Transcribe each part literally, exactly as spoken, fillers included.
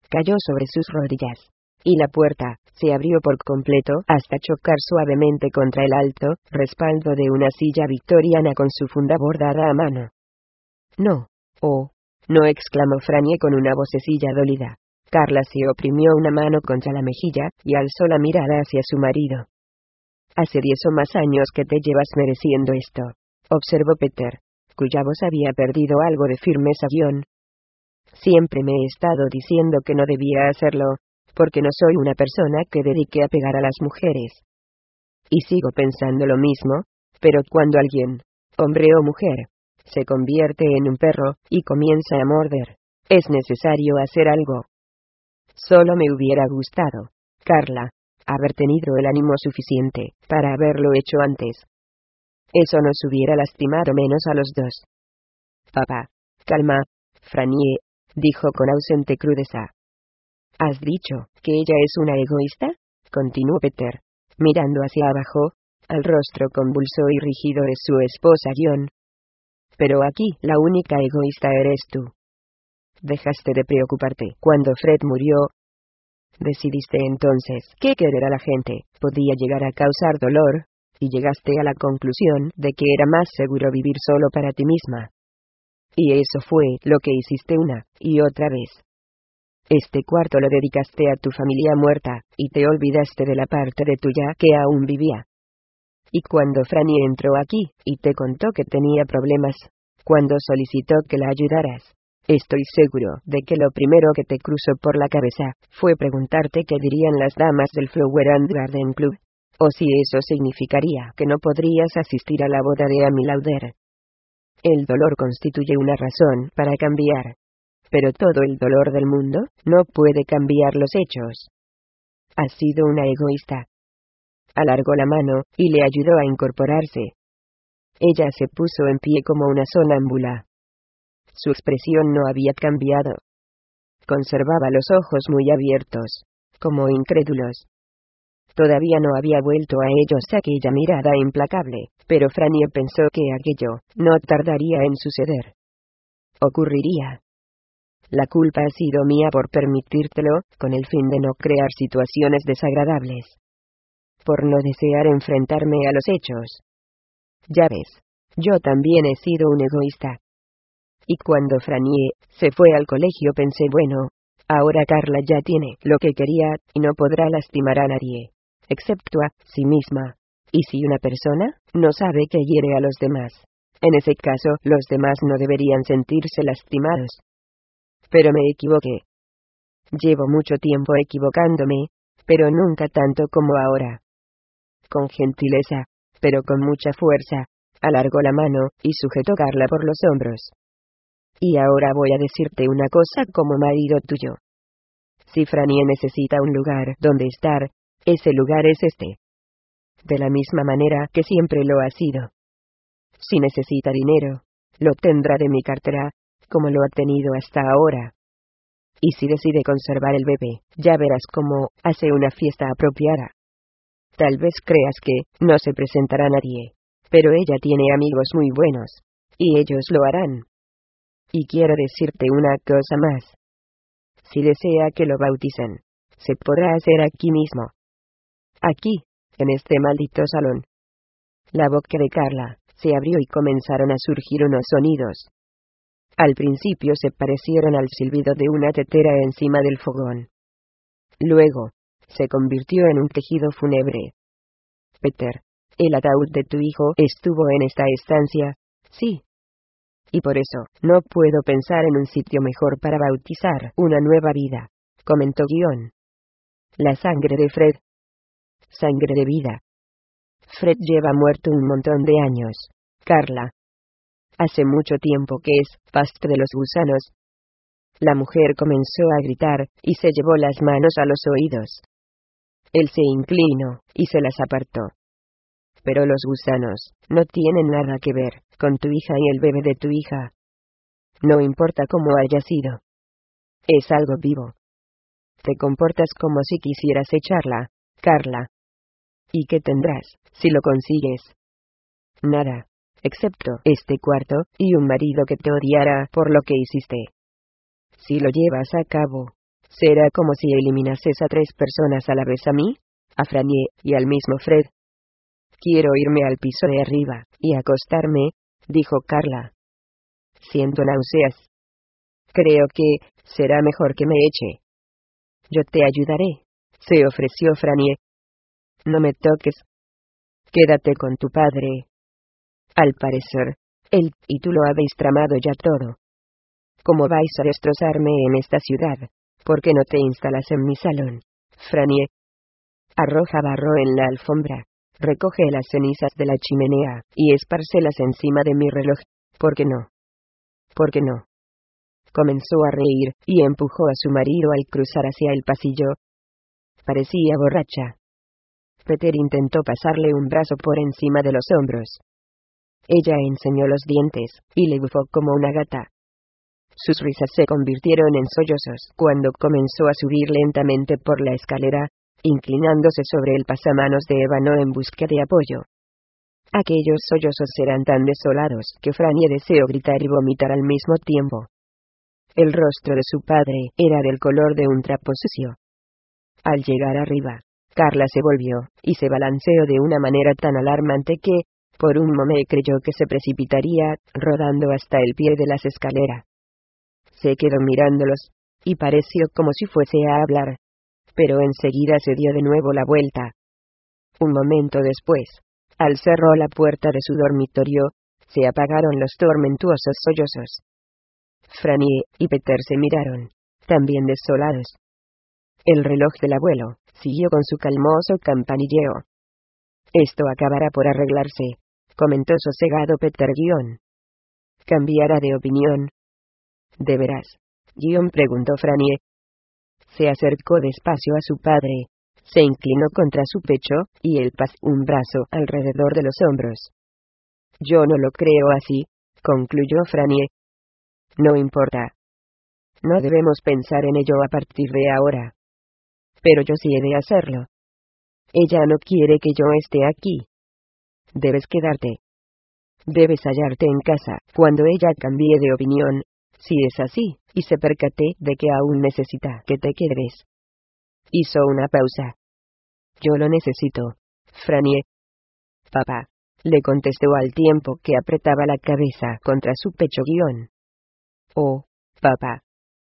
cayó sobre sus rodillas. Y la puerta se abrió por completo hasta chocar suavemente contra el alto respaldo de una silla victoriana con su funda bordada a mano. No, oh, no, exclamó Frannie con una vocecilla dolida. Carla se oprimió una mano contra la mejilla y alzó la mirada hacia su marido. Hace diez o más años que te llevas mereciendo esto, observó Peter, cuya voz había perdido algo de firmeza. John. Siempre me he estado diciendo que no debía hacerlo, porque no soy una persona que dedique a pegar a las mujeres. Y sigo pensando lo mismo, pero cuando alguien, hombre o mujer, se convierte en un perro y comienza a morder, es necesario hacer algo. Solo me hubiera gustado, Carla, haber tenido el ánimo suficiente para haberlo hecho antes. Eso nos hubiera lastimado menos a los dos. Papá, calma, Frannie, dijo con ausente crudeza. ¿Has dicho que ella es una egoísta?, continuó Peter, mirando hacia abajo, al rostro convulso y rígido de su esposa John. Pero aquí la única egoísta eres tú. Dejaste de preocuparte cuando Fred murió. Decidiste entonces que querer a la gente podía llegar a causar dolor, y llegaste a la conclusión de que era más seguro vivir solo para ti misma. Y eso fue lo que hiciste una y otra vez. Este cuarto lo dedicaste a tu familia muerta, y te olvidaste de la parte de tuya que aún vivía. Y cuando Frannie entró aquí, y te contó que tenía problemas, cuando solicitó que la ayudaras, estoy seguro de que lo primero que te cruzó por la cabeza fue preguntarte qué dirían las damas del Flower and Garden Club, o si eso significaría que no podrías asistir a la boda de Amy Lauder. El dolor constituye una razón para cambiar. Pero todo el dolor del mundo no puede cambiar los hechos. Has sido una egoísta. Alargó la mano y le ayudó a incorporarse. Ella se puso en pie como una sonámbula. Su expresión no había cambiado. Conservaba los ojos muy abiertos, como incrédulos. Todavía no había vuelto a ellos aquella mirada implacable, pero Frannie pensó que aquello no tardaría en suceder. Ocurriría. La culpa ha sido mía por permitírtelo, con el fin de no crear situaciones desagradables. Por no desear enfrentarme a los hechos. Ya ves, yo también he sido un egoísta. Y cuando Frannie se fue al colegio pensé, bueno, ahora Carla ya tiene lo que quería, y no podrá lastimar a nadie, excepto a sí misma. Y si una persona no sabe que hiere a los demás, en ese caso los demás no deberían sentirse lastimados. Pero me equivoqué. Llevo mucho tiempo equivocándome, pero nunca tanto como ahora. Con gentileza, pero con mucha fuerza, alargó la mano y sujetó a Carla por los hombros. Y ahora voy a decirte una cosa como marido tuyo. Si Frannie necesita un lugar donde estar, ese lugar es este. De la misma manera que siempre lo ha sido. Si necesita dinero, lo tendrá de mi cartera, como lo ha tenido hasta ahora. Y si decide conservar el bebé, ya verás cómo hace una fiesta apropiada. Tal vez creas que no se presentará nadie, pero ella tiene amigos muy buenos, y ellos lo harán. Y quiero decirte una cosa más. Si desea que lo bauticen, se podrá hacer aquí mismo. Aquí, en este maldito salón. La boca de Carla se abrió y comenzaron a surgir unos sonidos. Al principio se parecieron al silbido de una tetera encima del fogón. Luego, se convirtió en un quejido fúnebre. Peter, el ataúd de tu hijo estuvo en esta estancia, sí. Y por eso, no puedo pensar en un sitio mejor para bautizar una nueva vida, comentó Guión. La sangre de Fred. Sangre de vida. Fred lleva muerto un montón de años, Carla. Hace mucho tiempo que es pasto de los gusanos. La mujer comenzó a gritar, y se llevó las manos a los oídos. Él se inclinó, y se las apartó. Pero los gusanos no tienen nada que ver con tu hija y el bebé de tu hija. No importa cómo haya sido. Es algo vivo. Te comportas como si quisieras echarla, Carla. ¿Y qué tendrás, si lo consigues? Nada, excepto este cuarto, y un marido que te odiará por lo que hiciste. Si lo llevas a cabo, Será como si eliminases a tres personas a la vez: a mí, a Franie, y al mismo Fred. Quiero irme al piso de arriba, y acostarme, dijo Carla. Siento náuseas. Creo que será mejor que me eche. Yo te ayudaré, se ofreció Franie. No me toques. Quédate con tu padre. Al parecer, él y tú lo habéis tramado ya todo. ¿Cómo vais a destrozarme en esta ciudad? ¿Por qué no te instalas en mi salón, Franie? Arroja barro en la alfombra, recoge las cenizas de la chimenea, y espárcelas encima de mi reloj. ¿Por qué no? ¿Por qué no? Comenzó a reír, y empujó a su marido al cruzar hacia el pasillo. Parecía borracha. Peter intentó pasarle un brazo por encima de los hombros. Ella enseñó los dientes, y le bufó como una gata. Sus risas se convirtieron en sollozos cuando comenzó a subir lentamente por la escalera, inclinándose sobre el pasamanos de ébano en busca de apoyo. Aquellos sollozos eran tan desolados que Franie deseó gritar y vomitar al mismo tiempo. El rostro de su padre era del color de un trapo sucio. Al llegar arriba, Carla se volvió, y se balanceó de una manera tan alarmante que, por un momento creyó que se precipitaría, rodando hasta el pie de las escaleras. Se quedó mirándolos, y pareció como si fuese a hablar. Pero enseguida se dio de nuevo la vuelta. Un momento después, al cerró la puerta de su dormitorio, se apagaron los tormentuosos sollozos. Franie y Peter se miraron, también desolados. El reloj del abuelo siguió con su calmoso campanilleo. Esto acabará por arreglarse, comentó sosegado Peter Guión. ¿Cambiará de opinión? ¿De veras? Guión preguntó Franie. Se acercó despacio a su padre, se inclinó contra su pecho, y él pasó un brazo alrededor de los hombros. Yo no lo creo así, concluyó Franie. No importa. No debemos pensar en ello a partir de ahora. Pero yo sí he de hacerlo. Ella no quiere que yo esté aquí. Debes quedarte. Debes hallarte en casa cuando ella cambie de opinión, si es así, y se percate de que aún necesita que te quedes. Hizo una pausa. Yo lo necesito, Franie. Papá, le contestó al tiempo que apretaba la cabeza contra su pecho guión. Oh, papá.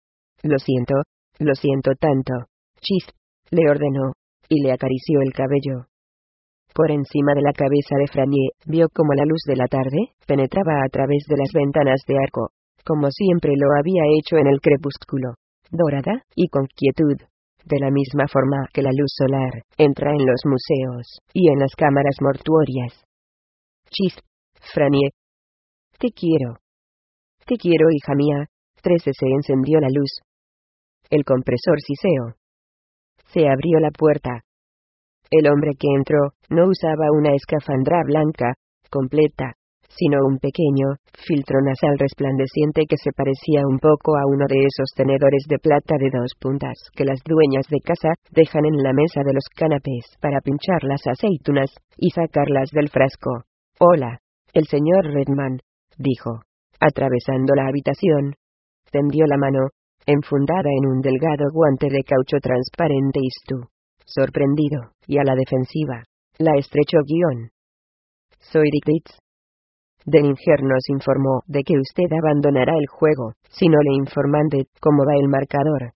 Lo siento, lo siento tanto. Chis, le ordenó, y le acarició el cabello. Por encima de la cabeza de Franie, vio como la luz de la tarde penetraba a través de las ventanas de arco, como siempre lo había hecho en el crepúsculo, dorada y con quietud, de la misma forma que la luz solar entra en los museos y en las cámaras mortuorias. Chis, Franie. Te quiero. Te quiero, hija mía. Trece se encendió la luz. El compresor siseó. Se abrió la puerta. El hombre que entró no usaba una escafandra blanca, completa, sino un pequeño filtro nasal resplandeciente que se parecía un poco a uno de esos tenedores de plata de dos puntas que las dueñas de casa dejan en la mesa de los canapés para pinchar las aceitunas y sacarlas del frasco. Hola, el señor Redman, dijo, atravesando la habitación. Tendió la mano, enfundada en un delgado guante de caucho transparente, y Stu, sorprendido, y a la defensiva, la estrechó guión. Soy Dick Ditz. Denninger nos informó de que usted abandonará el juego, si no le informan de cómo va el marcador.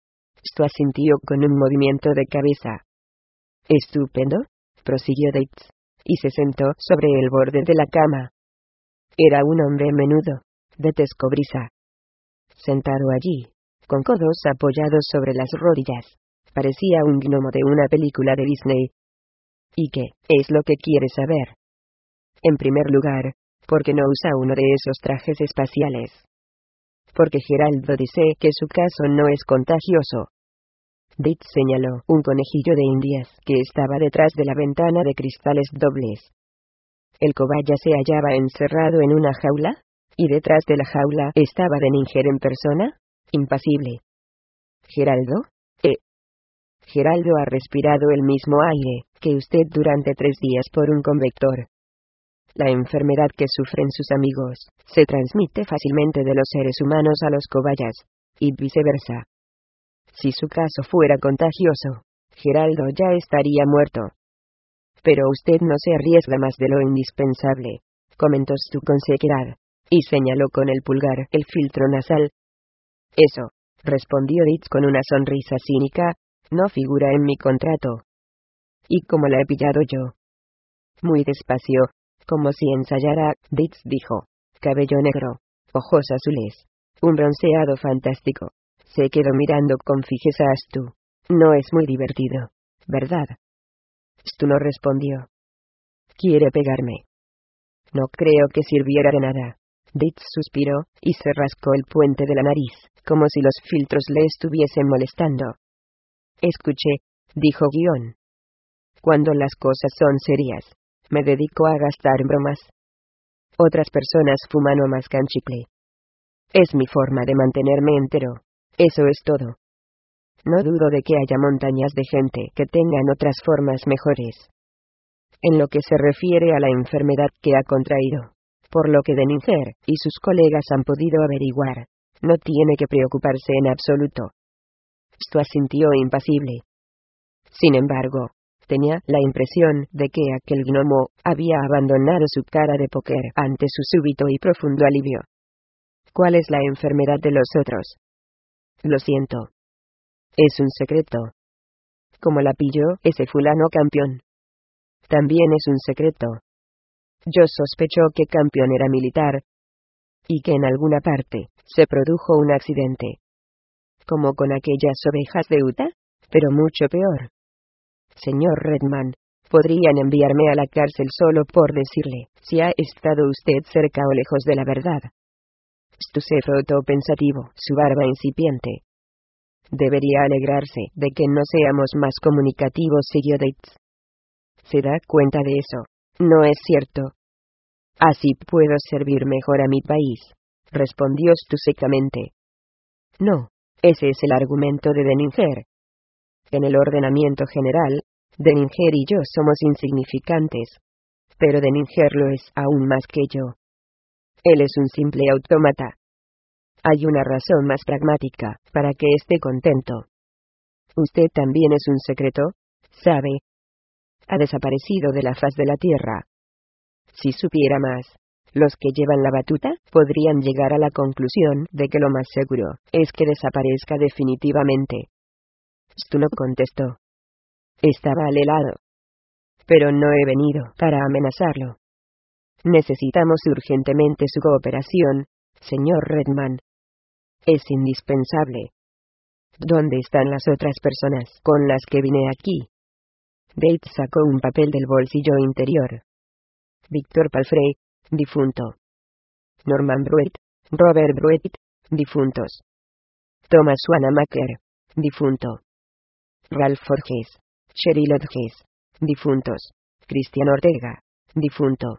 Stu asintió con un movimiento de cabeza. Estupendo, prosiguió Ditz, y se sentó sobre el borde de la cama. Era un hombre menudo, de tez cobriza. Sentado allí, con codos apoyados sobre las rodillas, parecía un gnomo de una película de Disney. ¿Y qué es lo que quiere saber? En primer lugar, ¿por qué no usa uno de esos trajes espaciales? Porque Geraldo dice que su caso no es contagioso. Ditz señaló un conejillo de indias que estaba detrás de la ventana de cristales dobles. El cobaya se hallaba encerrado en una jaula, y detrás de la jaula estaba Denninger en persona, impasible. ¿Geraldo? Eh. Geraldo ha respirado el mismo aire que usted durante tres días por un convector. La enfermedad que sufren sus amigos se transmite fácilmente de los seres humanos a los cobayas, y viceversa. Si su caso fuera contagioso, Geraldo ya estaría muerto. Pero usted no se arriesga más de lo indispensable, comentó Stu con sequedad, y señaló con el pulgar el filtro nasal. Eso, respondió Ditz con una sonrisa cínica, no figura en mi contrato. ¿Y cómo la he pillado yo? Muy despacio, como si ensayara, Ditz dijo. Cabello negro, ojos azules, un bronceado fantástico. Se quedó mirando con fijeza a Stu. No es muy divertido, ¿verdad? Stu no respondió. ¿Quiere pegarme? No creo que sirviera de nada. Ditz suspiró, y se rascó el puente de la nariz, como si los filtros le estuviesen molestando. Escuche, dijo Guión. Cuando las cosas son serias, me dedico a gastar bromas. Otras personas fuman o mascan chicle. Es mi forma de mantenerme entero. Eso es todo. No dudo de que haya montañas de gente que tengan otras formas mejores. En lo que se refiere a la enfermedad que ha contraído, por lo que Denninger y sus colegas han podido averiguar, no tiene que preocuparse en absoluto. Stu asintió impasible. Sin embargo, tenía la impresión de que aquel gnomo había abandonado su cara de póker ante su súbito y profundo alivio. ¿Cuál es la enfermedad de los otros? Lo siento. Es un secreto. ¿Cómo la pilló ese fulano campeón? También es un secreto. Yo sospecho que campeón era militar, y que en alguna parte se produjo un accidente. Como con aquellas ovejas de Utah, pero mucho peor. Señor Redman, podrían enviarme a la cárcel solo por decirle si ha estado usted cerca o lejos de la verdad. Stu se frotó pensativo su barba incipiente. Debería alegrarse de que no seamos más comunicativos, siguió Ditz. ¿Se da cuenta de eso? No es cierto. Así puedo servir mejor a mi país, respondió Stu secamente. No, ese es el argumento de Denninger. En el ordenamiento general, Denninger y yo somos insignificantes. Pero Denninger lo es aún más que yo. Él es un simple autómata. Hay una razón más pragmática para que esté contento. Usted también es un secreto, ¿sabe? Ha desaparecido de la faz de la tierra. Si supiera más, los que llevan la batuta podrían llegar a la conclusión de que lo más seguro es que desaparezca definitivamente. Stu no contestó. Estaba al helado. Pero no he venido para amenazarlo. Necesitamos urgentemente su cooperación, señor Redman. Es indispensable. ¿Dónde están las otras personas con las que vine aquí? Bates sacó un papel del bolsillo interior. Víctor Palfrey, difunto. Norman Bruett, Robert Bruett, difuntos. Thomas Wanamaker, difunto. Ralph Forges, Cheryl Hodges, difuntos. Cristian Ortega, difunto.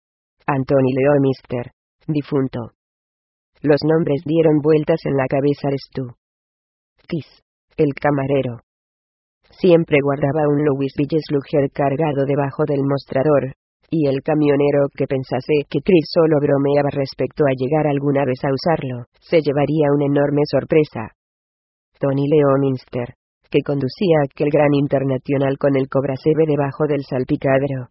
Anthony Leomister, difunto. Los nombres dieron vueltas en la cabeza de Stu. Kiss, el camarero. Siempre guardaba un Louis Villeslugger cargado debajo del mostrador, y el camionero que pensase que Chris solo bromeaba respecto a llegar alguna vez a usarlo, se llevaría una enorme sorpresa. Tony Leominster, que conducía aquel gran internacional con el cobrasebe debajo del salpicadero.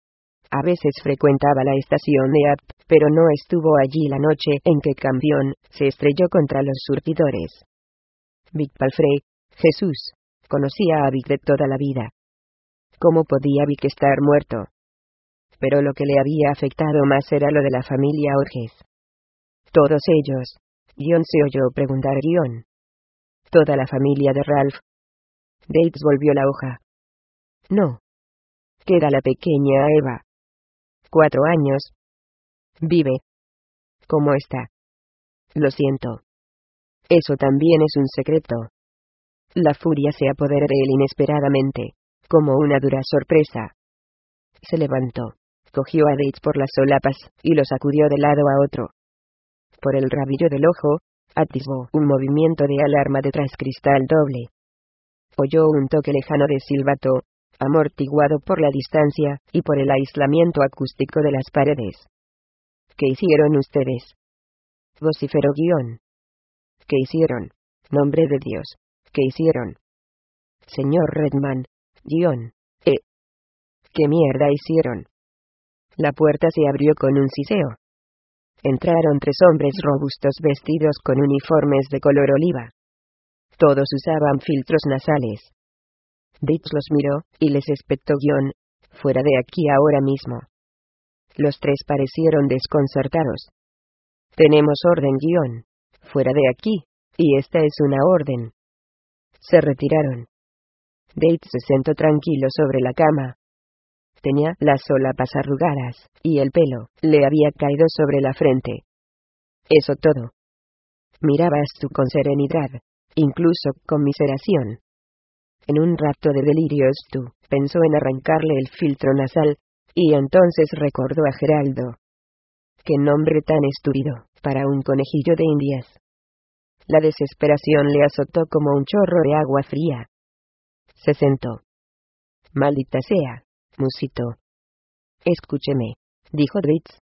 A veces frecuentaba la estación de Apt, pero no estuvo allí la noche en que Campion se estrelló contra los surtidores. Vic Palfrey, Jesús, conocía a Vic de toda la vida. ¿Cómo podía Vic estar muerto? Pero lo que le había afectado más era lo de la familia Orges. Todos ellos. Guión se oyó preguntar Guión. Toda la familia de Ralph. Bates volvió la hoja. No. Queda la pequeña Eva. Cuatro años. Vive. ¿Cómo está? Lo siento. Eso también es un secreto. La furia se apoderó de él inesperadamente, como una dura sorpresa. Se levantó, cogió a Bates por las solapas, y lo sacudió de lado a otro. Por el rabillo del ojo, atisbó un movimiento de alarma de trascristal doble. Oyó un toque lejano de silbato, amortiguado por la distancia, y por el aislamiento acústico de las paredes. ¿Qué hicieron ustedes? Vociferó Guión. ¿Qué hicieron? Nombre de Dios. ¿Qué hicieron? Señor Redman, guión. ¿Eh? ¿Qué mierda hicieron? La puerta se abrió con un siseo. Entraron tres hombres robustos vestidos con uniformes de color oliva. Todos usaban filtros nasales. Bates los miró, y les espetó guión. Fuera de aquí ahora mismo. Los tres parecieron desconcertados. Tenemos orden guión. Fuera de aquí, y esta es una orden. Se retiraron. Bates se sentó tranquilo sobre la cama. Tenía las solapas arrugadas, y el pelo le había caído sobre la frente. Eso todo. Miraba a Stu con serenidad, incluso conmiseración. En un rato de delirio Stu pensó en arrancarle el filtro nasal, y entonces recordó a Geraldo. ¡Qué nombre tan estúpido, para un conejillo de indias! La desesperación le azotó como un chorro de agua fría. Se sentó. Maldita sea, musitó. Escúcheme, dijo Bates.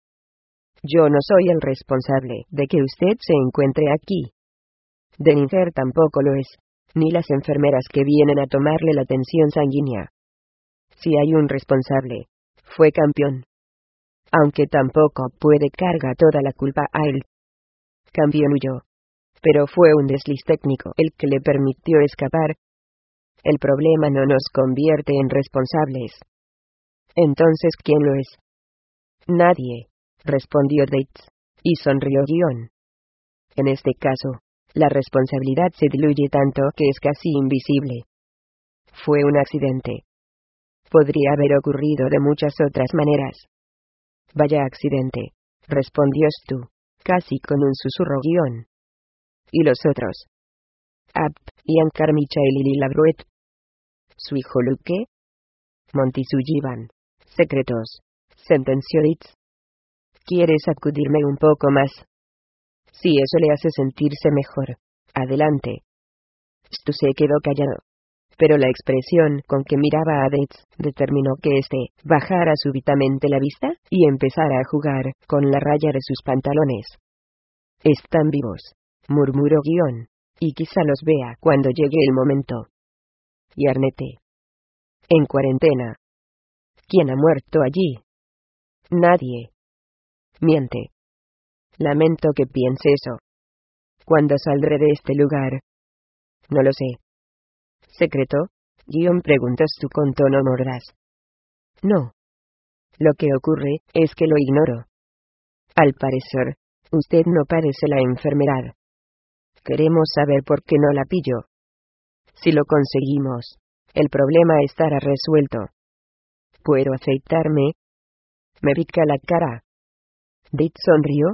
Yo no soy el responsable de que usted se encuentre aquí. Denninger tampoco lo es, ni las enfermeras que vienen a tomarle la tensión sanguínea. Si hay un responsable, fue Campion. Aunque tampoco puede cargar toda la culpa a él. Campion huyó. Pero fue un desliz técnico el que le permitió escapar. El problema no nos convierte en responsables. Entonces, ¿quién lo es? Nadie, respondió Bates, y sonrió guión. En este caso, la responsabilidad se diluye tanto que es casi invisible. Fue un accidente. Podría haber ocurrido de muchas otras maneras. Vaya accidente, respondió Stu, casi con un susurro guión. ¿Y los otros? Abt, Ian Carmichael y Lila Bruet. ¿Su hijo Luke? Monty Sullivan. Secretos, sentenció Bates. ¿Quiere sacudirme un poco más? Si eso le hace sentirse mejor, adelante. Stu se quedó callado. Pero la expresión con que miraba a Bates determinó que éste bajara súbitamente la vista y empezara a jugar con la raya de sus pantalones. Están vivos, murmuró guión, y quizá los vea cuando llegue el momento. Y Arnette. En cuarentena. ¿Quién ha muerto allí? Nadie. Miente. Lamento que piense eso. ¿Cuándo saldré de este lugar? No lo sé. ¿Secreto? Guión preguntó Stu con tono mordaz. No. Lo que ocurre es que lo ignoro. Al parecer, usted no padece la enfermedad. Queremos saber por qué no la pilló. Si lo conseguimos, el problema estará resuelto. ¿Puedo afeitarme? Me pica la cara. Bates sonrió.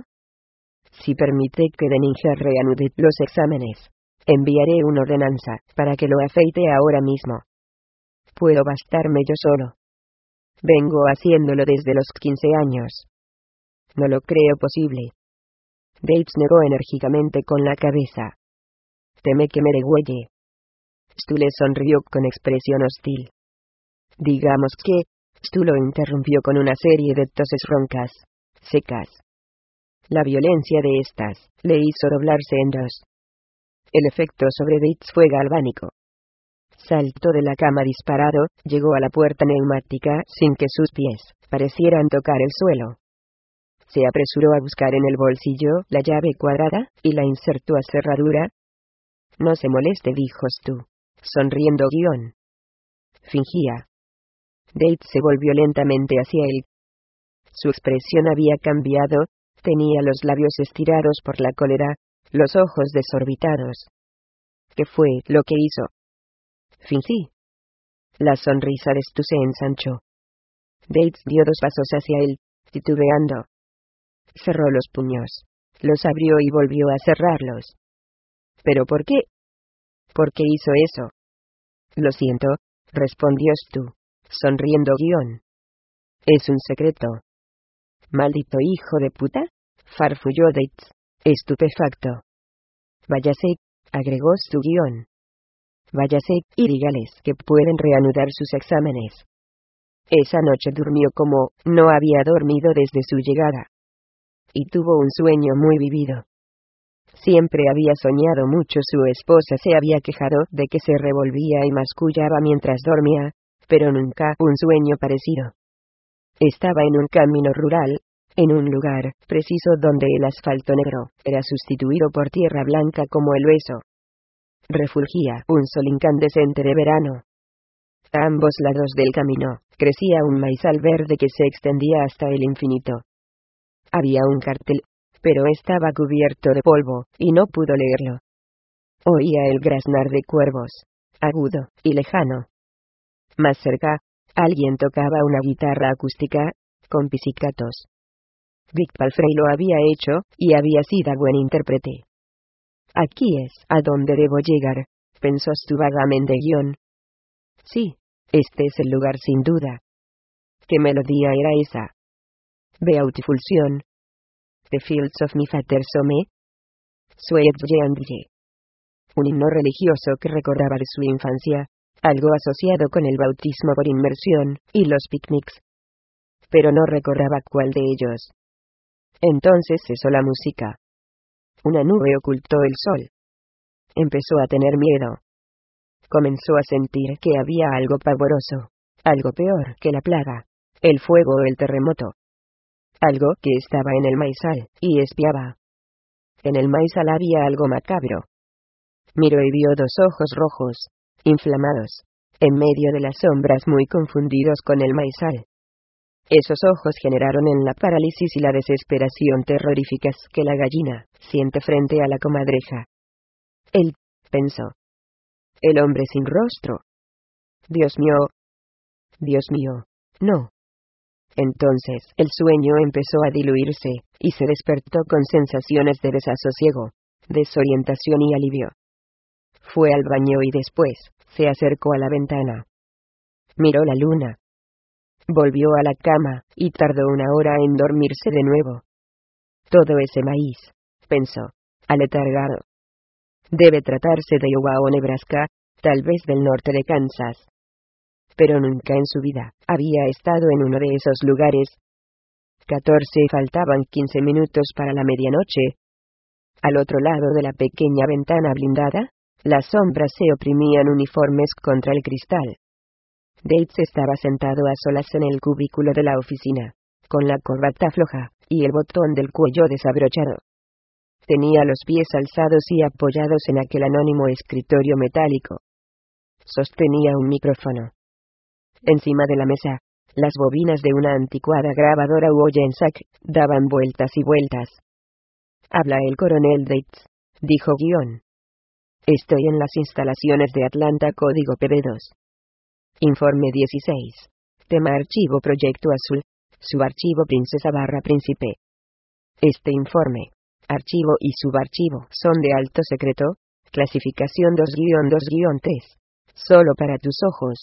Si permite que Denninger reanude los exámenes, enviaré una ordenanza para que lo afeite ahora mismo. Puedo bastarme yo solo. Vengo haciéndolo desde los quince años. No lo creo posible. Bates negó enérgicamente con la cabeza. Teme que me degüelle. Stu le sonrió con expresión hostil. Digamos que, Stu lo interrumpió con una serie de toses roncas, secas. La violencia de estas le hizo doblarse en dos. El efecto sobre Bates fue galvánico. Saltó de la cama disparado, llegó a la puerta neumática sin que sus pies parecieran tocar el suelo. Se apresuró a buscar en el bolsillo la llave cuadrada, y la insertó a cerradura. No se moleste, dijo Stu, sonriendo guión. Fingía. Bates se volvió lentamente hacia él. Su expresión había cambiado, tenía los labios estirados por la cólera, los ojos desorbitados. ¿Qué fue lo que hizo? Fingí. La sonrisa de Stu se ensanchó. Bates dio dos pasos hacia él, titubeando. Cerró los puños. Los abrió y volvió a cerrarlos. ¿Pero por qué? ¿Por qué hizo eso? Lo siento, respondió Stu, sonriendo guión. Es un secreto. Maldito hijo de puta, farfulló Bates, estupefacto. Váyase, agregó Stu guión. Váyase, y dígales que pueden reanudar sus exámenes. Esa noche durmió como no había dormido desde su llegada. Y tuvo un sueño muy vivido. Siempre había soñado mucho. Su esposa se había quejado de que se revolvía y mascullaba mientras dormía, pero nunca un sueño parecido. Estaba en un camino rural, en un lugar preciso donde el asfalto negro era sustituido por tierra blanca como el beso. Refulgía un sol incandescente de verano. A ambos lados del camino crecía un maizal verde que se extendía hasta el infinito. Había un cartel, pero estaba cubierto de polvo, y no pudo leerlo. Oía el graznar de cuervos, agudo y lejano. Más cerca, alguien tocaba una guitarra acústica, con pizzicatos. Vic Palfrey lo había hecho, y había sido buen intérprete. Aquí es a donde debo llegar, pensó Stu vagamente. Guión. Sí, este es el lugar sin duda. ¿Qué melodía era esa? Beautiful Sion. The Fields of My Father's Home. Sweet Yeandye. Un himno religioso que recordaba de su infancia, algo asociado con el bautismo por inmersión, y los picnics. Pero no recordaba cuál de ellos. Entonces cesó la música. Una nube ocultó el sol. Empezó a tener miedo. Comenzó a sentir que había algo pavoroso, algo peor que la plaga, el fuego o el terremoto. Algo que estaba en el maizal, y espiaba. En el maizal había algo macabro. Miró y vio dos ojos rojos, inflamados, en medio de las sombras, muy confundidos con el maizal. Esos ojos generaron en la parálisis y la desesperación terroríficas que la gallina siente frente a la comadreja. Él, pensó. El hombre sin rostro. Dios mío. Dios mío, no. Entonces el sueño empezó a diluirse, y se despertó con sensaciones de desasosiego, desorientación y alivio. Fue al baño y después se acercó a la ventana. Miró la luna. Volvió a la cama, y tardó una hora en dormirse de nuevo. Todo ese maíz, pensó, aletargado. Debe tratarse de Iowa o Nebraska, tal vez del norte de Kansas. Pero nunca en su vida había estado en uno de esos lugares. Catorce faltaban quince minutos para la medianoche. Al otro lado de la pequeña ventana blindada, las sombras se oprimían uniformes contra el cristal. Dates estaba sentado a solas en el cubículo de la oficina, con la corbata floja, y el botón del cuello desabrochado. Tenía los pies alzados y apoyados en aquel anónimo escritorio metálico. Sostenía un micrófono. Encima de la mesa, las bobinas de una anticuada grabadora Woyensack daban vueltas y vueltas. Habla el coronel Dates, dijo Guión. Estoy en las instalaciones de Atlanta, código P B dos. Informe dieciséis. Tema archivo Proyecto Azul, subarchivo Princesa barra Príncipe. Este informe, archivo y subarchivo son de alto secreto, clasificación dos guión dos guión tres. Solo para tus ojos.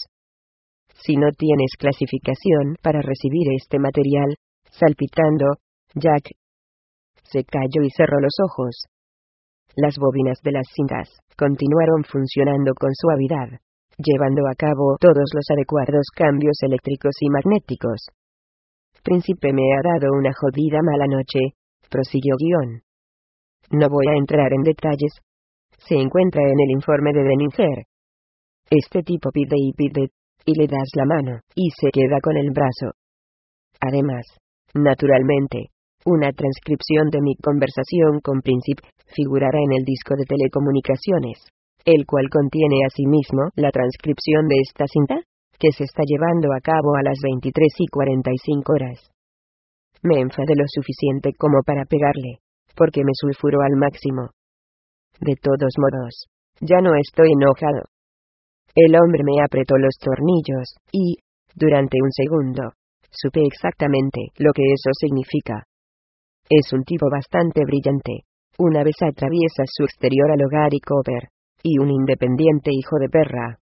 Si no tienes clasificación para recibir este material, salpitando, Jack. Se calló y cerró los ojos. Las bobinas de las cintas continuaron funcionando con suavidad, llevando a cabo todos los adecuados cambios eléctricos y magnéticos. Príncipe me ha dado una jodida mala noche, prosiguió Guión. No voy a entrar en detalles. Se encuentra en el informe de Denninger. Este tipo pide y pide, y le das la mano, y se queda con el brazo. Además, naturalmente, una transcripción de mi conversación con Príncipe figurará en el disco de telecomunicaciones, el cual contiene asimismo la transcripción de esta cinta, que se está llevando a cabo a las veintitrés y cuarenta y cinco horas. Me enfadé lo suficiente como para pegarle, porque me sulfuró al máximo. De todos modos, ya no estoy enojado. El hombre me apretó los tornillos, y, durante un segundo, supe exactamente lo que eso significa. Es un tipo bastante brillante. Una vez atraviesa su exterior al hogar y Cooper, y un independiente hijo de perra.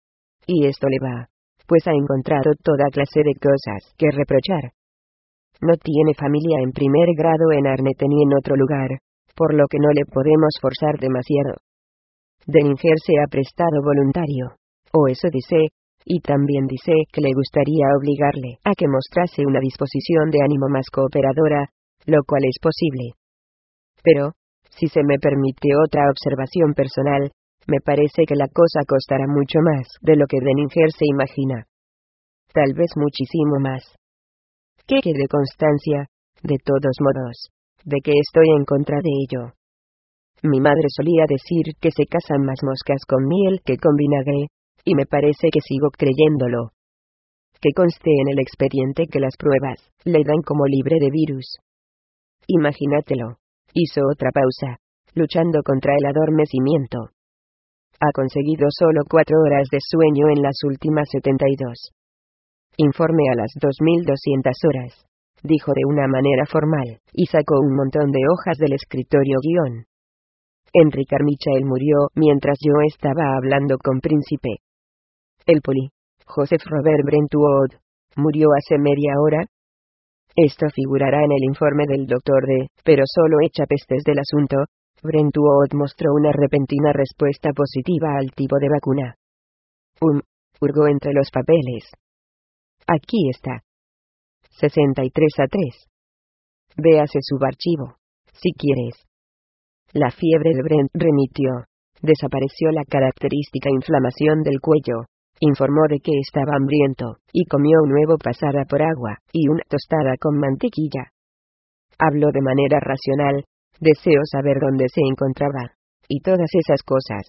Y esto le va, pues ha encontrado toda clase de cosas que reprochar. No tiene familia en primer grado en Arnett ni en otro lugar, por lo que no le podemos forzar demasiado. Denninger se ha prestado voluntario, o eso dice, y también dice que le gustaría obligarle a que mostrase una disposición de ánimo más cooperadora, lo cual es posible. Pero, Si se me permite otra observación personal, me parece que la cosa costará mucho más de lo que Denninger se imagina. Tal vez muchísimo más. Que quede constancia, de todos modos, de que estoy en contra de ello. Mi madre solía decir que se casan más moscas con miel que con vinagre, y me parece que sigo creyéndolo. Que conste en el expediente que las pruebas le dan como libre de virus. Imagínatelo. Hizo otra pausa, luchando contra el adormecimiento. Ha conseguido solo cuatro horas de sueño en las últimas setenta y dos. Informe a las dos mil doscientas horas, dijo de una manera formal, y sacó un montón de hojas del escritorio guión. Henry Carmichael murió mientras yo estaba hablando con Príncipe. El poli, Joseph Robert Brentwood, murió hace media hora. Esto figurará en el informe del doctor D, pero solo echa pestes del asunto. Brentwood mostró una repentina respuesta positiva al tipo de vacuna. Um, hurgó entre los papeles. Aquí está. sesenta y tres a tres. Véase su archivo, si quieres. La fiebre de Brent remitió. Desapareció la característica inflamación del cuello. Informó de que estaba hambriento, y comió un huevo pasada por agua, y una tostada con mantequilla. Habló de manera racional. Deseo saber dónde se encontraba. Y todas esas cosas.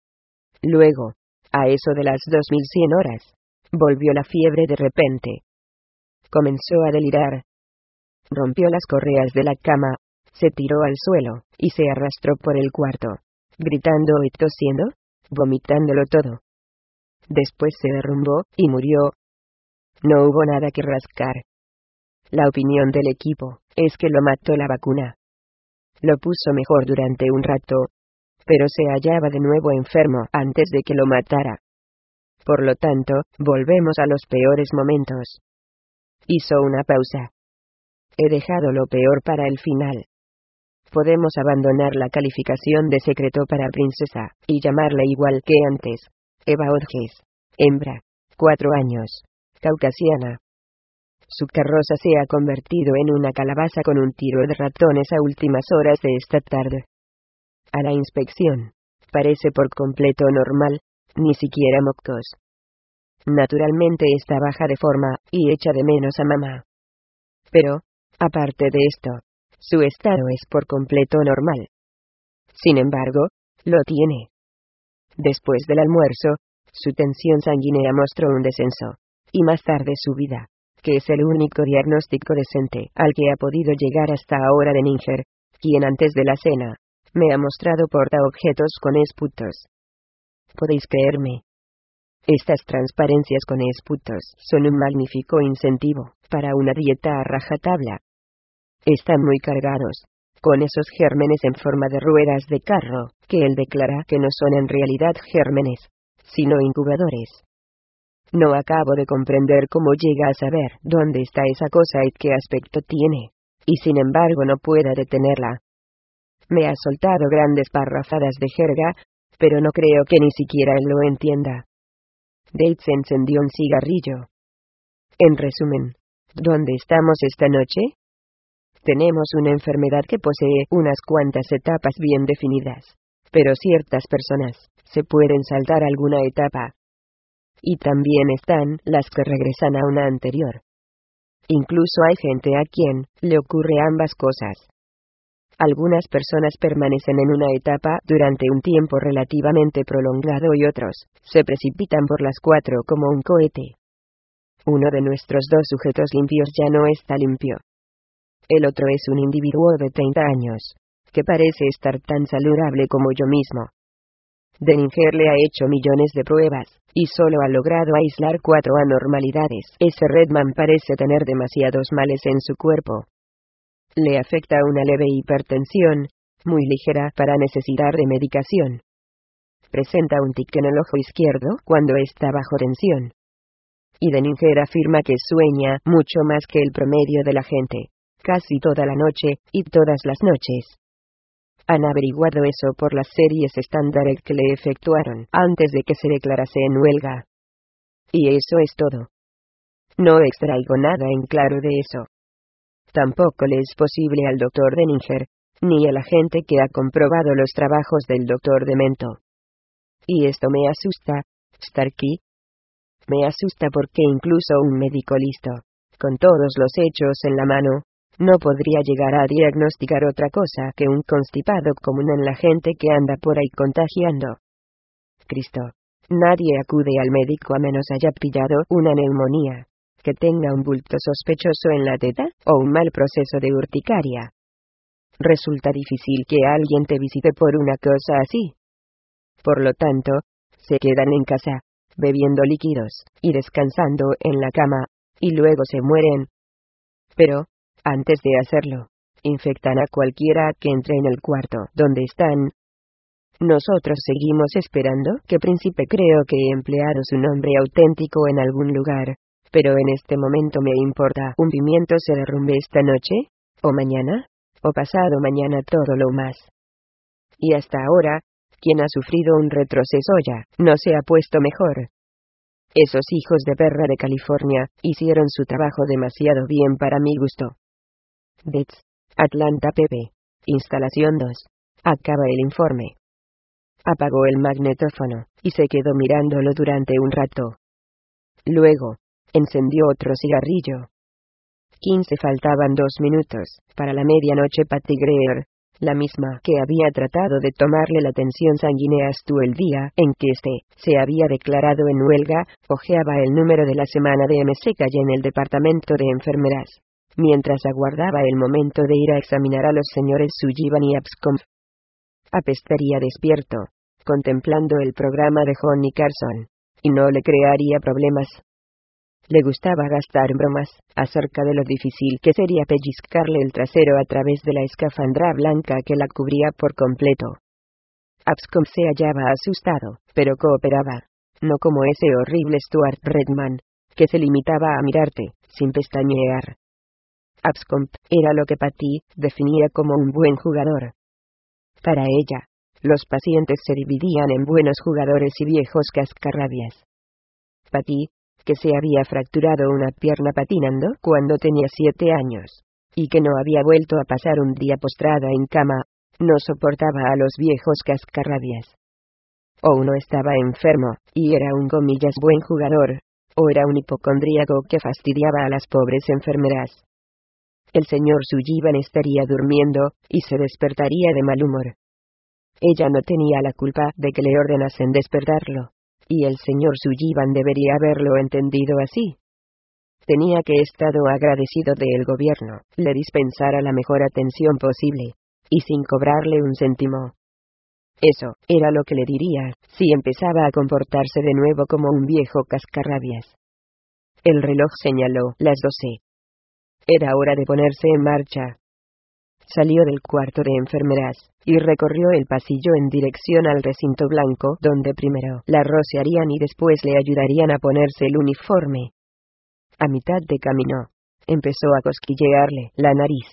Luego, a eso de las dos mil cien horas, volvió la fiebre de repente. Comenzó a delirar. Rompió las correas de la cama, se tiró al suelo, y se arrastró por el cuarto, gritando y tosiendo, vomitándolo todo. Después se derrumbó, y murió. No hubo nada que rascar. La opinión del equipo es que lo mató la vacuna. Lo puso mejor durante un rato, pero se hallaba de nuevo enfermo antes de que lo matara. Por lo tanto, volvemos a los peores momentos. Hizo una pausa. He dejado lo peor para el final. Podemos abandonar la calificación de secreto para princesa, y llamarla igual que antes. Eva Hodges. Hembra. Cuatro años. Caucasiana. Su carroza se ha convertido en una calabaza con un tiro de ratones a últimas horas de esta tarde. A la inspección. Parece por completo normal, ni siquiera mocos. Naturalmente está baja de forma, y echa de menos a mamá. Pero, aparte de esto, su estado es por completo normal. Sin embargo, lo tiene. Después del almuerzo, su tensión sanguínea mostró un descenso. Y más tarde su vida, que es el único diagnóstico decente al que ha podido llegar hasta ahora Denninger, quien antes de la cena, me ha mostrado portaobjetos con esputos. ¿Podéis creerme? Estas transparencias con esputos son un magnífico incentivo para una dieta a rajatabla. Están muy cargados, con esos gérmenes en forma de ruedas de carro, que él declara que no son en realidad gérmenes, sino incubadores. No acabo de comprender cómo llega a saber dónde está esa cosa y qué aspecto tiene, y sin embargo no pueda detenerla. Me ha soltado grandes parrafadas de jerga, pero no creo que ni siquiera él lo entienda. Dates encendió un cigarrillo. En resumen, ¿dónde estamos esta noche? Tenemos una enfermedad que posee unas cuantas etapas bien definidas, pero ciertas personas se pueden saltar alguna etapa. Y también están las que regresan a una anterior. Incluso hay gente a quien le ocurre ambas cosas. Algunas personas permanecen en una etapa durante un tiempo relativamente prolongado y otros se precipitan por las cuatro como un cohete. Uno de nuestros dos sujetos limpios ya no está limpio. El otro es un individuo de treinta años, que parece estar tan saludable como yo mismo. Denninger le ha hecho millones de pruebas, y solo ha logrado aislar cuatro anormalidades. Ese Redman parece tener demasiados males en su cuerpo. Le afecta una leve hipertensión, muy ligera para necesitar de medicación. Presenta un tic en el ojo izquierdo cuando está bajo tensión. Y Denninger afirma que sueña mucho más que el promedio de la gente, casi toda la noche, y todas las noches. Han averiguado eso por las series estándares que le efectuaron antes de que se declarase en huelga. Y eso es todo. No extraigo nada en claro de eso. Tampoco le es posible al doctor Denninger ni el agente que ha comprobado los trabajos del doctor Demento. Y esto me asusta, Starkey. Me asusta porque incluso un médico listo, con todos los hechos en la mano, no podría llegar a diagnosticar otra cosa que un constipado común en la gente que anda por ahí contagiando. Cristo. Nadie acude al médico a menos haya pillado una neumonía, que tenga un bulto sospechoso en la teta, o un mal proceso de urticaria. Resulta difícil que alguien te visite por una cosa así. Por lo tanto, se quedan en casa, bebiendo líquidos, y descansando en la cama, y luego se mueren. Pero, antes de hacerlo, infectan a cualquiera que entre en el cuarto donde están. Nosotros seguimos esperando que Príncipe creo que he empleado su nombre auténtico en algún lugar, pero en este momento me importa un pimiento se derrumbe esta noche, o mañana, o pasado mañana todo lo más. Y hasta ahora, quien ha sufrido un retroceso ya, no se ha puesto mejor. Esos hijos de perra de California, hicieron su trabajo demasiado bien para mi gusto. Dets, Atlanta P P. Instalación dos. Acaba el informe. Apagó el magnetófono, y se quedó mirándolo durante un rato. Luego, encendió otro cigarrillo. Quince faltaban dos minutos, para la medianoche. Patty Greer, la misma que había tratado de tomarle la tensión sanguínea hasta el día en que éste se había declarado en huelga, hojeaba el número de la semana de M C Calle en el departamento de enfermeras, mientras aguardaba el momento de ir a examinar a los señores Sullivan y Abscombe. Apestaría despierto, contemplando el programa de Johnny Carson, y no le crearía problemas. Le gustaba gastar bromas acerca de lo difícil que sería pellizcarle el trasero a través de la escafandra blanca que la cubría por completo. Abscombe se hallaba asustado, pero cooperaba, no como ese horrible Stuart Redman, que se limitaba a mirarte, sin pestañear. Abscombe era lo que Patty definía como un buen jugador. Para ella, los pacientes se dividían en buenos jugadores y viejos cascarrabias. Patty, que se había fracturado una pierna patinando cuando tenía siete años, y que no había vuelto a pasar un día postrada en cama, no soportaba a los viejos cascarrabias. O uno estaba enfermo, y era un comillas buen jugador, o era un hipocondríaco que fastidiaba a las pobres enfermeras. El señor Sullivan estaría durmiendo, y se despertaría de mal humor. Ella no tenía la culpa de que le ordenasen despertarlo, y el señor Sullivan debería haberlo entendido así. Tenía que estado agradecido de el gobierno le dispensara la mejor atención posible, y sin cobrarle un céntimo. Eso era lo que le diría si empezaba a comportarse de nuevo como un viejo cascarrabias. El reloj señaló las doce. Era hora de ponerse en marcha. Salió del cuarto de enfermeras, y recorrió el pasillo en dirección al recinto blanco, donde primero la rociarían y después le ayudarían a ponerse el uniforme. A mitad de camino, empezó a cosquillearle la nariz.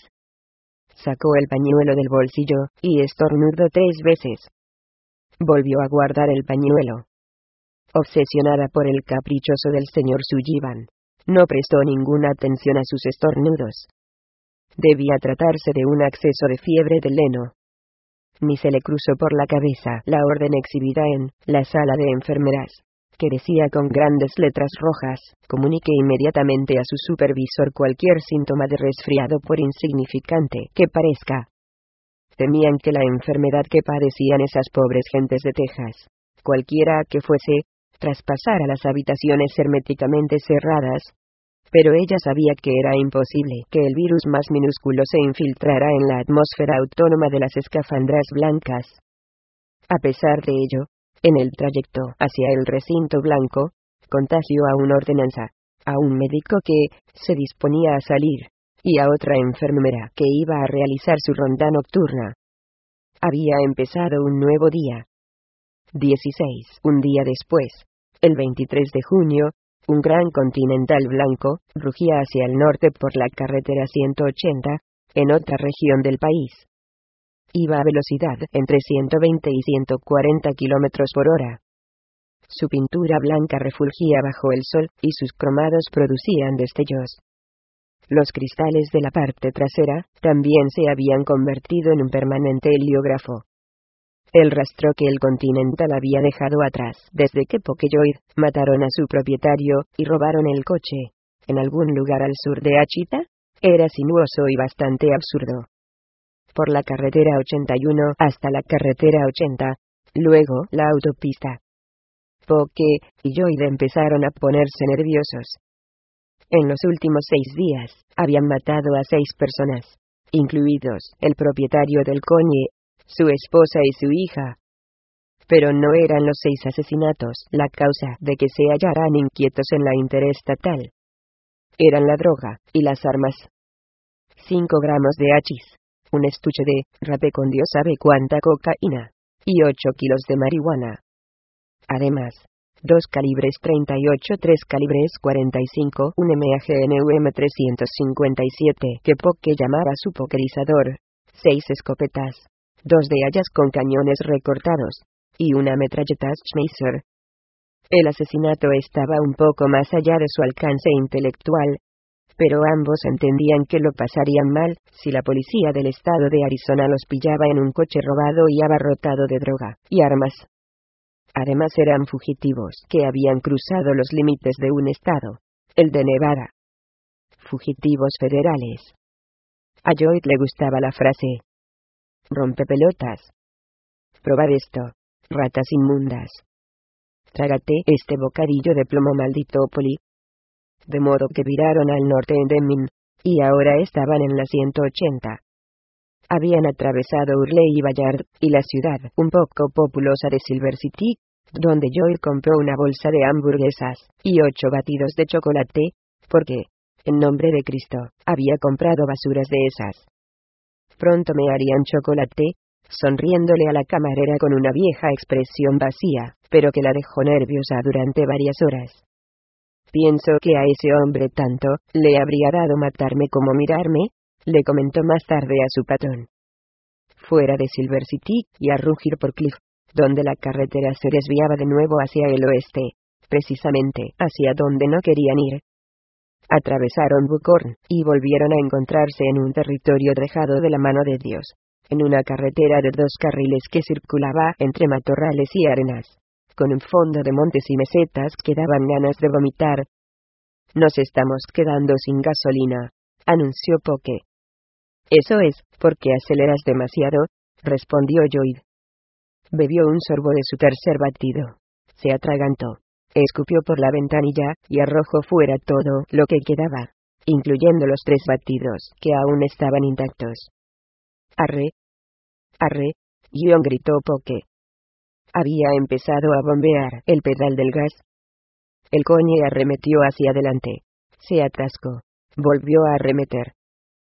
Sacó el pañuelo del bolsillo, y estornudó tres veces. Volvió a guardar el pañuelo. Obsesionada por el caprichoso del señor Sullivan, no prestó ninguna atención a sus estornudos. Debía tratarse de un acceso de fiebre del heno. Ni se le cruzó por la cabeza la orden exhibida en la sala de enfermeras, que decía con grandes letras rojas: comunique inmediatamente a su supervisor cualquier síntoma de resfriado por insignificante que parezca. Temían que la enfermedad que padecían esas pobres gentes de Texas, cualquiera que fuese, traspasara las habitaciones herméticamente cerradas. Pero ella sabía que era imposible que el virus más minúsculo se infiltrara en la atmósfera autónoma de las escafandras blancas. A pesar de ello, en el trayecto hacia el recinto blanco, contagió a una ordenanza, a un médico que se disponía a salir, y a otra enfermera que iba a realizar su ronda nocturna. Había empezado un nuevo día. dieciséis. Un día después, el veintitrés de junio, un gran Continental blanco rugía hacia el norte por la carretera ciento ochenta, en otra región del país. Iba a velocidad entre ciento veinte y ciento cuarenta kilómetros por hora. Su pintura blanca refulgía bajo el sol, y sus cromados producían destellos. Los cristales de la parte trasera también se habían convertido en un permanente heliógrafo. El rastro que el Continental había dejado atrás desde que Poke y Lloyd mataron a su propietario y robaron el coche, en algún lugar al sur de Achita, era sinuoso y bastante absurdo. Por la carretera ochenta y uno hasta la carretera ochenta, luego la autopista. Poke y Lloyd empezaron a ponerse nerviosos. En los últimos seis días, habían matado a seis personas, incluidos el propietario del coche, su esposa y su hija. Pero no eran los seis asesinatos la causa de que se hallaran inquietos en la interestatal. Eran la droga y las armas. Cinco gramos de hachís, un estuche de rape con Dios sabe cuánta cocaína, y ocho kilos de marihuana. Además, dos calibres treinta y ocho, tres calibres cuarenta y cinco, un M A G N U M trescientos cincuenta y siete que Poke llamaba su pokerizador, seis escopetas, dos de ellas con cañones recortados, y una metralleta Schmeisser. El asesinato estaba un poco más allá de su alcance intelectual, pero ambos entendían que lo pasarían mal si la policía del estado de Arizona los pillaba en un coche robado y abarrotado de droga y armas. Además eran fugitivos que habían cruzado los límites de un estado, el de Nevada. Fugitivos federales. A Lloyd le gustaba la frase rompepelotas. Probad esto, ratas inmundas. Trágate este bocadillo de plomo, maldito poli. De modo que viraron al norte en Deming, y ahora estaban en la ciento ochenta. Habían atravesado Hurley y Ballard, y la ciudad un poco populosa de Silver City, donde Lloyd compró una bolsa de hamburguesas, y ocho batidos de chocolate, porque, en nombre de Cristo, había comprado basuras de esas. Pronto me harían chocolate, sonriéndole a la camarera con una vieja expresión vacía, pero que la dejó nerviosa durante varias horas. Pienso que a ese hombre tanto le habría dado matarme como mirarme, le comentó más tarde a su patrón. Fuera de Silver City, y a rugir por Cliff, donde la carretera se desviaba de nuevo hacia el oeste, precisamente hacia donde no querían ir. Atravesaron Buckhorn, y volvieron a encontrarse en un territorio dejado de la mano de Dios, en una carretera de dos carriles que circulaba entre matorrales y arenas, con un fondo de montes y mesetas que daban ganas de vomitar. Nos estamos quedando sin gasolina, anunció Poke. Eso es, porque aceleras demasiado, respondió Lloyd. Bebió un sorbo de su tercer batido. Se atragantó. Escupió por la ventanilla, y arrojó fuera todo lo que quedaba, incluyendo los tres batidos que aún estaban intactos. Arre. Arre. Guión gritó Poke. Había empezado a bombear el pedal del gas. El coche arremetió hacia adelante. Se atascó. Volvió a arremeter.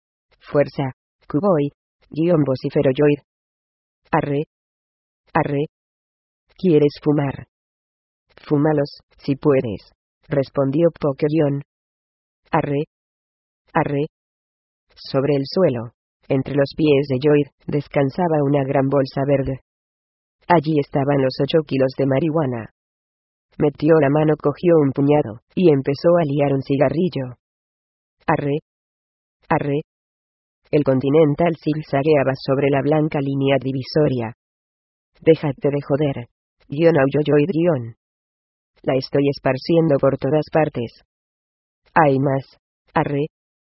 Fuerza, Cowboy, guión vociferó Lloyd. Arre. Arre. ¿Quieres fumar? Fúmalos, si puedes, respondió Poke guión. Arre. Arre. Sobre el suelo, entre los pies de Lloyd, descansaba una gran bolsa verde. Allí estaban los ocho kilos de marihuana. Metió la mano, cogió un puñado, y empezó a liar un cigarrillo. Arre. Arre. El Continental zigzagueaba sobre la blanca línea divisoria. Déjate de joder, guión aulló Lloyd guión. La estoy esparciendo por todas partes. Hay más. Arre.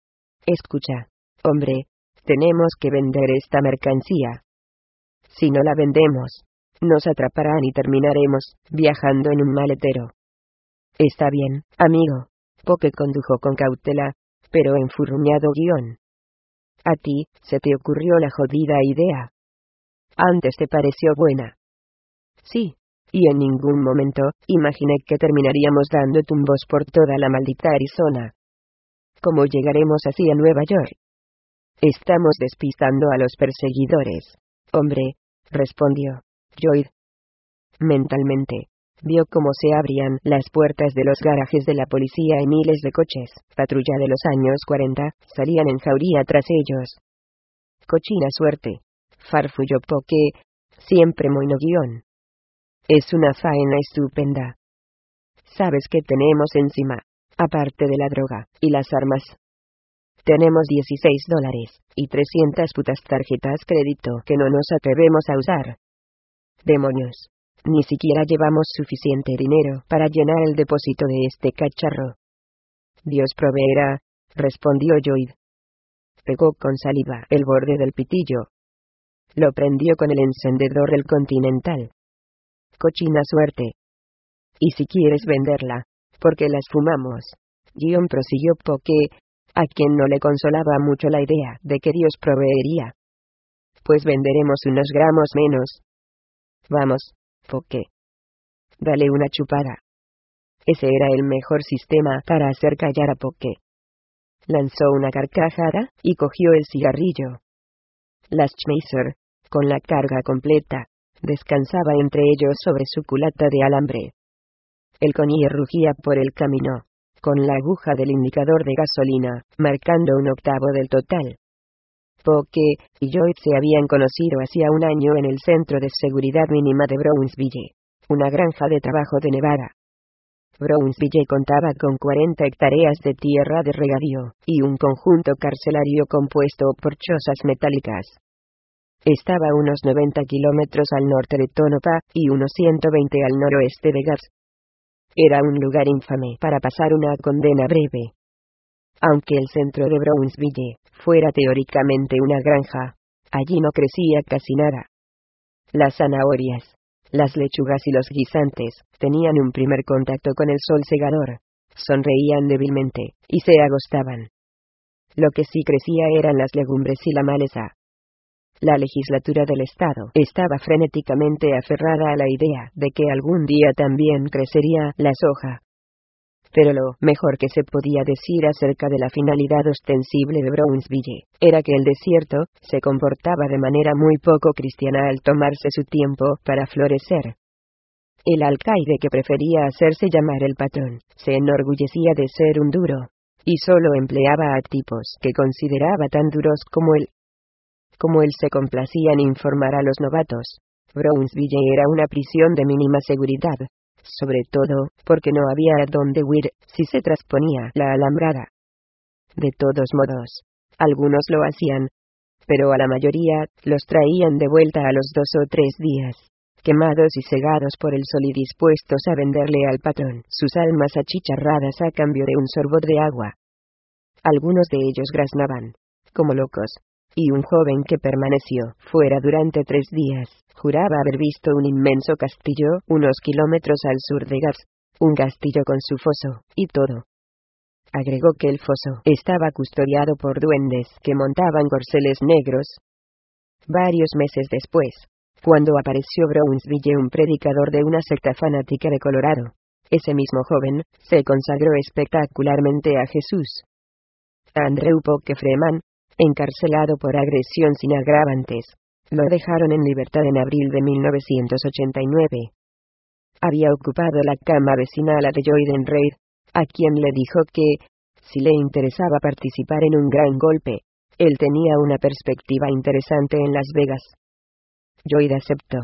Escucha, hombre, tenemos que vender esta mercancía. Si no la vendemos, nos atraparán y terminaremos viajando en un maletero. Está bien, amigo. Poke condujo con cautela, pero enfurruñado guión. A ti, se te ocurrió la jodida idea. Antes te pareció buena. Sí, y en ningún momento imaginé que terminaríamos dando tumbos por toda la maldita Arizona. ¿Cómo llegaremos así a Nueva York? Estamos despistando a los perseguidores, hombre, respondió Lloyd. Mentalmente, vio cómo se abrían las puertas de los garajes de la policía y miles de coches, patrulla de los años cuarenta, salían en jauría tras ellos. Cochina suerte, farfulló Poke, siempre moino guión. Es una faena estupenda. ¿Sabes qué tenemos encima, aparte de la droga y las armas? Tenemos dieciséis dólares, y trescientas putas tarjetas crédito que no nos atrevemos a usar. Demonios. Ni siquiera llevamos suficiente dinero para llenar el depósito de este cacharro. Dios proveerá, respondió Lloyd. Pegó con saliva el borde del pitillo. Lo prendió con el encendedor del Continental. Cochina suerte. Y si quieres venderla, porque las fumamos. Guión prosiguió Poque, a quien no le consolaba mucho la idea de que Dios proveería. Pues venderemos unos gramos menos. Vamos, Poque. Dale una chupada. Ese era el mejor sistema para hacer callar a Poque. Lanzó una carcajada y cogió el cigarrillo. Las Schmeisser, con la carga completa, descansaba entre ellos sobre su culata de alambre. El Connie rugía por el camino, con la aguja del indicador de gasolina, marcando un octavo del total. Poque y Lloyd se habían conocido hacía un año en el Centro de Seguridad Mínima de Brownsville, una granja de trabajo de Nevada. Brownsville contaba con cuarenta hectáreas de tierra de regadío, y un conjunto carcelario compuesto por chozas metálicas. Estaba a unos noventa kilómetros al norte de Tonopah, y unos ciento veinte al noroeste de Gas. Era un lugar infame para pasar una condena breve. Aunque el centro de Brownsville fuera teóricamente una granja, allí no crecía casi nada. Las zanahorias, las lechugas y los guisantes tenían un primer contacto con el sol cegador, sonreían débilmente, y se agostaban. Lo que sí crecía eran las legumbres y la maleza. La legislatura del estado estaba frenéticamente aferrada a la idea de que algún día también crecería la soja. Pero lo mejor que se podía decir acerca de la finalidad ostensible de Brownsville era que el desierto se comportaba de manera muy poco cristiana al tomarse su tiempo para florecer. El alcaide, que prefería hacerse llamar el patrón, se enorgullecía de ser un duro, y solo empleaba a tipos que consideraba tan duros como él. Como él se complacía en informar a los novatos, Brownsville era una prisión de mínima seguridad, sobre todo porque no había a dónde huir si se trasponía la alambrada. De todos modos, algunos lo hacían, pero a la mayoría los traían de vuelta a los dos o tres días, quemados y cegados por el sol y dispuestos a venderle al patrón sus almas achicharradas a cambio de un sorbo de agua. Algunos de ellos graznaban, como locos, y un joven que permaneció fuera durante tres días juraba haber visto un inmenso castillo unos kilómetros al sur de Gas, un castillo con su foso, y todo. Agregó que el foso estaba custodiado por duendes que montaban corceles negros. Varios meses después, cuando apareció Brownsville un predicador de una secta fanática de Colorado, ese mismo joven se consagró espectacularmente a Jesús. Andrew Poque Freeman, encarcelado por agresión sin agravantes, lo dejaron en libertad en abril de mil novecientos ochenta y nueve. Había ocupado la cama vecinal de Lloyd en Reid, a quien le dijo que, si le interesaba participar en un gran golpe, él tenía una perspectiva interesante en Las Vegas. Lloyd aceptó.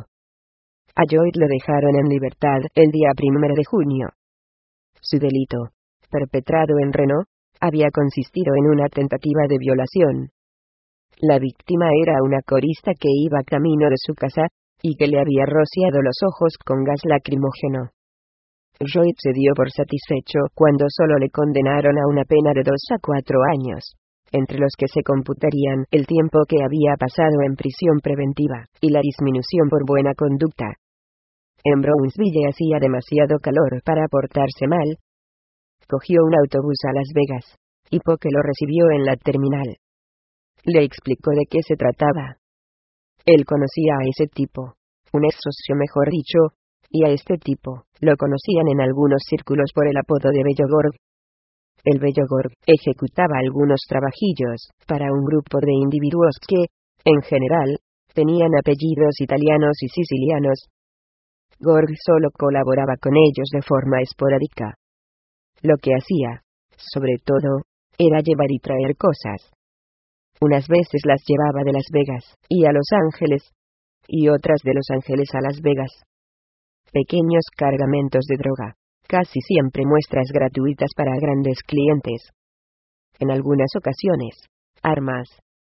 A Lloyd lo dejaron en libertad el día primero de junio. Su delito, perpetrado en Reno, había consistido en una tentativa de violación. La víctima era una corista que iba camino de su casa, y que le había rociado los ojos con gas lacrimógeno. Lloyd se dio por satisfecho cuando solo le condenaron a una pena de dos a cuatro años, entre los que se computarían el tiempo que había pasado en prisión preventiva, y la disminución por buena conducta. En Brownsville hacía demasiado calor para portarse mal. Cogió un autobús a Las Vegas, y Poque lo recibió en la terminal. Le explicó de qué se trataba. Él conocía a ese tipo, un ex socio mejor dicho, y a este tipo lo conocían en algunos círculos por el apodo de Bello Gorg. El Bello Gorg ejecutaba algunos trabajillos para un grupo de individuos que, en general, tenían apellidos italianos y sicilianos. Gorg solo colaboraba con ellos de forma esporádica. Lo que hacía, sobre todo, era llevar y traer cosas. Unas veces las llevaba de Las Vegas y a Los Ángeles, y otras de Los Ángeles a Las Vegas. Pequeños cargamentos de droga, casi siempre muestras gratuitas para grandes clientes. en algunas ocasiones, armas.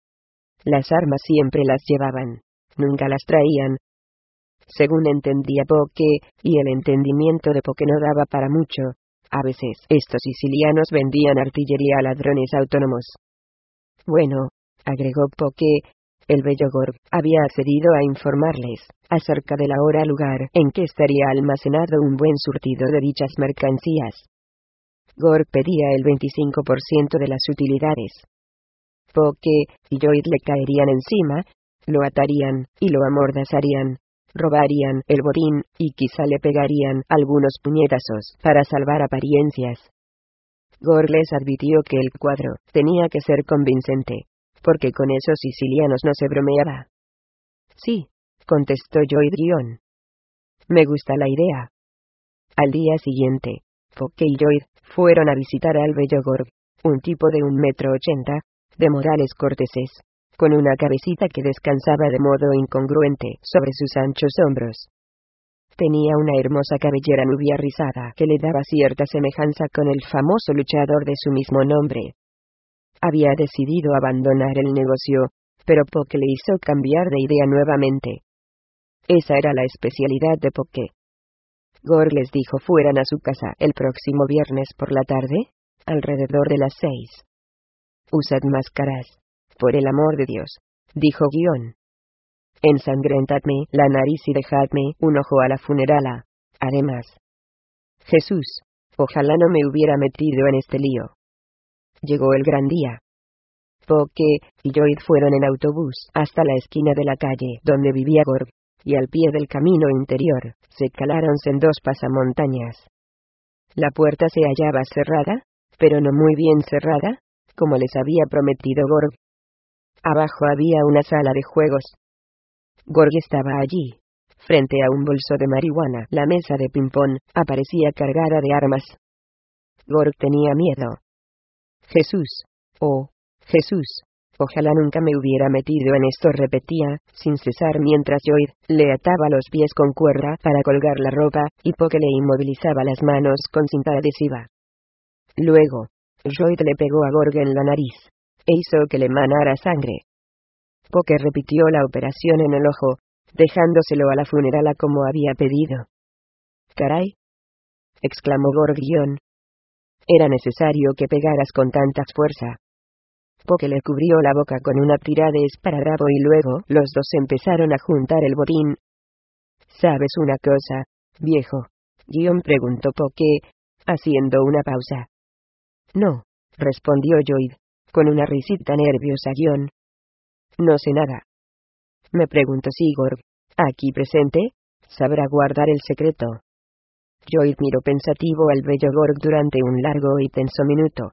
Las armas siempre las llevaban, nunca las traían. Según entendía Poke, y el entendimiento de Poke no daba para mucho, a veces estos sicilianos vendían artillería a ladrones autónomos. Bueno, agregó Poke, el bello Gorg había accedido a informarles acerca de la hora lugar en que estaría almacenado un buen surtido de dichas mercancías. Gorg pedía el veinticinco por ciento de las utilidades. Poke y Lloyd le caerían encima, lo atarían y lo amordazarían, robarían el botín y quizá le pegarían algunos puñetazos para salvar apariencias. Gorg les advirtió que el cuadro tenía que ser convincente, porque con esos sicilianos no se bromeaba. Sí, contestó Lloyd guión. Me gusta la idea. Al día siguiente, Poke y Lloyd fueron a visitar al bello Gorg, un tipo de un metro ochenta, de modales corteses, con una cabecita que descansaba de modo incongruente sobre sus anchos hombros. Tenía una hermosa cabellera rubia rizada que le daba cierta semejanza con el famoso luchador de su mismo nombre. Había decidido abandonar el negocio, pero Poke le hizo cambiar de idea nuevamente. Esa era la especialidad de Poke. Gorg les dijo fueran a su casa el próximo viernes por la tarde, alrededor de las seis. Usad máscaras, por el amor de Dios, dijo guión. Ensangrentadme la nariz y dejadme un ojo a la funerala. Además, Jesús, ojalá no me hubiera metido en este lío. Llegó el gran día. Poke y Lloyd fueron en autobús hasta la esquina de la calle donde vivía Gorg, y al pie del camino interior se calaron en dos pasamontañas. La puerta se hallaba cerrada, pero no muy bien cerrada, como les había prometido Gorg. Abajo había una sala de juegos. Gorg estaba allí, frente a un bolso de marihuana. La mesa de ping-pong aparecía cargada de armas. Gorg tenía miedo. Jesús, oh, Jesús, ojalá nunca me hubiera metido en esto, repetía, sin cesar mientras Lloyd le ataba los pies con cuerda para colgar la ropa, y Poke le inmovilizaba las manos con cinta adhesiva. Luego, Lloyd le pegó a Gorg en la nariz, e hizo que le manara sangre. Poke repitió la operación en el ojo, dejándoselo a la funerala como había pedido. «Caray», exclamó Gorg guión. «Era necesario que pegaras con tanta fuerza». Poke le cubrió la boca con una tira de esparadrapo y luego los dos empezaron a juntar el botín. «¿Sabes una cosa, viejo?», guión preguntó Poke, haciendo una pausa. «No», respondió Lloyd, con una risita nerviosa guión. «No sé nada». Me pregunto si Gorg, aquí presente, sabrá guardar el secreto. Lloyd miró pensativo al bello Gorg durante un largo y tenso minuto.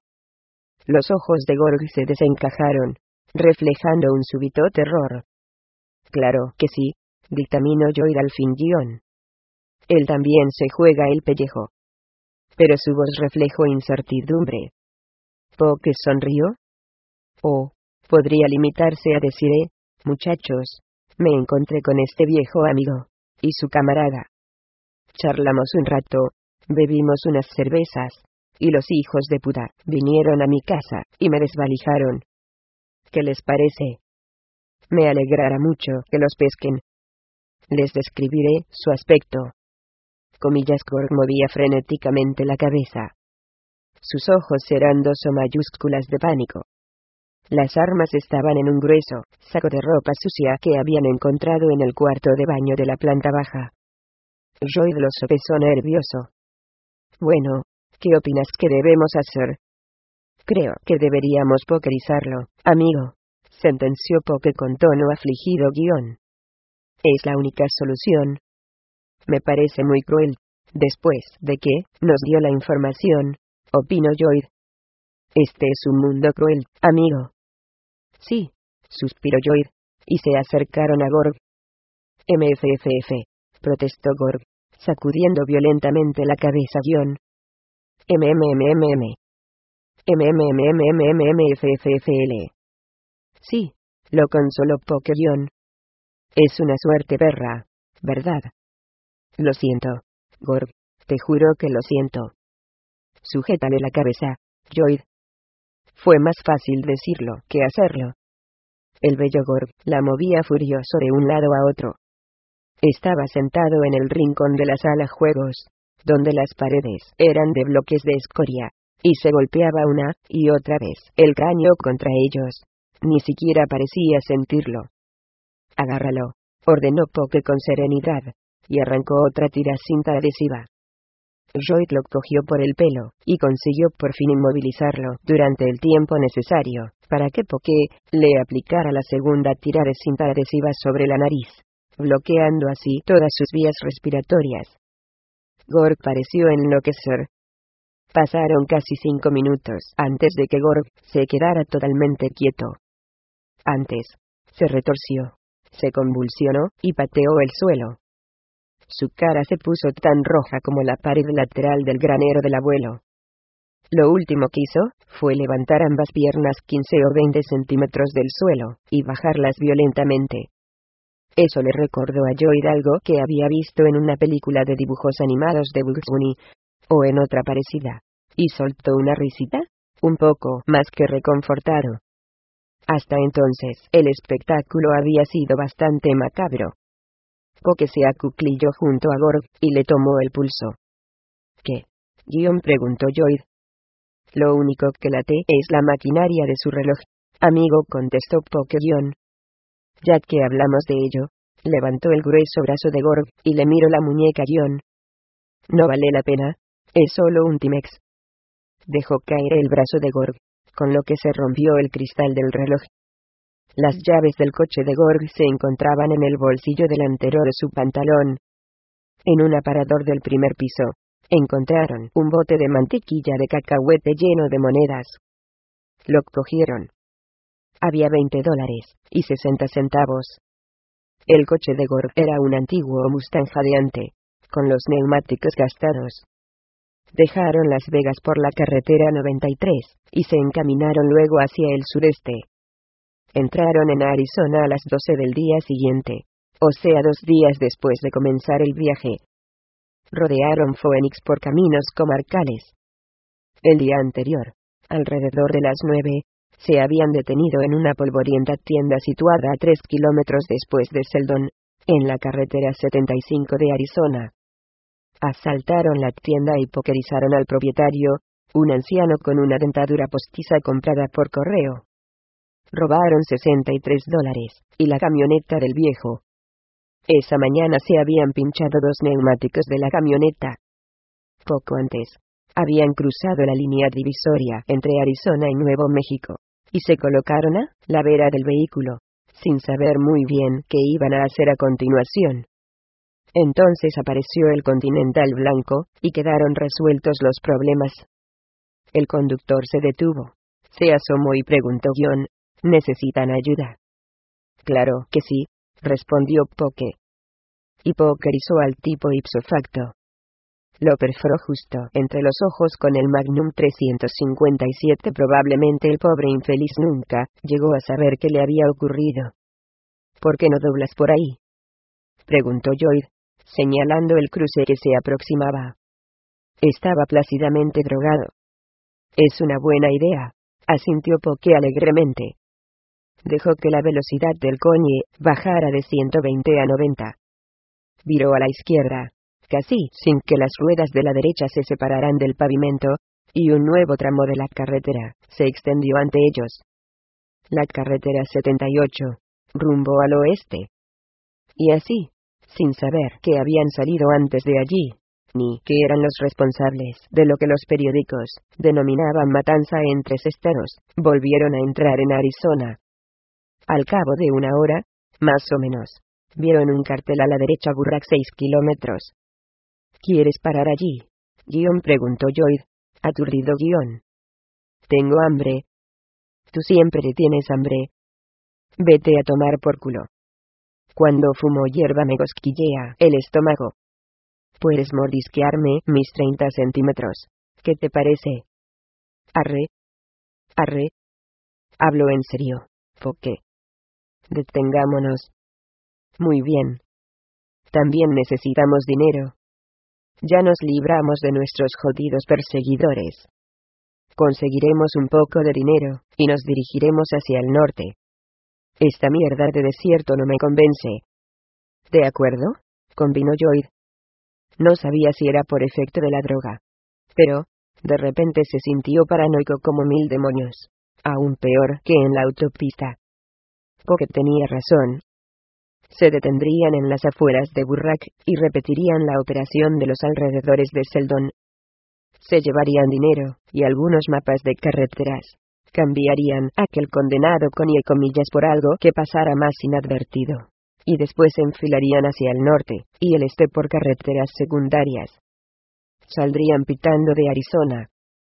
Los ojos de Gorg se desencajaron, reflejando un súbito terror. «Claro que sí», dictaminó Lloyd al fin guión. «Él también se juega el pellejo». Pero su voz reflejó incertidumbre. Poke sonrió. «Oh, podría limitarse a decir, eh, muchachos, me encontré con este viejo amigo y su camarada. Charlamos un rato, bebimos unas cervezas, y los hijos de puta vinieron a mi casa y me desvalijaron. ¿Qué les parece? Me alegrará mucho que los pesquen. Les describiré su aspecto». Comillas. Gorg movía frenéticamente la cabeza. Sus ojos eran dos O mayúsculas de pánico. Las armas estaban en un grueso saco de ropa sucia que habían encontrado en el cuarto de baño de la planta baja. Lloyd lo sopesó nervioso. «Bueno, ¿qué opinas que debemos hacer?» «Creo que deberíamos pokerizarlo, amigo», sentenció Poke con tono afligido guión. «Es la única solución. Me parece muy cruel, después de que nos dio la información», opinó Lloyd. «Este es un mundo cruel, amigo». «Sí», suspiró Lloyd, y se acercaron a Gorg. «Mfff», protestó Gorg, sacudiendo violentamente la cabeza guión. «Mmmmmm. Mmmmmmmmffl». «Sí», lo consoló Poke guión. «Es una suerte perra, ¿verdad?» «Lo siento, Gorg, te juro que lo siento». «Sujétale la cabeza, Lloyd». fue más fácil decirlo que hacerlo. El bello Gorg la movía furioso de un lado a otro. Estaba sentado en el rincón de la sala juegos, donde las paredes eran de bloques de escoria, y se golpeaba una y otra vez el cráneo contra ellos. Ni siquiera parecía sentirlo. «Agárralo», ordenó Poke con serenidad, y arrancó otra tira cinta adhesiva. Lloyd lo cogió por el pelo, y consiguió por fin inmovilizarlo durante el tiempo necesario, para que Poke le aplicara la segunda tira de cinta adhesiva sobre la nariz, bloqueando así todas sus vías respiratorias. Gorg pareció enloquecer. Pasaron casi cinco minutos antes de que Gorg se quedara totalmente quieto. Antes, se retorció, se convulsionó y pateó el suelo. Su cara se puso tan roja como la pared lateral del granero del abuelo. Lo último que hizo fue levantar ambas piernas quince o veinte centímetros del suelo y bajarlas violentamente. Eso le recordó a Lloyd algo que había visto en una película de dibujos animados de Bugs Bunny, o en otra parecida, y soltó una risita, un poco más que reconfortado. Hasta entonces, el espectáculo había sido bastante macabro. Poke se acuclilló junto a Gorg y le tomó el pulso. ¿Qué? Guión preguntó Lloyd. Lo único que late es la maquinaria de su reloj, amigo, contestó Poke guión. Ya que hablamos de ello, levantó el grueso brazo de Gorg y le miró la muñeca guión. No vale la pena, es solo un Timex. Dejó caer el brazo de Gorg, con lo que se rompió el cristal del reloj. Las llaves del coche de Gorg se encontraban en el bolsillo delantero de su pantalón. En un aparador del primer piso, encontraron un bote de mantequilla de cacahuete lleno de monedas. Lo cogieron. Había veinte dólares y sesenta centavos. El coche de Gorg era un antiguo Mustang jadeante, con los neumáticos gastados. Dejaron Las Vegas por la carretera noventa y tres, y se encaminaron luego hacia el sureste. Entraron en Arizona a las doce del día siguiente, o sea dos días después de comenzar el viaje. Rodearon Phoenix por caminos comarcales. El día anterior, alrededor de las nueve, se habían detenido en una polvorienta tienda situada a tres kilómetros después de Seldon, en la carretera setenta y cinco de Arizona. Asaltaron la tienda y pokerizaron al propietario, un anciano con una dentadura postiza comprada por correo. Robaron sesenta y tres dólares, y la camioneta del viejo. Esa mañana se habían pinchado dos neumáticos de la camioneta. Poco antes, habían cruzado la línea divisoria entre Arizona y Nuevo México, y se colocaron a la vera del vehículo, sin saber muy bien qué iban a hacer a continuación. Entonces apareció el Continental blanco, y quedaron resueltos los problemas. El conductor se detuvo, se asomó y preguntó guión, ¿necesitan ayuda? Claro que sí, respondió Poke. Y pokerizó al tipo ipso facto. Lo perforó justo entre los ojos con el Magnum trescientos cincuenta y siete. Probablemente el pobre infeliz nunca llegó a saber qué le había ocurrido. ¿Por qué no doblas por ahí?, preguntó Lloyd, señalando el cruce que se aproximaba. Estaba plácidamente drogado. Es una buena idea, asintió Poke alegremente. Dejó que la velocidad del coche bajara de ciento veinte a noventa. Viró a la izquierda, casi sin que las ruedas de la derecha se separaran del pavimento, y un nuevo tramo de la carretera se extendió ante ellos. La carretera setenta y ocho, rumbo al oeste. Y así, sin saber que habían salido antes de allí, ni que eran los responsables de lo que los periódicos denominaban matanza entre cesteros, volvieron a entrar en Arizona. Al cabo de una hora, más o menos, vieron un cartel a la derecha: Burrak seis kilómetros. ¿Quieres parar allí?, guión preguntó Lloyd, aturdido guión. Tengo hambre. Tú siempre tienes hambre. Vete a tomar por culo. Cuando fumo hierba me cosquillea el estómago. Puedes mordisquearme mis treinta centímetros. ¿Qué te parece? Arre. Arre. Hablo en serio, Poke. Detengámonos. Muy bien. También necesitamos dinero. Ya nos libramos de nuestros jodidos perseguidores. Conseguiremos un poco de dinero, y nos dirigiremos hacia el norte. Esta mierda de desierto no me convence. ¿De acuerdo?, convino Lloyd. No sabía si era por efecto de la droga. Pero, de repente se sintió paranoico como mil demonios. Aún peor que en la autopista. Pocket tenía razón. Se detendrían en las afueras de Burrak, y repetirían la operación de los alrededores de Seldon. Se llevarían dinero, y algunos mapas de carreteras. Cambiarían aquel condenado conie comillas por algo que pasara más inadvertido. Y después se enfilarían hacia el norte, y el este por carreteras secundarias. Saldrían pitando de Arizona.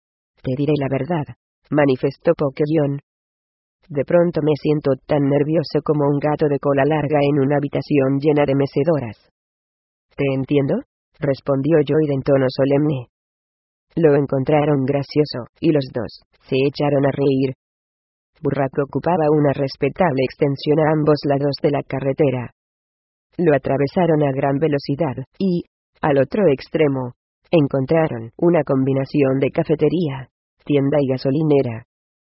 Te diré la verdad, manifestó Pokémon. De pronto me siento tan nervioso como un gato de cola larga en una habitación llena de mecedoras. ¿Te entiendo?, respondió Lloyd en tono solemne. Lo encontraron gracioso, y los dos se echaron a reír. Burrak ocupaba una respetable extensión a ambos lados de la carretera. Lo atravesaron a gran velocidad, y, al otro extremo, encontraron una combinación de cafetería, tienda y gasolinera.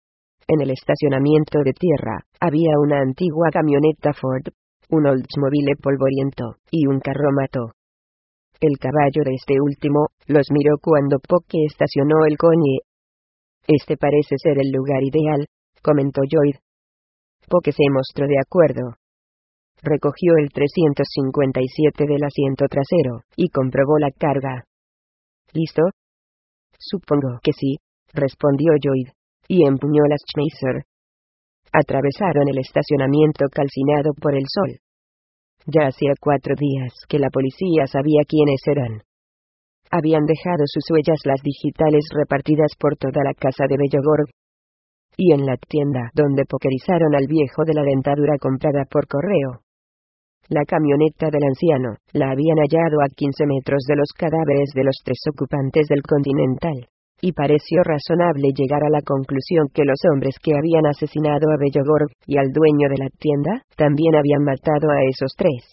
En el estacionamiento de tierra, había una antigua camioneta Ford, un Oldsmobile polvoriento, y un carromato. El caballo de este último, los miró cuando Poke estacionó el coche. Este parece ser el lugar ideal, comentó Lloyd. Poke se mostró de acuerdo. Recogió el trescientos cincuenta y siete del asiento trasero, y comprobó la carga. ¿Listo? Supongo que sí, respondió Lloyd, y empuñó las Schmeisser. Atravesaron el estacionamiento calcinado por el sol. Ya hacía cuatro días que la policía sabía quiénes eran. Habían dejado sus huellas las digitales repartidas por toda la casa de Bellogorg. Y en la tienda donde pokerizaron al viejo de la dentadura comprada por correo. La camioneta del anciano la habían hallado a quince metros de los cadáveres de los tres ocupantes del Continental, y pareció razonable llegar a la conclusión que los hombres que habían asesinado a Bellogorg y al dueño de la tienda también habían matado a esos tres.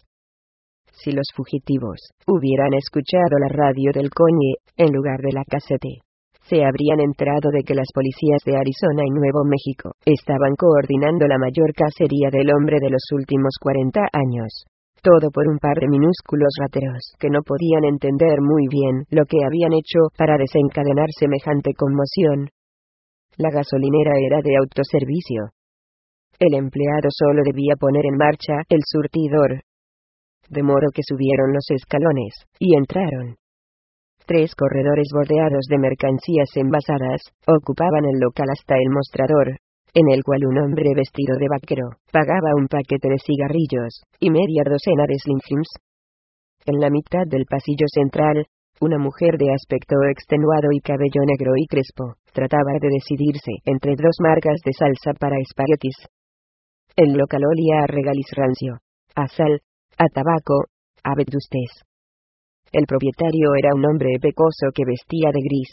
Si los fugitivos hubieran escuchado la radio del coñe, en lugar de la casete, se habrían enterado de que las policías de Arizona y Nuevo México estaban coordinando la mayor cacería del hombre de los últimos cuarenta años. Todo por un par de minúsculos rateros que no podían entender muy bien lo que habían hecho para desencadenar semejante conmoción. La gasolinera era de autoservicio. El empleado solo debía poner en marcha el surtidor. De modo que subieron los escalones, y entraron. Tres corredores bordeados de mercancías envasadas ocupaban el local hasta el mostrador, en el cual un hombre vestido de vaquero pagaba un paquete de cigarrillos y media docena de Slim Jims. En la mitad del pasillo central, una mujer de aspecto extenuado y cabello negro y crespo trataba de decidirse entre dos marcas de salsa para espaguetis. El local olía a regaliz rancio, a sal, a tabaco, a vetustés. El propietario era un hombre pecoso que vestía de gris.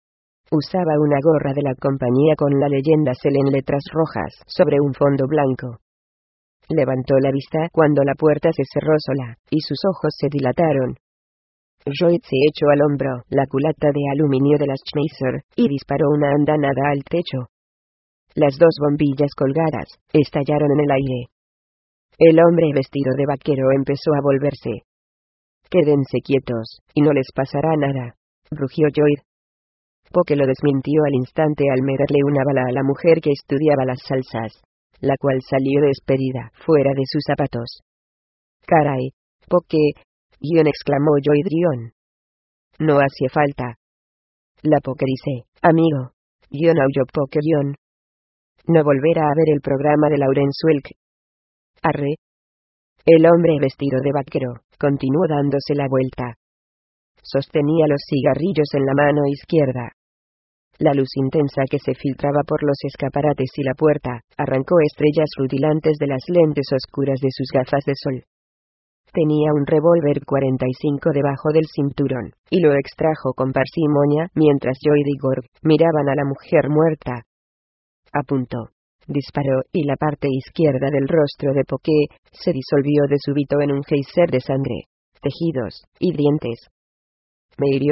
Usaba una gorra de la compañía con la leyenda Cel en letras rojas sobre un fondo blanco. Levantó la vista cuando la puerta se cerró sola, y sus ojos se dilataron. Lloyd se echó al hombro la culata de aluminio de las Schmeisser, y disparó una andanada al techo. Las dos bombillas colgadas estallaron en el aire. El hombre vestido de vaquero empezó a volverse. «Quédense quietos, y no les pasará nada», rugió Lloyd. Poke lo desmintió al instante al meterle una bala a la mujer que estudiaba las salsas, la cual salió despedida fuera de sus zapatos. «Caray, Poke», guión exclamó Lloyd Rion. «No hacía falta». «La pokericé, amigo», guión aulló Poke guión. «No volverá a ver el programa de Laurence Welk». «Arre». El hombre vestido de vaquero continuó dándose la vuelta. Sostenía los cigarrillos en la mano izquierda. La luz intensa que se filtraba por los escaparates y la puerta arrancó estrellas rutilantes de las lentes oscuras de sus gafas de sol. Tenía un revólver cuarenta y cinco debajo del cinturón, y lo extrajo con parsimonia mientras Lloyd y Gorg miraban a la mujer muerta. Apuntó. Disparó, y la parte izquierda del rostro de Poke se disolvió de súbito en un geyser de sangre, tejidos y dientes. ¿Me hirió?,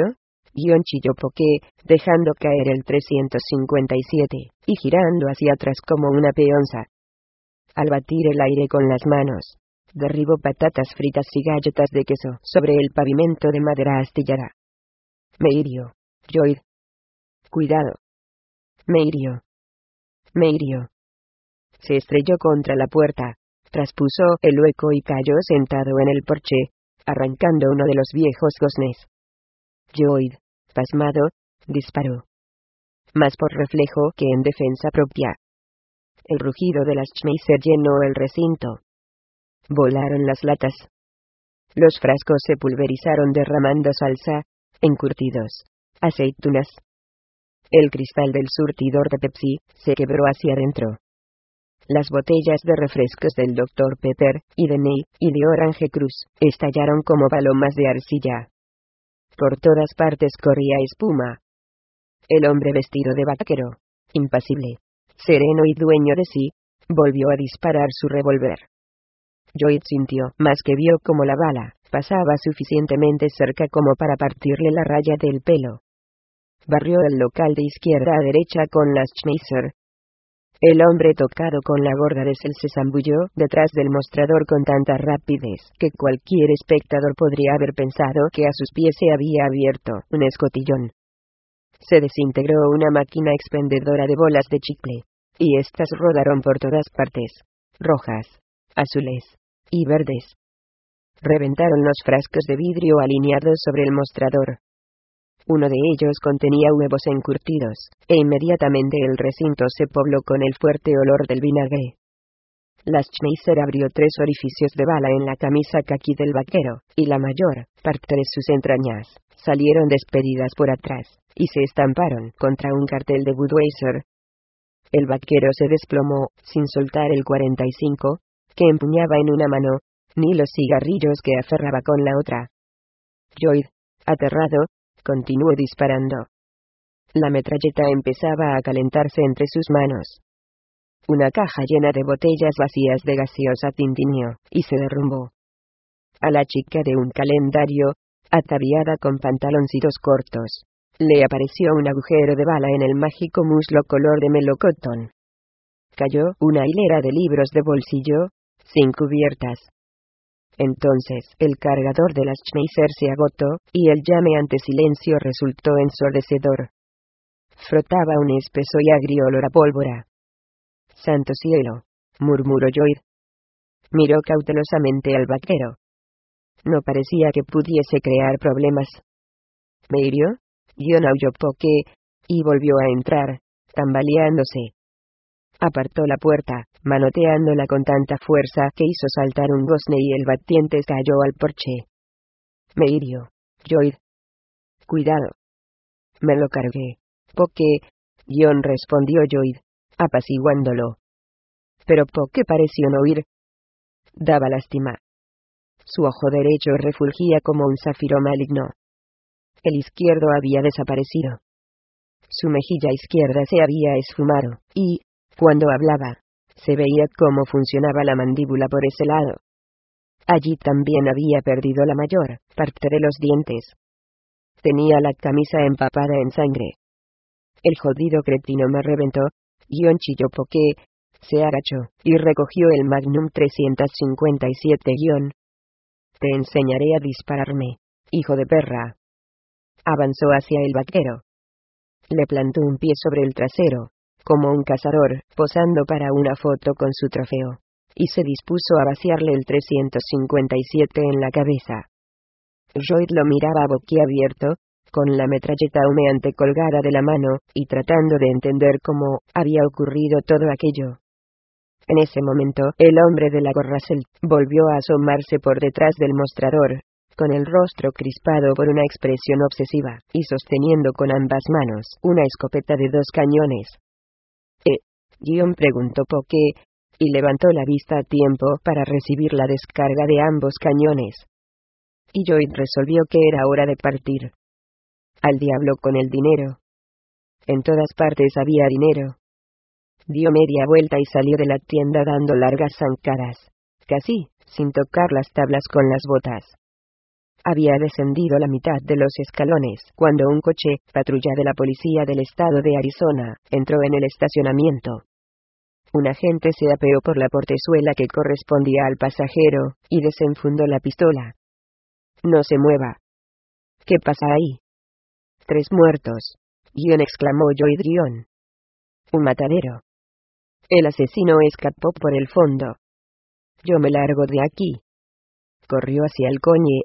Guión chilló Poké, dejando caer el trescientos cincuenta y siete, y girando hacia atrás como una peonza. Al batir el aire con las manos, derribó patatas fritas y galletas de queso sobre el pavimento de madera astillada. Me hirió. Lloyd. Cuidado. Me hirió. Me hirió. Se estrelló contra la puerta, traspuso el hueco y cayó sentado en el porche, arrancando uno de los viejos goznes. Lloyd, pasmado, disparó. Más por reflejo que en defensa propia. El rugido de las Schmeisser llenó el recinto. Volaron las latas. Los frascos se pulverizaron derramando salsa, encurtidos, aceitunas. El cristal del surtidor de Pepsi se quebró hacia adentro. Las botellas de refrescos del doctor Pepper, y de Ney, y de Orange Cruz, estallaron como palomas de arcilla. Por todas partes corría espuma. El hombre vestido de vaquero, impasible, sereno y dueño de sí, volvió a disparar su revólver. Lloyd sintió, más que vio como la bala pasaba suficientemente cerca como para partirle la raya del pelo. Barrió el local de izquierda a derecha con las Schmeisser. El hombre tocado con la gorda de Sel se zambulló detrás del mostrador con tanta rapidez que cualquier espectador podría haber pensado que a sus pies se había abierto un escotillón. Se desintegró una máquina expendedora de bolas de chicle, y éstas rodaron por todas partes, rojas, azules y verdes. Reventaron los frascos de vidrio alineados sobre el mostrador. Uno de ellos contenía huevos encurtidos, e inmediatamente el recinto se pobló con el fuerte olor del vinagre. Las Schmeisser abrió tres orificios de bala en la camisa caqui del vaquero, y la mayor parte de sus entrañas salieron despedidas por atrás, y se estamparon contra un cartel de Budweiser. El vaquero se desplomó, sin soltar el cuarenta y cinco, que empuñaba en una mano, ni los cigarrillos que aferraba con la otra. Lloyd, aterrado, continuó disparando. La metralleta empezaba a calentarse entre sus manos. Una caja llena de botellas vacías de gaseosa tintineó, y se derrumbó. A la chica de un calendario, ataviada con pantaloncitos cortos, le apareció un agujero de bala en el mágico muslo color de melocotón. Cayó una hilera de libros de bolsillo, sin cubiertas. Entonces, el cargador de las Schmeisser se agotó, y el llameante silencio resultó ensordecedor. Frotaba un espeso y agrio olor a pólvora. «Santo cielo», murmuró Lloyd. Miró cautelosamente al vaquero. No parecía que pudiese crear problemas. ¿Me hirió? John aulló Poké, y volvió a entrar, tambaleándose. Apartó la puerta, manoteándola con tanta fuerza que hizo saltar un gozne y el batiente cayó al porche. Me hirió. Lloyd. Cuidado. Me lo cargué. Poké. John respondió Lloyd, apaciguándolo. Pero Poké pareció no oír. Daba lástima. Su ojo derecho refulgía como un zafiro maligno. El izquierdo había desaparecido. Su mejilla izquierda se había esfumado, y, cuando hablaba, se veía cómo funcionaba la mandíbula por ese lado. Allí también había perdido la mayor parte de los dientes. Tenía la camisa empapada en sangre. El jodido cretino me reventó, guión chilló Poké, se agachó, y recogió el Magnum trescientos cincuenta y siete guión. Te enseñaré a dispararme, hijo de perra. Avanzó hacia el vaquero. Le plantó un pie sobre el trasero, como un cazador, posando para una foto con su trofeo, y se dispuso a vaciarle el trescientos cincuenta y siete en la cabeza. Lloyd lo miraba boquiabierto, con la metralleta humeante colgada de la mano, y tratando de entender cómo había ocurrido todo aquello. En ese momento, el hombre de la gorra Sel volvió a asomarse por detrás del mostrador, con el rostro crispado por una expresión obsesiva, y sosteniendo con ambas manos una escopeta de dos cañones. «¿Eh?» Guión preguntó Poké, y levantó la vista a tiempo para recibir la descarga de ambos cañones. Y Lloyd resolvió que era hora de partir. Al diablo con el dinero. En todas partes había dinero. Dio media vuelta y salió de la tienda dando largas zancadas, casi sin tocar las tablas con las botas. Había descendido la mitad de los escalones cuando un coche, patrulla de la policía del estado de Arizona, entró en el estacionamiento. Un agente se apeó por la portezuela que correspondía al pasajero, y desenfundó la pistola. «No se mueva». «¿Qué pasa ahí?» «Tres muertos», Guion exclamó Joy Drion. «Un matadero». «El asesino escapó por el fondo». «Yo me largo de aquí». Corrió hacia el coche.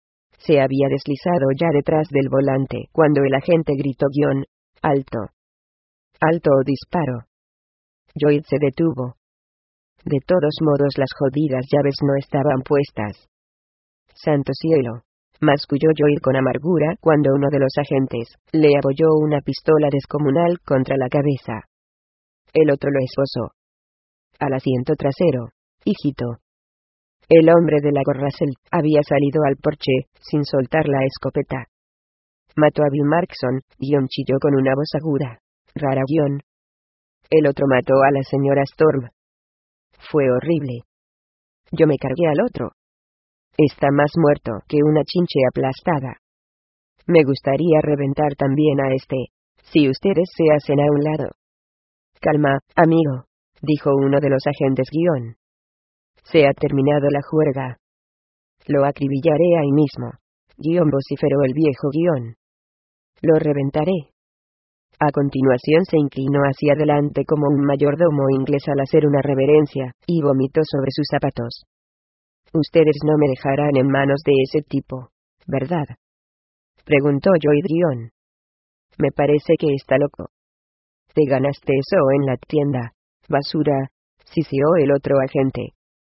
Se había deslizado ya detrás del volante cuando el agente gritó guión, «¡Alto! ¡Alto o disparo!». Joy se detuvo. De todos modos las jodidas llaves no estaban puestas. «¡Santo cielo!», masculló Joy con amargura cuando uno de los agentes le apoyó una pistola descomunal contra la cabeza. El otro lo esbozó. «Al asiento trasero, hijito». El hombre de la gorra Celt había salido al porche, sin soltar la escopeta. «Mató a Bill Markson», guión chilló con una voz aguda. «Rara guión». «El otro mató a la señora Storm». «Fue horrible». «Yo me cargué al otro». «Está más muerto que una chinche aplastada». «Me gustaría reventar también a este. Si ustedes se hacen a un lado». «Calma, amigo», dijo uno de los agentes guión. «Se ha terminado la juerga». «Lo acribillaré ahí mismo», guión vociferó el viejo guión. «Lo reventaré». A continuación se inclinó hacia adelante como un mayordomo inglés al hacer una reverencia, y vomitó sobre sus zapatos. «Ustedes no me dejarán en manos de ese tipo, ¿verdad?», preguntó Joy Drion. «Me parece que está loco». «Te ganaste eso en la tienda, basura», siseó el otro agente.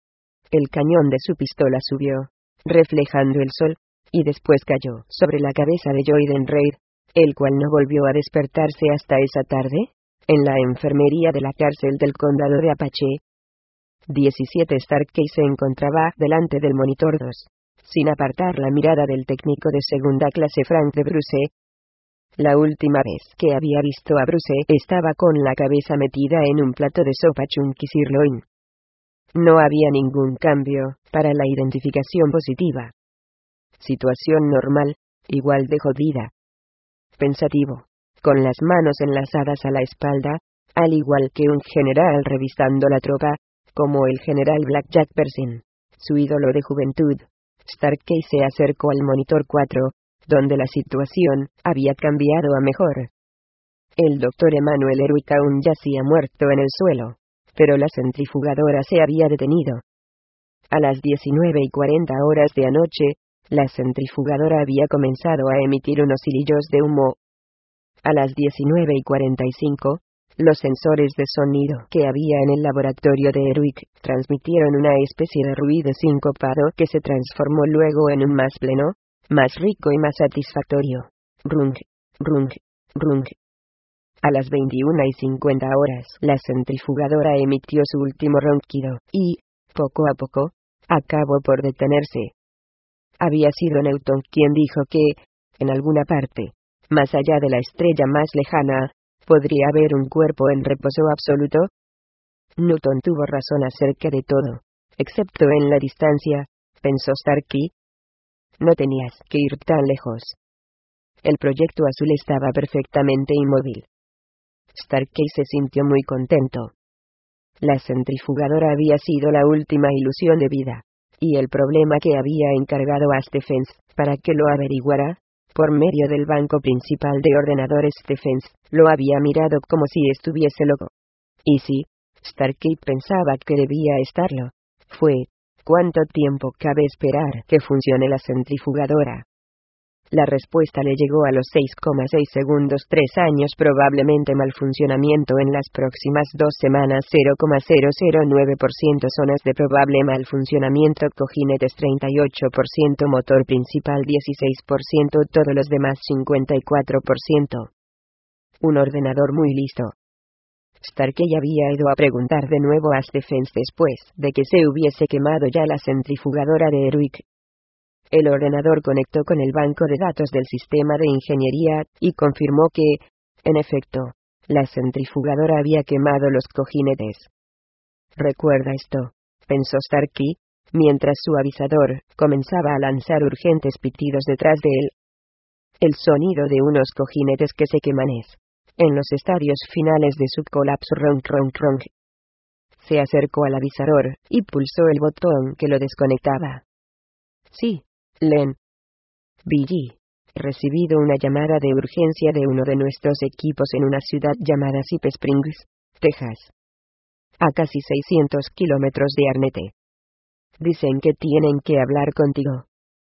El cañón de su pistola subió, reflejando el sol, y después cayó sobre la cabeza de Joyden Reid, el cual no volvió a despertarse hasta esa tarde, en la enfermería de la cárcel del condado de Apache. diecisiete Starkey se encontraba delante del monitor dos, sin apartar la mirada del técnico de segunda clase Frank de Bruce. La última vez que había visto a Bruce estaba con la cabeza metida en un plato de sopa chunky sirloin. No había ningún cambio para la identificación positiva. Situación normal, igual de jodida. Pensativo, con las manos enlazadas a la espalda, al igual que un general revistando la tropa, como el general Blackjack Pershing, su ídolo de juventud. Starkey se acercó al monitor cuatro, donde la situación había cambiado a mejor. El doctor Emanuel Erwick aún yacía muerto en el suelo, pero la centrifugadora se había detenido. A las diecinueve y cuarenta horas de anoche, la centrifugadora había comenzado a emitir unos hilillos de humo. A las diecinueve y cuarenta y cinco, los sensores de sonido que había en el laboratorio de Erwick transmitieron una especie de ruido sincopado que se transformó luego en un más pleno, más rico y más satisfactorio. Rung, rung, rung. A las veintiuna y cincuenta horas, la centrifugadora emitió su último ronquido, y, poco a poco, acabó por detenerse. Había sido Newton quien dijo que, en alguna parte, más allá de la estrella más lejana, podría haber un cuerpo en reposo absoluto. Newton tuvo razón acerca de todo, excepto en la distancia, pensó Starkey. No tenías que ir tan lejos. El proyecto azul estaba perfectamente inmóvil. Starkey se sintió muy contento. La centrifugadora había sido la última ilusión de vida, y el problema que había encargado a Stephens, para que lo averiguara, por medio del banco principal de ordenadores Stephens, lo había mirado como si estuviese loco. Y si Starkey pensaba que debía estarlo, fue, ¿cuánto tiempo cabe esperar que funcione la centrifugadora? La respuesta le llegó a los seis coma seis segundos. Tres años probablemente mal funcionamiento en las próximas dos semanas. Cero coma cero cero nueve por ciento zonas de probable mal funcionamiento. Cojinetes treinta y ocho por ciento. Motor principal dieciséis por ciento. Todos los demás cincuenta y cuatro por ciento. Un ordenador muy listo. Starkey había ido a preguntar de nuevo a Stephens después de que se hubiese quemado ya la centrifugadora de Erwick. El ordenador conectó con el banco de datos del sistema de ingeniería, y confirmó que, en efecto, la centrifugadora había quemado los cojinetes. «Recuerda esto», pensó Starkey, mientras su avisador comenzaba a lanzar urgentes pitidos detrás de él. El sonido de unos cojinetes que se queman es, en los estadios finales de su colapso, ronk ronk ronk. Se acercó al avisador y pulsó el botón que lo desconectaba. Sí, Len. Billy. He recibido una llamada de urgencia de uno de nuestros equipos en una ciudad llamada Zip Springs, Texas. A casi seiscientos kilómetros de Arnette. Dicen que tienen que hablar contigo.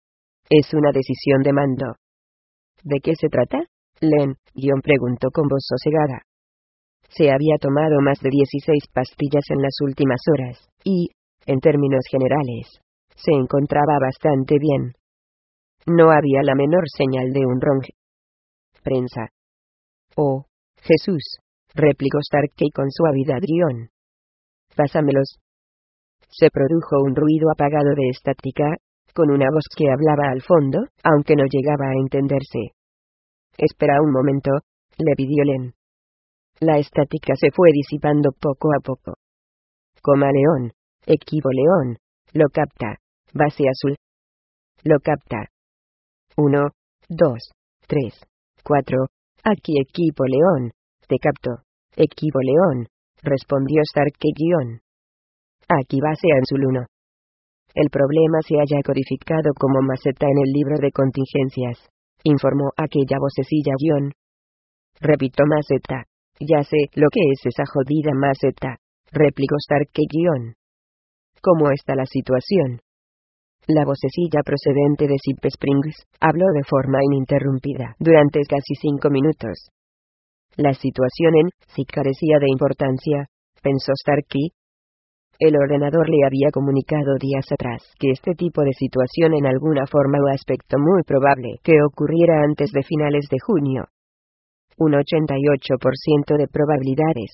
Es una decisión de mando. ¿De qué se trata? Len, guión preguntó con voz sosegada. Se había tomado más de dieciséis pastillas en las últimas horas, y, en términos generales, se encontraba bastante bien. No había la menor señal de un ronque. Prensa. Oh, Jesús, replicó Starkey con suavidad guión. Pásamelos. Se produjo un ruido apagado de estática, con una voz que hablaba al fondo, aunque no llegaba a entenderse. Espera un momento, le pidió Len. La estática se fue disipando poco a poco. Coma León, equipo León, lo capta, base azul. Lo capta. Uno, dos, tres, cuatro, aquí equipo León, te capto, equipo León, respondió Starkey guión. Aquí base azul uno. El problema se halla codificado como maceta en el libro de contingencias, informó aquella vocecilla guión. Repito maceta. Ya sé lo que es esa jodida maceta, replicó Starkey guión. ¿Cómo está la situación? La vocecilla procedente de Zip Springs habló de forma ininterrumpida durante casi cinco minutos. La situación en sí carecía de importancia, pensó Starkey. El ordenador le había comunicado días atrás que este tipo de situación en alguna forma o aspecto muy probable que ocurriera antes de finales de junio. Un ochenta y ocho por ciento de probabilidades.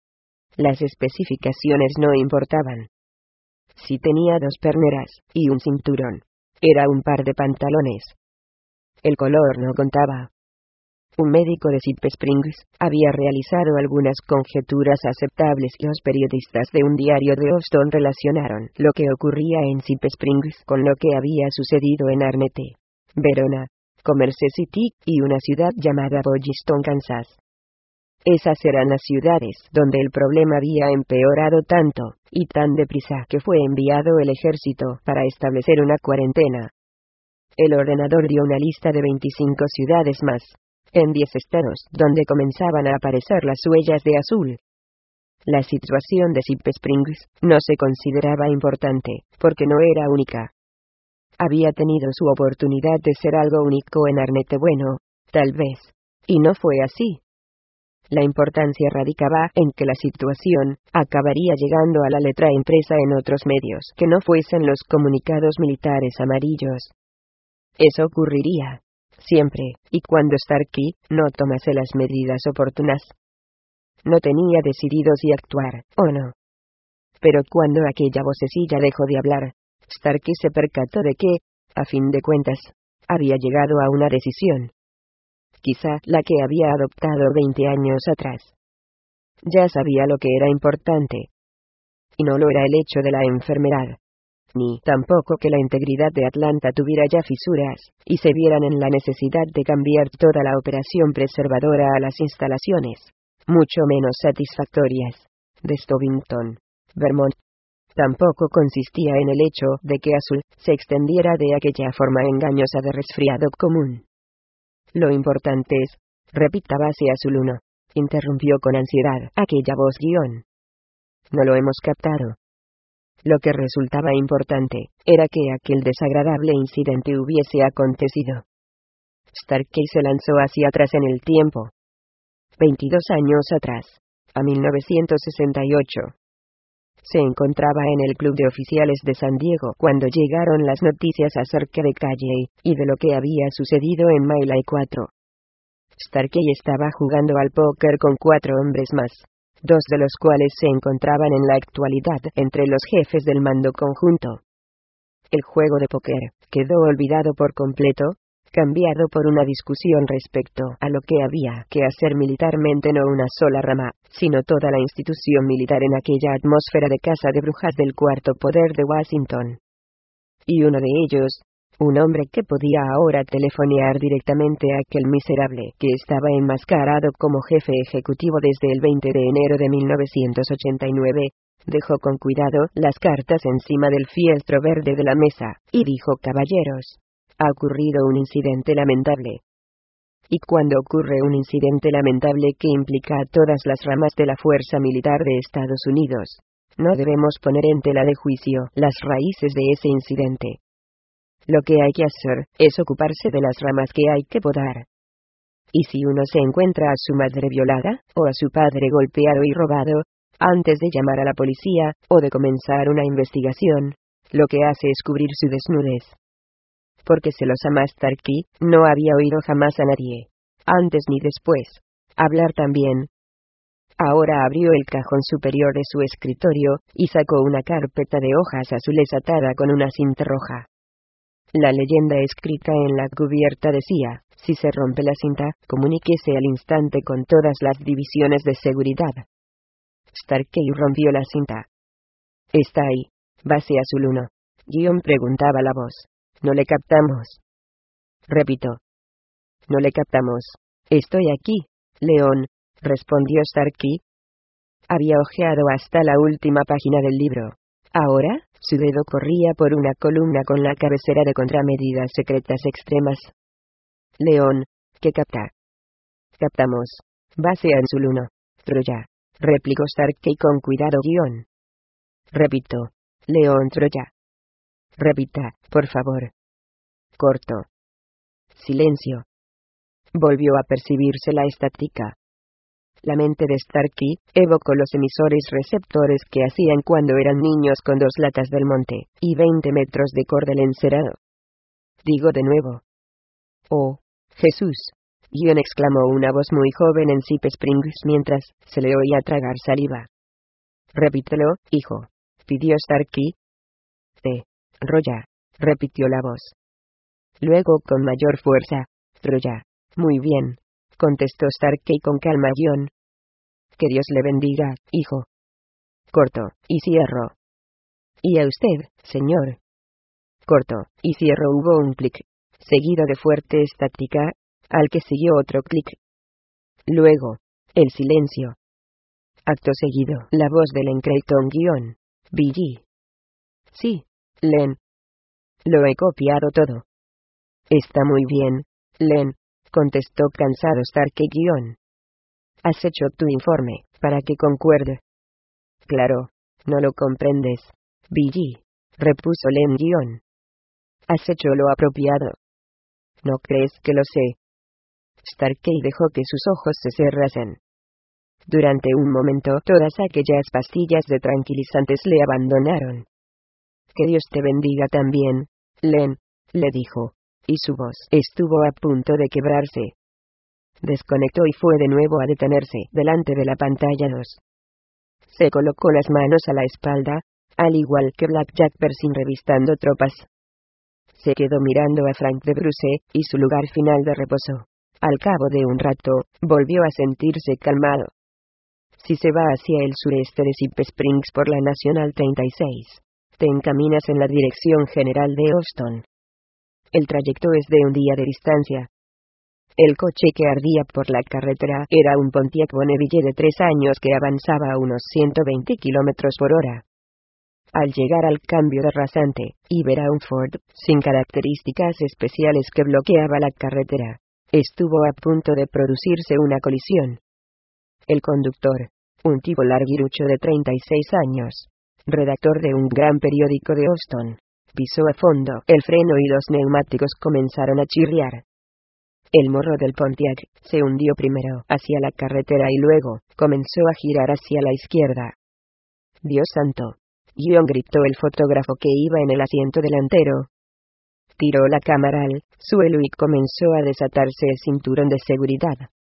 Las especificaciones no importaban. Si tenía dos perneras y un cinturón, era un par de pantalones. El color no contaba. Un médico de Zip Springs había realizado algunas conjeturas aceptables y los periodistas de un diario de Houston relacionaron lo que ocurría en Zip Springs con lo que había sucedido en Arnette, Verona, Commerce City y una ciudad llamada Boylston, Kansas. Esas eran las ciudades donde el problema había empeorado tanto, y tan deprisa que fue enviado el ejército para establecer una cuarentena. El ordenador dio una lista de veinticinco ciudades más, en diez estados, donde comenzaban a aparecer las huellas de azul. La situación de Zip Springs no se consideraba importante, porque no era única. Había tenido su oportunidad de ser algo único en Arnette, bueno, tal vez, y no fue así. La importancia radicaba en que la situación acabaría llegando a la letra impresa en otros medios que no fuesen los comunicados militares amarillos. Eso ocurriría siempre y cuando Starkey no tomase las medidas oportunas. No tenía decidido si actuar o no. Pero cuando aquella vocecilla dejó de hablar, Starkey se percató de que, a fin de cuentas, había llegado a una decisión. Quizá la que había adoptado veinte años atrás. Ya sabía lo que era importante. Y no lo era el hecho de la enfermedad. Ni tampoco que la integridad de Atlanta tuviera ya fisuras, y se vieran en la necesidad de cambiar toda la operación preservadora a las instalaciones, mucho menos satisfactorias, de Stovington, Vermont. Tampoco consistía en el hecho de que Azul se extendiera de aquella forma engañosa de resfriado común. Lo importante es, repita base Azul uno, interrumpió con ansiedad aquella voz guión. No lo hemos captado. Lo que resultaba importante era que aquel desagradable incidente hubiese acontecido. Starkey se lanzó hacia atrás en el tiempo. veintidós años atrás, a mil novecientos sesenta y ocho. Se encontraba en el Club de Oficiales de San Diego cuando llegaron las noticias acerca de Calley y de lo que había sucedido en Mile cuatro. Starkey estaba jugando al póker con cuatro hombres más, dos de los cuales se encontraban en la actualidad entre los jefes del mando conjunto. El juego de póker quedó olvidado por completo, cambiado por una discusión respecto a lo que había que hacer militarmente, no una sola rama, sino toda la institución militar en aquella atmósfera de casa de brujas del cuarto poder de Washington. y uno de ellos, un hombre que podía ahora telefonear directamente a aquel miserable que estaba enmascarado como jefe ejecutivo desde el veinte de enero de mil novecientos ochenta y nueve, dejó con cuidado las cartas encima del fieltro verde de la mesa, y dijo: caballeros, ha ocurrido un incidente lamentable. Y cuando ocurre un incidente lamentable que implica a todas las ramas de la fuerza militar de Estados Unidos, no debemos poner en tela de juicio las raíces de ese incidente. Lo que hay que hacer es ocuparse de las ramas que hay que podar. Y si uno se encuentra a su madre violada, o a su padre golpeado y robado, antes de llamar a la policía, o de comenzar una investigación, lo que hace es cubrir su desnudez. Porque Celosa Starkey no había oído jamás a nadie, antes ni después, hablar tan bien. Ahora abrió el cajón superior de su escritorio, y sacó una carpeta de hojas azules atada con una cinta roja. La leyenda escrita en la cubierta decía: si se rompe la cinta, comuníquese al instante con todas las divisiones de seguridad. Starkey rompió la cinta. Está ahí, base azul uno. Guión, preguntaba la voz. No le captamos. Repito. No le captamos. Estoy aquí, León, respondió Starkey. Había hojeado hasta la última página del libro. Ahora, su dedo corría por una columna con la cabecera de contramedidas secretas extremas. León, ¿qué capta? Captamos. Base azul uno. Troya, replicó Starkey con cuidado. Guión. Repito. León Troya. Repita, por favor. Corto. Silencio. Volvió a percibirse la estática. La mente de Starkey evocó los emisores receptores que hacían cuando eran niños con dos latas del monte y veinte metros de cordel encerado. Digo de nuevo. Oh, Jesús, Guión, exclamó una voz muy joven en Zip Springs mientras se le oía tragar saliva. Repítelo, hijo, pidió Starkey. Te, Roya, repitió la voz. Luego con mayor fuerza, Roya. Muy bien, contestó Starkey con calma. Guión. Que Dios le bendiga, hijo. Corto, y cierro. Y a usted, señor. Corto, y cierro. Hubo un clic, seguido de fuerte estática, al que siguió otro clic. Luego, el silencio. Acto seguido, la voz de Len Creighton. Guión. B G. Sí, Len. Lo he copiado todo. Está muy bien, Len, contestó cansado Starkey. Guión. Has hecho tu informe, para que concuerde. Claro, no lo comprendes, B G, repuso Len. Guión. Has hecho lo apropiado. ¿No crees que lo sé? Starkey dejó que sus ojos se cerrasen. Durante un momento todas aquellas pastillas de tranquilizantes le abandonaron. Que Dios te bendiga también, Len, le dijo, y su voz estuvo a punto de quebrarse. Desconectó y fue de nuevo a detenerse delante de la pantalla dos. Se colocó las manos a la espalda, al igual que Black Jack Pershing revistando tropas. Se quedó mirando a Frank de Bruce y su lugar final de reposo. Al cabo de un rato, volvió a sentirse calmado. Si se va hacia el sureste de Zip Springs por la Nacional treinta y seis, te encaminas en la dirección general de Austin. El trayecto es de un día de distancia. El coche que ardía por la carretera era un Pontiac Bonneville de tres años que avanzaba a unos ciento veinte kilómetros por hora. Al llegar al cambio de rasante, y ver a un Ford, sin características especiales que bloqueaba la carretera, estuvo a punto de producirse una colisión. El conductor, un tipo larguirucho de treinta y seis años, redactor de un gran periódico de Austin, pisó a fondo el freno y los neumáticos comenzaron a chirriar. El morro del Pontiac se hundió primero hacia la carretera y luego comenzó a girar hacia la izquierda. Dios santo, Guión, gritó el fotógrafo que iba en el asiento delantero. Tiró la cámara al suelo y comenzó a desatarse el cinturón de seguridad.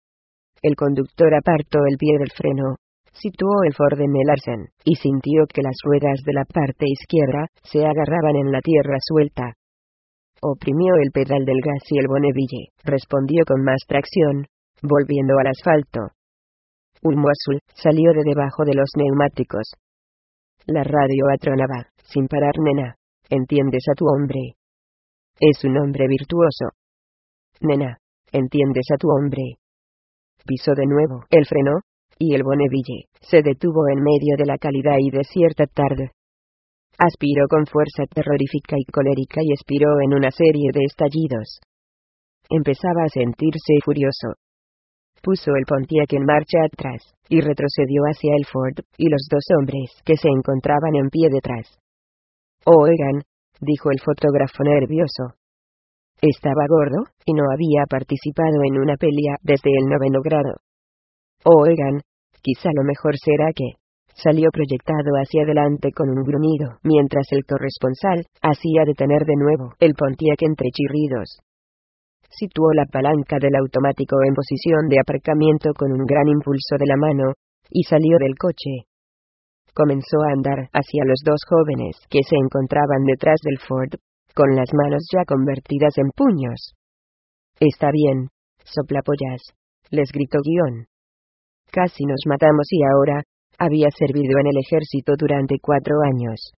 El conductor apartó el pie del freno, situó el Ford en el arcén, y sintió que las ruedas de la parte izquierda se agarraban en la tierra suelta. Oprimió el pedal del gas y el Bonneville respondió con más tracción, volviendo al asfalto. Humo azul salió de debajo de los neumáticos. La radio atronaba, sin parar. Nena, ¿entiendes a tu hombre? Es un hombre virtuoso. Nena, ¿entiendes a tu hombre? Pisó de nuevo el freno, y el Bonneville se detuvo en medio de la cálida y desierta tarde. Aspiró con fuerza terrorífica y colérica y expiró en una serie de estallidos. Empezaba a sentirse furioso. Puso el Pontiac en marcha atrás, y retrocedió hacia el Ford, y los dos hombres que se encontraban en pie detrás. Oigan, dijo el fotógrafo nervioso. Estaba gordo, y no había participado en una pelea desde el noveno grado. Oigan, quizá lo mejor será que... Salió proyectado hacia adelante con un gruñido, mientras el corresponsal hacía detener de nuevo el Pontiac entre chirridos. Situó la palanca del automático en posición de aparcamiento con un gran impulso de la mano, y salió del coche. Comenzó a andar hacia los dos jóvenes que se encontraban detrás del Ford, con las manos ya convertidas en puños. «Está bien, soplapollas», les gritó Guión. «Casi nos matamos y ahora, había servido en el ejército durante cuatro años.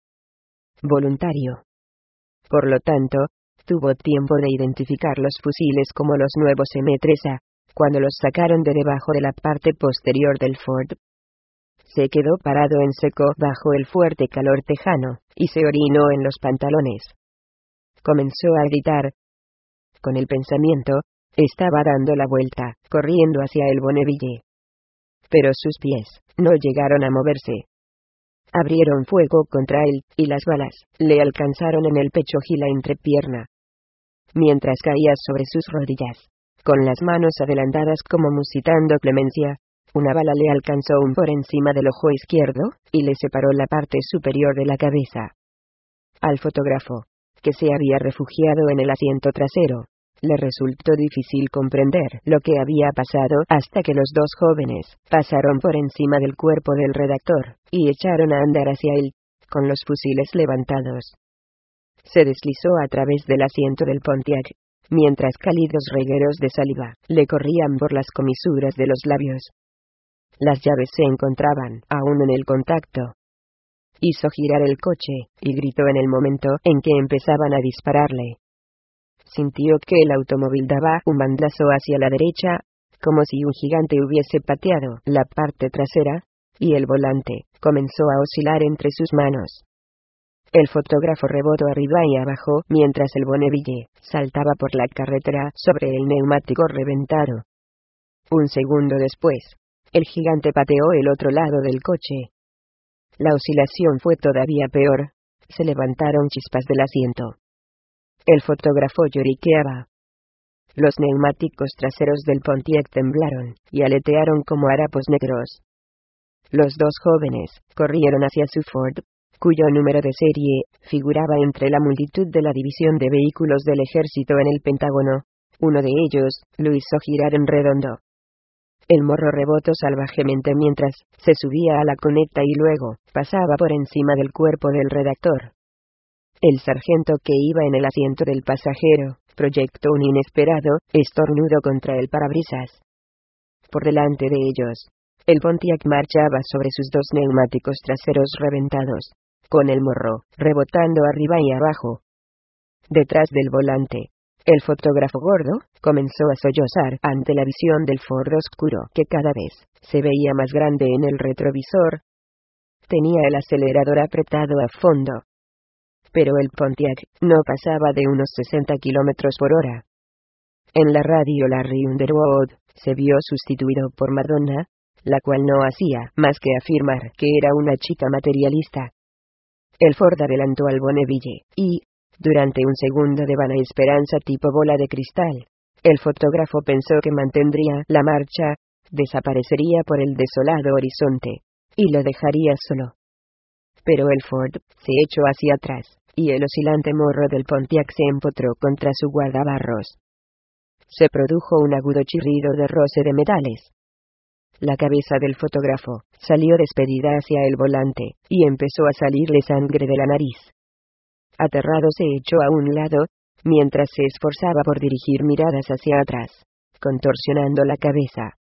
Voluntario. Por lo tanto, tuvo tiempo de identificar los fusiles como los nuevos eme tres A, cuando los sacaron de debajo de la parte posterior del Ford. Se quedó parado en seco bajo el fuerte calor tejano, y se orinó en los pantalones. Comenzó a gritar. Con el pensamiento, estaba dando la vuelta, corriendo hacia el Bonneville. Pero sus pies no llegaron a moverse. Abrieron fuego contra él, y las balas le alcanzaron en el pecho y la entrepierna. Mientras caía sobre sus rodillas, con las manos adelantadas como musitando clemencia, una bala le alcanzó un por encima del ojo izquierdo, y le separó la parte superior de la cabeza. Al fotógrafo, que se había refugiado en el asiento trasero, le resultó difícil comprender lo que había pasado hasta que los dos jóvenes pasaron por encima del cuerpo del redactor, y echaron a andar hacia él, con los fusiles levantados. Se deslizó a través del asiento del Pontiac, mientras cálidos regueros de saliva le corrían por las comisuras de los labios. Las llaves se encontraban aún en el contacto. Hizo girar el coche, y gritó en el momento en que empezaban a dispararle. Sintió que el automóvil daba un bandazo hacia la derecha, como si un gigante hubiese pateado la parte trasera, y el volante comenzó a oscilar entre sus manos. El fotógrafo rebotó arriba y abajo mientras el Bonneville saltaba por la carretera sobre el neumático reventado. Un segundo después, el gigante pateó el otro lado del coche. La oscilación fue todavía peor. Se levantaron chispas del asiento. El fotógrafo lloriqueaba. Los neumáticos traseros del Pontiac temblaron, y aletearon como harapos negros. Los dos jóvenes corrieron hacia su Ford, cuyo número de serie figuraba entre la multitud de la división de vehículos del ejército en el Pentágono. Uno de ellos lo hizo girar en redondo. El morro rebotó salvajemente mientras se subía a la cuneta y luego pasaba por encima del cuerpo del redactor. El sargento que iba en el asiento del pasajero proyectó un inesperado estornudo contra el parabrisas. Por delante de ellos, el Pontiac marchaba sobre sus dos neumáticos traseros reventados, con el morro rebotando arriba y abajo. Detrás del volante, el fotógrafo gordo comenzó a sollozar ante la visión del Ford oscuro que cada vez se veía más grande en el retrovisor. Tenía el acelerador apretado a fondo. Pero el Pontiac no pasaba de unos sesenta kilómetros por hora. En la radio Larry Underwood se vio sustituido por Madonna, la cual no hacía más que afirmar que era una chica materialista. El Ford adelantó al Bonneville, y, durante un segundo de vana esperanza tipo bola de cristal, el fotógrafo pensó que mantendría la marcha, desaparecería por el desolado horizonte, y lo dejaría solo. Pero el Ford se echó hacia atrás, y el oscilante morro del Pontiac se empotró contra su guardabarros. Se produjo un agudo chirrido de roce de metales. La cabeza del fotógrafo salió despedida hacia el volante, y empezó a salirle sangre de la nariz. Aterrado se echó a un lado, mientras se esforzaba por dirigir miradas hacia atrás, contorsionando la cabeza.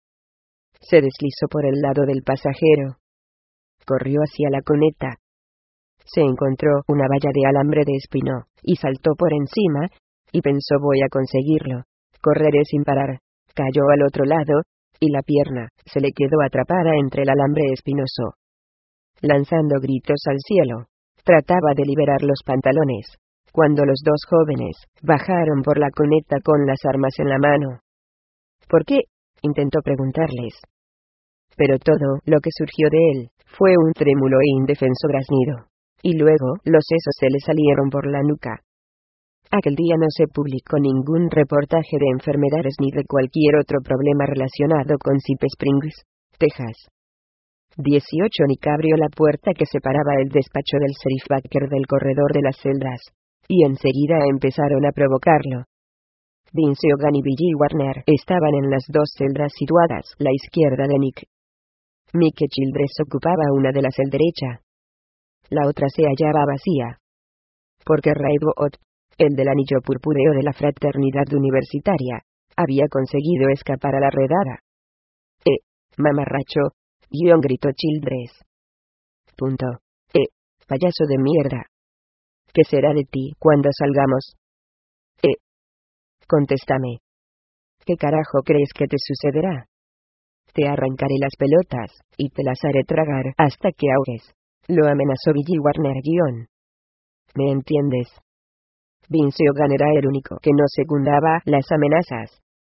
Se deslizó por el lado del pasajero. Corrió hacia la cuneta. Se encontró una valla de alambre de espino, y saltó por encima, y pensó voy a conseguirlo. Correré sin parar. Cayó al otro lado, y la pierna se le quedó atrapada entre el alambre espinoso. Lanzando gritos al cielo, trataba de liberar los pantalones, cuando los dos jóvenes bajaron por la cuneta con las armas en la mano. ¿Por qué?, intentó preguntarles. Pero todo lo que surgió de él fue un trémulo e indefenso graznido, y luego los sesos se le salieron por la nuca. Aquel día no se publicó ningún reportaje de enfermedades ni de cualquier otro problema relacionado con Zip Springs, Texas. dieciocho Nick abrió la puerta que separaba el despacho del sheriff Baker del corredor de las celdas, y enseguida empezaron a provocarlo. Vince Hogan y Billy Warner estaban en las dos celdas situadas a la izquierda de Nick. Mike Childress ocupaba una de las el derecha. La otra se hallaba vacía. Porque Ray Booth, el del anillo purpúreo de la fraternidad universitaria, había conseguido escapar a la redada. ¡Eh, mamarracho! Guión gritó Childress. Punto. ¡Eh, payaso de mierda! ¿Qué será de ti cuando salgamos? ¡Eh! Contéstame. ¿Qué carajo crees que te sucederá? Te arrancaré las pelotas, y te las haré tragar hasta que ahogues. Lo amenazó Billy Warner guión. ¿Me entiendes? Vince Hogan era el único que no secundaba las amenazas.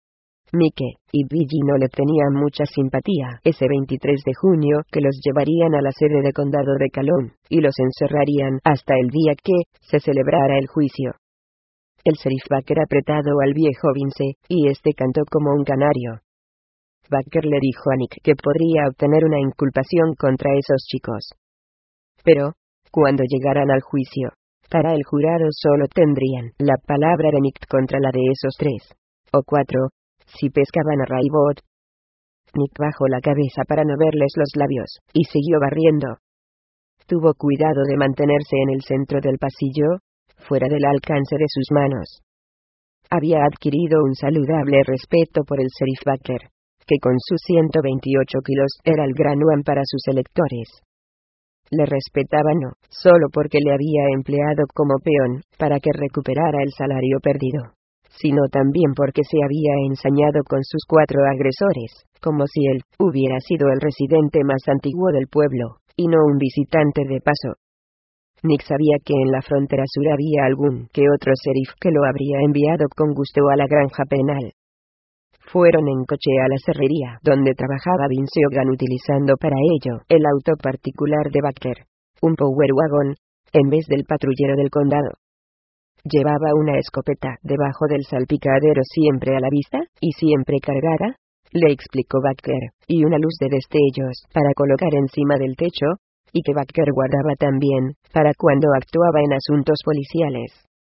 Mike y Billy no le tenían mucha simpatía ese veintitrés de junio que los llevarían a la sede de condado de Calhoun, y los encerrarían hasta el día que se celebrara el juicio. El sheriff Baker apretado al viejo Vince, y este cantó como un canario. Baker le dijo a Nick que podría obtener una inculpación contra esos chicos. Pero, cuando llegaran al juicio, para el jurado solo tendrían la palabra de Nick contra la de esos tres, o cuatro, si pescaban a Ray Booth. Nick bajó la cabeza para no verles los labios, y siguió barriendo. Tuvo cuidado de mantenerse en el centro del pasillo, fuera del alcance de sus manos. Había adquirido un saludable respeto por el sheriff Baker, que con sus ciento veintiocho kilos era el gran one para sus electores. Le respetaban no solo porque le había empleado como peón para que recuperara el salario perdido, sino también porque se había ensañado con sus cuatro agresores, como si él hubiera sido el residente más antiguo del pueblo, y no un visitante de paso. Nick sabía que en la frontera sur había algún que otro sheriff que lo habría enviado con gusto a la granja penal. Fueron en coche a la serrería donde trabajaba Vince Hogan utilizando para ello el auto particular de Baker, un Power Wagon, en vez del patrullero del condado. Llevaba una escopeta debajo del salpicadero siempre a la vista, y siempre cargada, le explicó Baker, y una luz de destellos para colocar encima del techo, y que Baker guardaba también, para cuando actuaba en asuntos policiales.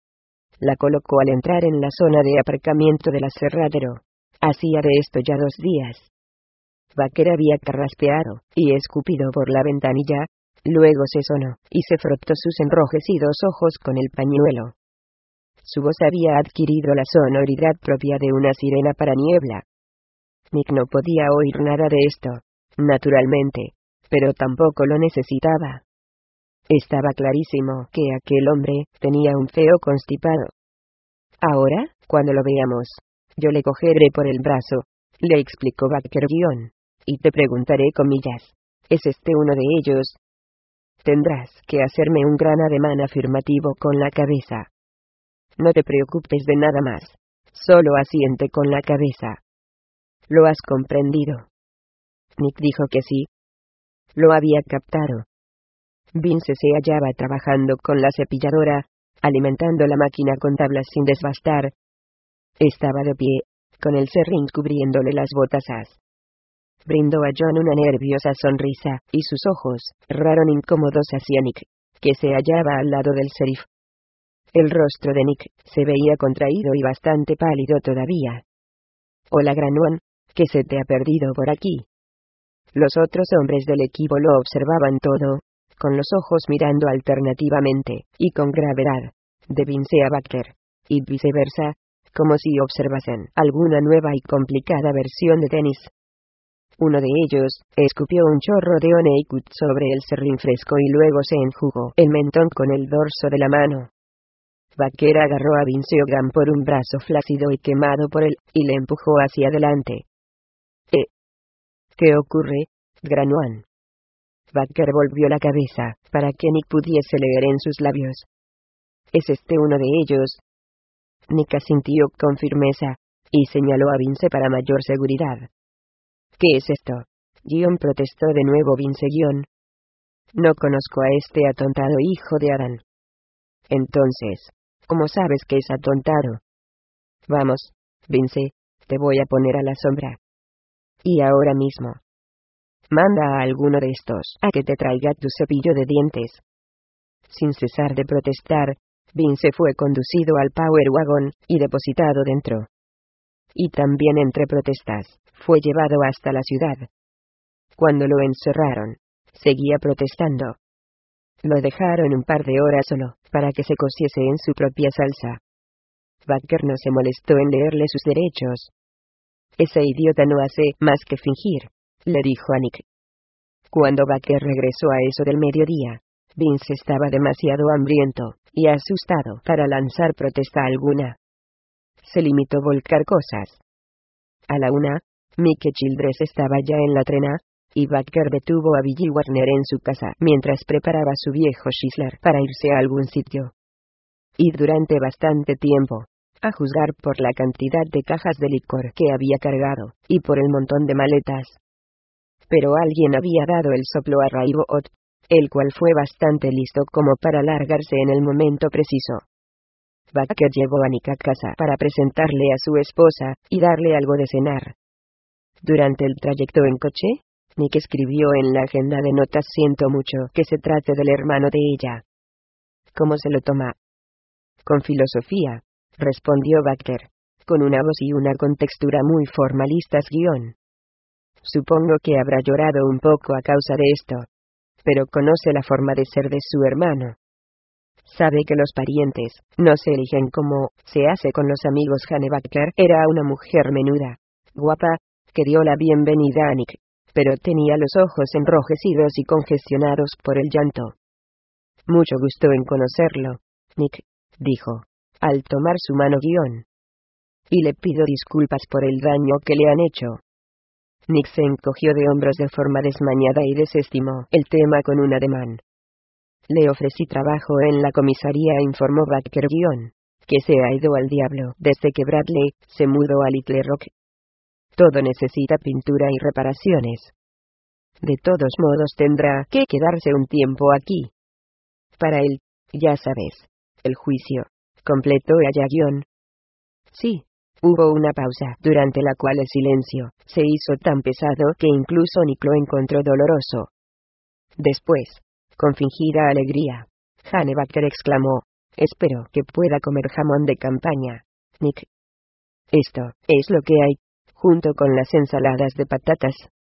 La colocó al entrar en la zona de aparcamiento del aserradero. Hacía de esto ya dos días. Baker había carraspeado y escupido por la ventanilla, luego se sonó, y se frotó sus enrojecidos ojos con el pañuelo. Su voz había adquirido la sonoridad propia de una sirena para niebla. Nick no podía oír nada de esto, naturalmente, pero tampoco lo necesitaba. Estaba clarísimo que aquel hombre tenía un feo constipado. Ahora, cuando lo veamos, yo le cogeré por el brazo, le explicó Baker guión, y te preguntaré comillas, ¿es este uno de ellos? Tendrás que hacerme un gran ademán afirmativo con la cabeza. No te preocupes de nada más, solo asiente con la cabeza. ¿Lo has comprendido? Nick dijo que sí. Lo había captado. Vince se hallaba trabajando con la cepilladora, alimentando la máquina con tablas sin desbastar. Estaba de pie, con el serrín cubriéndole las botazas. Brindó a John una nerviosa sonrisa, y sus ojos erraron incómodos hacia Nick, que se hallaba al lado del sheriff. El rostro de Nick se veía contraído y bastante pálido todavía. Hola Gran One, ¿qué se te ha perdido por aquí? Los otros hombres del equipo lo observaban todo, con los ojos mirando alternativamente, y con gravedad, de Vince a Baker, y viceversa, como si observasen alguna nueva y complicada versión de tenis. Uno de ellos escupió un chorro de Oneikut sobre el serrín fresco y luego se enjugó el mentón con el dorso de la mano. Baker agarró a Vince Hogan por un brazo flácido y quemado por él, y le empujó hacia adelante. ¿Eh? ¿Qué ocurre, Granuan? Baker volvió la cabeza, para que Nick pudiese leer en sus labios. ¿Es este uno de ellos? Nick asintió con firmeza, y señaló a Vince para mayor seguridad. ¿Qué es esto? Guion protestó de nuevo Vince Guion. No conozco a este atontado hijo de Adán. Entonces, ¿cómo sabes que es atontado? Vamos, Vince, te voy a poner a la sombra. Y ahora mismo. Manda a alguno de estos a que te traiga tu cepillo de dientes. Sin cesar de protestar, Vince fue conducido al Power Wagon y depositado dentro. Y también entre protestas, fue llevado hasta la ciudad. Cuando lo encerraron, seguía protestando. Lo dejaron un par de horas solo, para que se cociese en su propia salsa. Baker no se molestó en leerle sus derechos. Ese idiota no hace más que fingir, le dijo a Nick. Cuando Baker regresó a eso del mediodía, Vince estaba demasiado hambriento y asustado para lanzar protesta alguna. Se limitó a volcar cosas. A la una, Mike Childress estaba ya en la trena, y Baker detuvo a Billy Warner en su casa mientras preparaba su viejo Chrysler para irse a algún sitio. Y durante bastante tiempo, a juzgar por la cantidad de cajas de licor que había cargado, y por el montón de maletas. Pero alguien había dado el soplo a Raibot, el cual fue bastante listo como para largarse en el momento preciso. Baker llevó a Nick a casa para presentarle a su esposa, y darle algo de cenar. Durante el trayecto en coche, Nick escribió en la agenda de notas: siento mucho que se trate del hermano de ella. ¿Cómo se lo toma? Con filosofía, respondió Baker, con una voz y una contextura muy formalistas guión. Supongo que habrá llorado un poco a causa de esto. Pero conoce la forma de ser de su hermano. Sabe que los parientes no se eligen como se hace con los amigos. Jane Baker era una mujer menuda, guapa, que dio la bienvenida a Nick, pero tenía los ojos enrojecidos y congestionados por el llanto. Mucho gusto en conocerlo, Nick, dijo, al tomar su mano guión. Y le pido disculpas por el daño que le han hecho. Nick se encogió de hombros de forma desmañada y desestimó el tema con un ademán. Le ofrecí trabajo en la comisaría, informó Baker guión, que se ha ido al diablo desde que Bradley se mudó a Little Rock. Todo necesita pintura y reparaciones. De todos modos tendrá que quedarse un tiempo aquí. Para él, ya sabes, el juicio completo allá guión. Sí. Hubo una pausa, durante la cual el silencio se hizo tan pesado que incluso Nick lo encontró doloroso. Después, con fingida alegría, Jane Baker exclamó: espero que pueda comer jamón de campaña, Nick. Esto es lo que hay, junto con las ensaladas de patatas.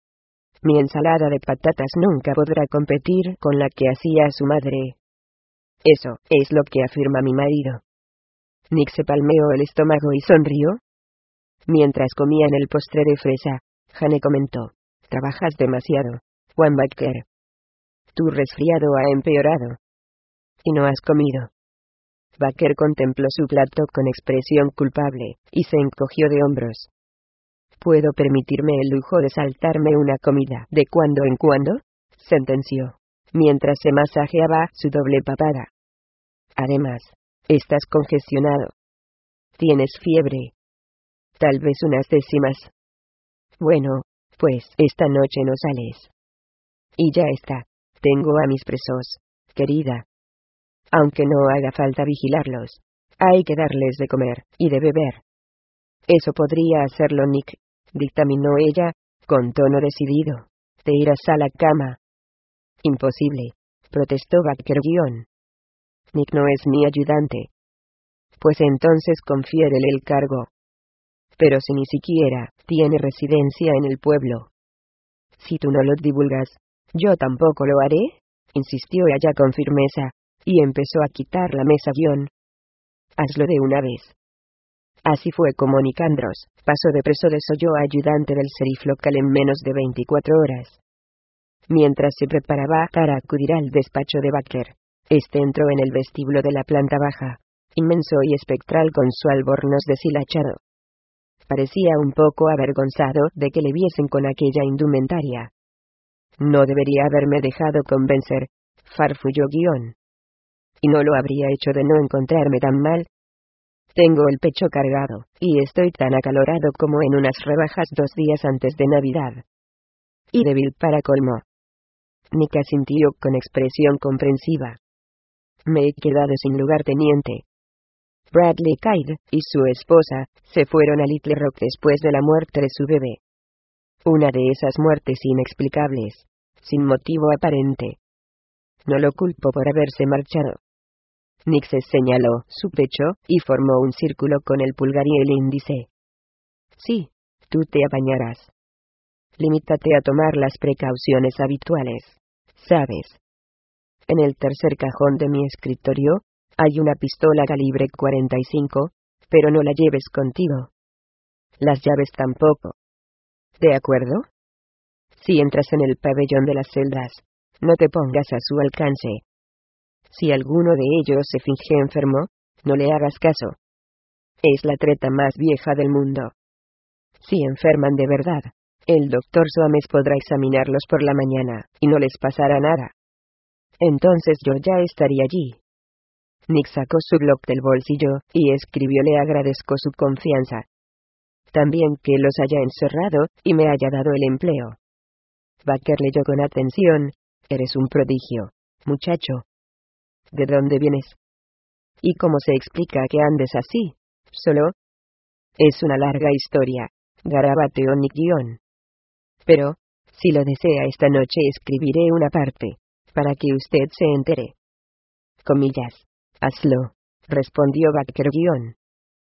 Mi ensalada de patatas nunca podrá competir con la que hacía su madre. Eso es lo que afirma mi marido. Nick se palmeó el estómago y sonrió. Mientras comían el postre de fresa, Jane comentó: trabajas demasiado, Juan Baker. Tu resfriado ha empeorado. Y no has comido. Baker contempló su plato con expresión culpable, y se encogió de hombros. ¿Puedo permitirme el lujo de saltarme una comida de cuando en cuando?, sentenció, mientras se masajeaba su doble papada. Además, estás congestionado. Tienes fiebre. Tal vez unas décimas. Bueno, pues esta noche no sales. Y ya está. Tengo a mis presos, querida. Aunque no haga falta vigilarlos, hay que darles de comer y de beber. Eso podría hacerlo Nick, dictaminó ella, con tono decidido. Te irás a la cama. Imposible, protestó Baker guión. Nick no es mi ayudante. Pues entonces confiérele el cargo. Pero si ni siquiera tiene residencia en el pueblo. Si tú no lo divulgas, yo tampoco lo haré, insistió ella con firmeza, y empezó a quitar la mesa guión. Hazlo de una vez. Así fue como Nick Andros pasó de preso desolló a ayudante del sheriff local en menos de veinticuatro horas. Mientras se preparaba para acudir al despacho de Baker, este entró en el vestíbulo de la planta baja, inmenso y espectral con su albornoz deshilachado. Parecía un poco avergonzado de que le viesen con aquella indumentaria. No debería haberme dejado convencer, farfulló guión. Y no lo habría hecho de no encontrarme tan mal. Tengo el pecho cargado, y estoy tan acalorado como en unas rebajas dos días antes de Navidad. Y débil para colmo. Nick asintió con expresión comprensiva. Me he quedado sin lugarteniente. Bradley Clyde y su esposa se fueron a Little Rock después de la muerte de su bebé. Una de esas muertes inexplicables, sin motivo aparente. No lo culpo por haberse marchado. Nick se señaló su pecho y formó un círculo con el pulgar y el índice. Sí, tú te apañarás. Limítate a tomar las precauciones habituales, ¿sabes? En el tercer cajón de mi escritorio hay una pistola calibre cuarenta y cinco, pero no la lleves contigo. Las llaves tampoco. ¿De acuerdo? Si entras en el pabellón de las celdas, no te pongas a su alcance. Si alguno de ellos se finge enfermo, no le hagas caso. Es la treta más vieja del mundo. Si enferman de verdad, el doctor Soames podrá examinarlos por la mañana, y no les pasará nada. Entonces yo ya estaría allí. Nick sacó su Glock del bolsillo, y escribió: le agradezco su confianza. También que los haya encerrado, y me haya dado el empleo. Baker leyó con atención. Eres un prodigio, muchacho. ¿De dónde vienes? ¿Y cómo se explica que andes así, solo? Es una larga historia, garabateó Nick guión. Pero, si lo desea esta noche escribiré una parte, para que usted se entere. Comillas. Hazlo, respondió Baker guión.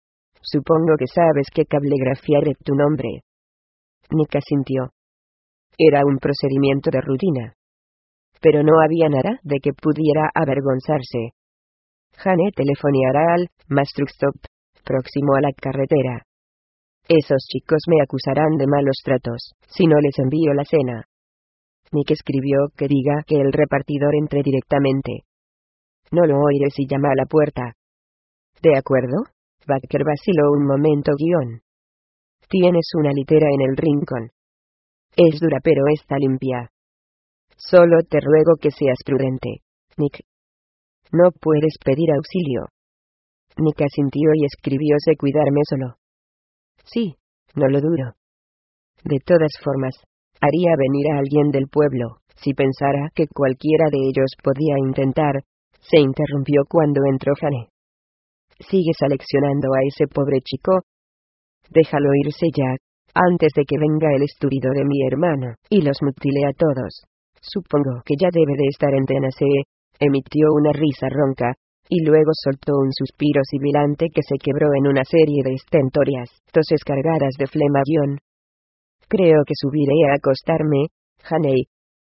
Supongo que sabes que cablegrafiaré tu nombre. Nick asintió. Era un procedimiento de rutina. Pero no había nada de que pudiera avergonzarse. Jane telefoneará al Mastruxtop, próximo a la carretera. Esos chicos me acusarán de malos tratos, si no les envío la cena. Nick escribió que diga que el repartidor entre directamente. No lo oiré si llama a la puerta. ¿De acuerdo? Baker vaciló un momento guión. Tienes una litera en el rincón. Es dura pero está limpia. Solo te ruego que seas prudente, Nick. No puedes pedir auxilio. Nick asintió y escribió: sé cuidarme solo. Sí, no lo duro. De todas formas, haría venir a alguien del pueblo, si pensara que cualquiera de ellos podía intentar. Se interrumpió cuando entró Jane. ¿Sigues aleccionando a ese pobre chico? Déjalo irse ya, antes de que venga el estúpido de mi hermano, y los mutile a todos. Supongo que ya debe de estar en Tennessee. Emitió una risa ronca, y luego soltó un suspiro sibilante que se quebró en una serie de estentorias toses cargadas de flema guión. Creo que subiré a acostarme, Haney.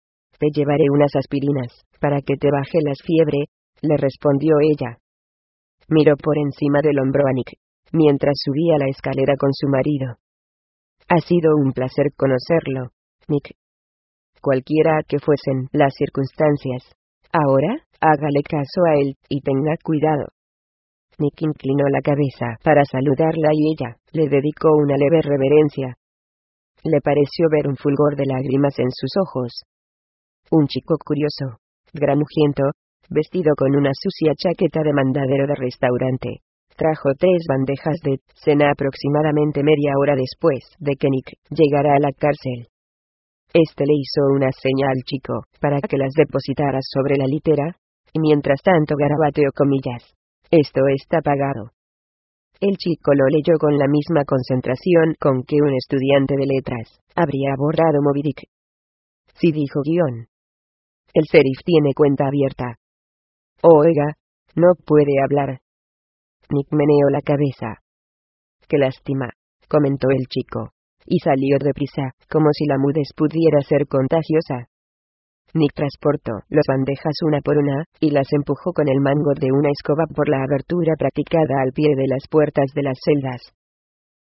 Te llevaré unas aspirinas, para que te baje la fiebre, le respondió ella. Miró por encima del hombro a Nick, mientras subía la escalera con su marido. Ha sido un placer conocerlo, Nick. Cualquiera que fuesen las circunstancias. Ahora, hágale caso a él, y tenga cuidado. Nick inclinó la cabeza para saludarla y ella le dedicó una leve reverencia. Le pareció ver un fulgor de lágrimas en sus ojos. Un chico curioso, granujiento, vestido con una sucia chaqueta de mandadero de restaurante, trajo tres bandejas de cena aproximadamente media hora después de que Nick llegara a la cárcel. Este le hizo una seña al chico, para que las depositara sobre la litera, y mientras tanto garabateó comillas. Esto está pagado. El chico lo leyó con la misma concentración con que un estudiante de letras habría abordado Moby Dick. Sí, dijo guión. El sheriff tiene cuenta abierta. Oiga, no puede hablar. Nick meneó la cabeza. Qué lástima, comentó el chico. Y salió deprisa, como si la mudez pudiera ser contagiosa. Nick transportó las bandejas una por una, y las empujó con el mango de una escoba por la abertura practicada al pie de las puertas de las celdas.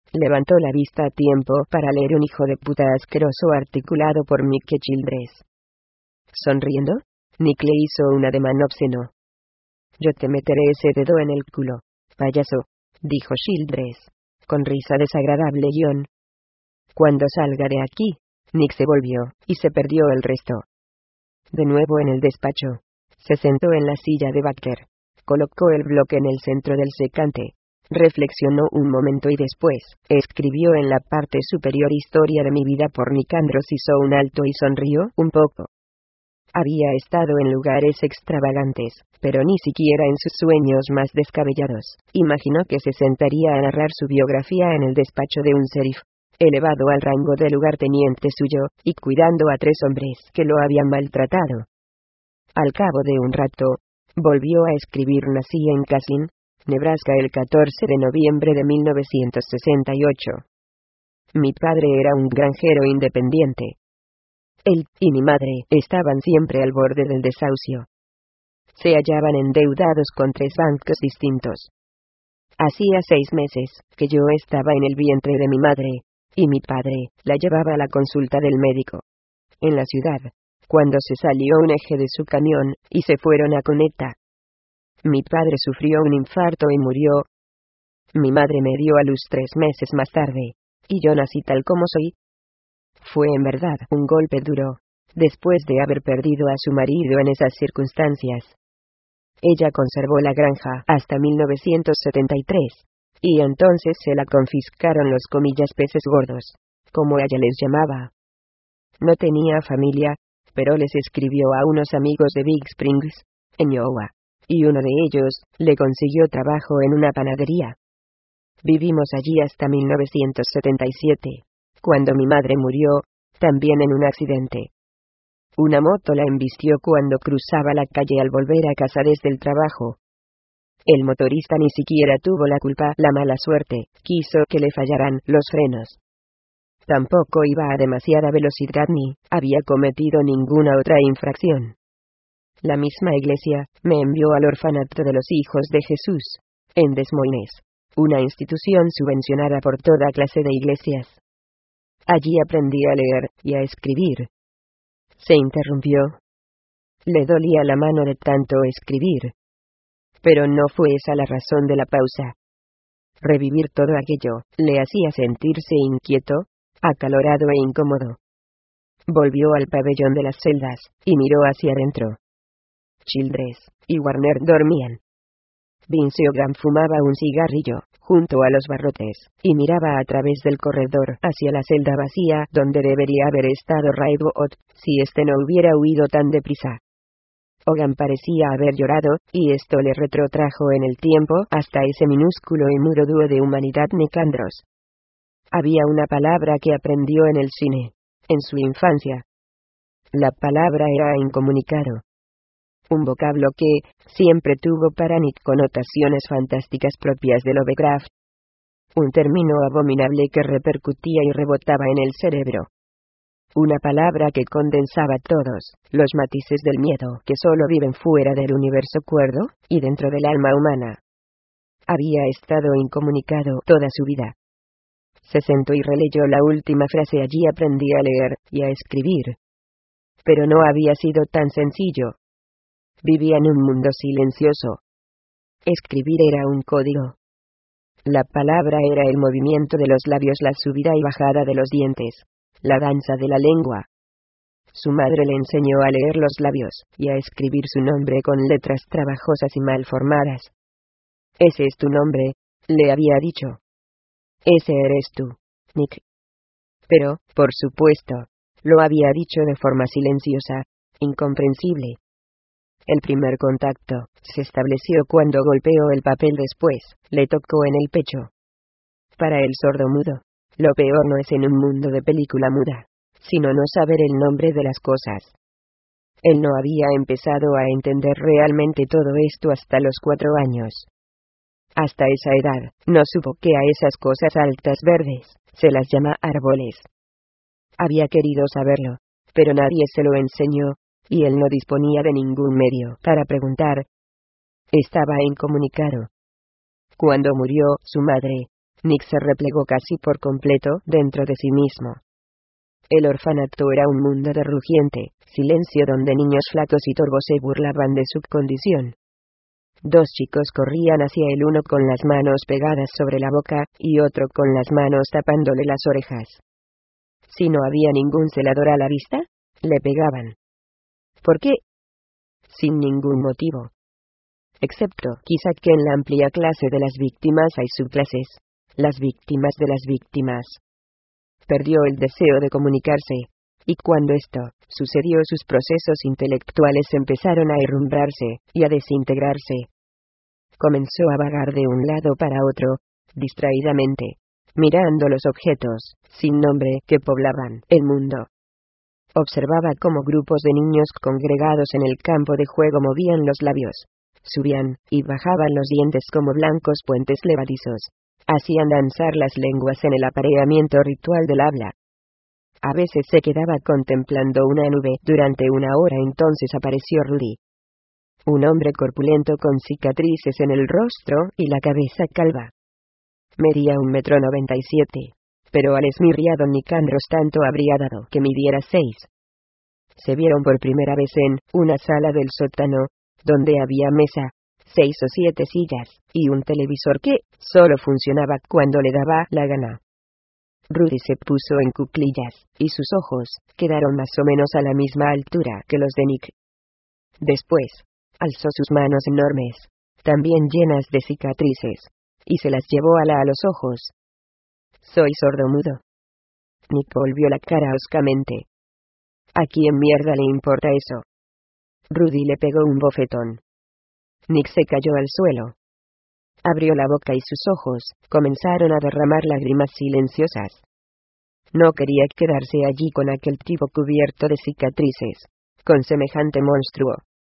Levantó la vista a tiempo para leer un hijo de puta asqueroso articulado por Mike Childress. Sonriendo, Nick le hizo un ademán obsceno. «Yo te meteré ese dedo en el culo, payaso», dijo Childress, con risa desagradable guión. «Cuando salga de aquí», Nick se volvió, y se perdió el resto. De nuevo en el despacho, se sentó en la silla de Baker, colocó el bloque en el centro del secante, reflexionó un momento y después, escribió en la parte superior «Historia de mi vida» por Nick Andros, hizo un alto y sonrió un poco. Había estado en lugares extravagantes, pero ni siquiera en sus sueños más descabellados imaginó que se sentaría a narrar su biografía en el despacho de un sheriff, elevado al rango de lugarteniente suyo, y cuidando a tres hombres que lo habían maltratado. Al cabo de un rato, volvió a escribir. Nací en Cassin, Nebraska el catorce de noviembre de mil novecientos sesenta y ocho. Mi padre era un granjero independiente. Él y mi madre estaban siempre al borde del desahucio. Se hallaban endeudados con tres bancos distintos. Hacía seis meses que yo estaba en el vientre de mi madre, y mi padre la llevaba a la consulta del médico en la ciudad, cuando se salió un eje de su camión, y se fueron a Cuneta. Mi padre sufrió un infarto y murió. Mi madre me dio a luz tres meses más tarde, y yo nací tal como soy. Fue en verdad un golpe duro, después de haber perdido a su marido en esas circunstancias. Ella conservó la granja hasta mil novecientos setenta y tres, y entonces se la confiscaron los comillas peces gordos, como ella les llamaba. No tenía familia, pero les escribió a unos amigos de Big Springs, en Iowa, y uno de ellos le consiguió trabajo en una panadería. Vivimos allí hasta mil novecientos setenta y siete, cuando mi madre murió, también en un accidente. Una moto la embistió cuando cruzaba la calle al volver a casa desde el trabajo. El motorista ni siquiera tuvo la culpa, la mala suerte quiso que le fallaran los frenos. Tampoco iba a demasiada velocidad ni había cometido ninguna otra infracción. La misma iglesia me envió al orfanato de los Hijos de Jesús, en Des Moines, una institución subvencionada por toda clase de iglesias. Allí aprendí a leer y a escribir. Se interrumpió. Le dolía la mano de tanto escribir. Pero no fue esa la razón de la pausa. Revivir todo aquello le hacía sentirse inquieto, acalorado e incómodo. Volvió al pabellón de las celdas, y miró hacia adentro. Childress y Warner dormían. Vince O'Graham fumaba un cigarrillo, junto a los barrotes, y miraba a través del corredor hacia la celda vacía donde debería haber estado Ray Booth, si éste no hubiera huido tan deprisa. O'Graham parecía haber llorado, y esto le retrotrajo en el tiempo hasta ese minúsculo y mudo dúo de humanidad Nick Andros. Había una palabra que aprendió en el cine, en su infancia. La palabra era incomunicado. Un vocablo que siempre tuvo para Nick connotaciones fantásticas propias de Lovecraft. Un término abominable que repercutía y rebotaba en el cerebro. Una palabra que condensaba todos los matices del miedo que solo viven fuera del universo cuerdo y dentro del alma humana. Había estado incomunicado toda su vida. Se sentó y releyó la última frase. Allí aprendí a leer y a escribir. Pero no había sido tan sencillo. Vivía en un mundo silencioso. Escribir era un código. La palabra era el movimiento de los labios, la subida y bajada de los dientes, la danza de la lengua. Su madre le enseñó a leer los labios y a escribir su nombre con letras trabajosas y mal formadas. Ese es tu nombre, le había dicho. Ese eres tú, Nick. Pero, por supuesto, lo había dicho de forma silenciosa, incomprensible. El primer contacto se estableció cuando golpeó el papel, después le tocó en el pecho. Para el sordomudo, lo peor no es en un mundo de película muda, sino no saber el nombre de las cosas. Él no había empezado a entender realmente todo esto hasta los cuatro años. Hasta esa edad, no supo que a esas cosas altas verdes se las llama árboles. Había querido saberlo, pero nadie se lo enseñó, y él no disponía de ningún medio para preguntar. Estaba incomunicado. Cuando murió su madre, Nick se replegó casi por completo dentro de sí mismo. El orfanato era un mundo de rugiente silencio donde niños flacos y torvos se burlaban de su condición. Dos chicos corrían hacia el uno con las manos pegadas sobre la boca, y otro con las manos tapándole las orejas. Si no había ningún celador a la vista, le pegaban. ¿Por qué? Sin ningún motivo. Excepto, quizá, que en la amplia clase de las víctimas hay subclases. Las víctimas de las víctimas. Perdió el deseo de comunicarse, y cuando esto sucedió sus procesos intelectuales empezaron a herrumbrarse, y a desintegrarse. Comenzó a vagar de un lado para otro, distraídamente, mirando los objetos, sin nombre, que poblaban el mundo. Observaba cómo grupos de niños congregados en el campo de juego movían los labios, subían y bajaban los dientes como blancos puentes levadizos, hacían danzar las lenguas en el apareamiento ritual del habla. A veces se quedaba contemplando una nube durante una hora, entonces apareció Rudy. Un hombre corpulento con cicatrices en el rostro y la cabeza calva. Medía un metro noventa y siete, pero al esmirriado Nick Andros tanto habría dado que midiera seis. Se vieron por primera vez en una sala del sótano, donde había mesa, seis o siete sillas, y un televisor que solo funcionaba cuando le daba la gana. Rudy se puso en cuclillas, y sus ojos quedaron más o menos a la misma altura que los de Nick. Después, alzó sus manos enormes, también llenas de cicatrices, y se las llevó a la a los ojos. «Soy sordomudo». Nick volvió la cara hoscamente. ¿A quién mierda le importa eso? Rudy le pegó un bofetón. Nick se cayó al suelo. Abrió la boca y sus ojos comenzaron a derramar lágrimas silenciosas. No quería quedarse allí con aquel tipo cubierto de cicatrices, con semejante monstruo.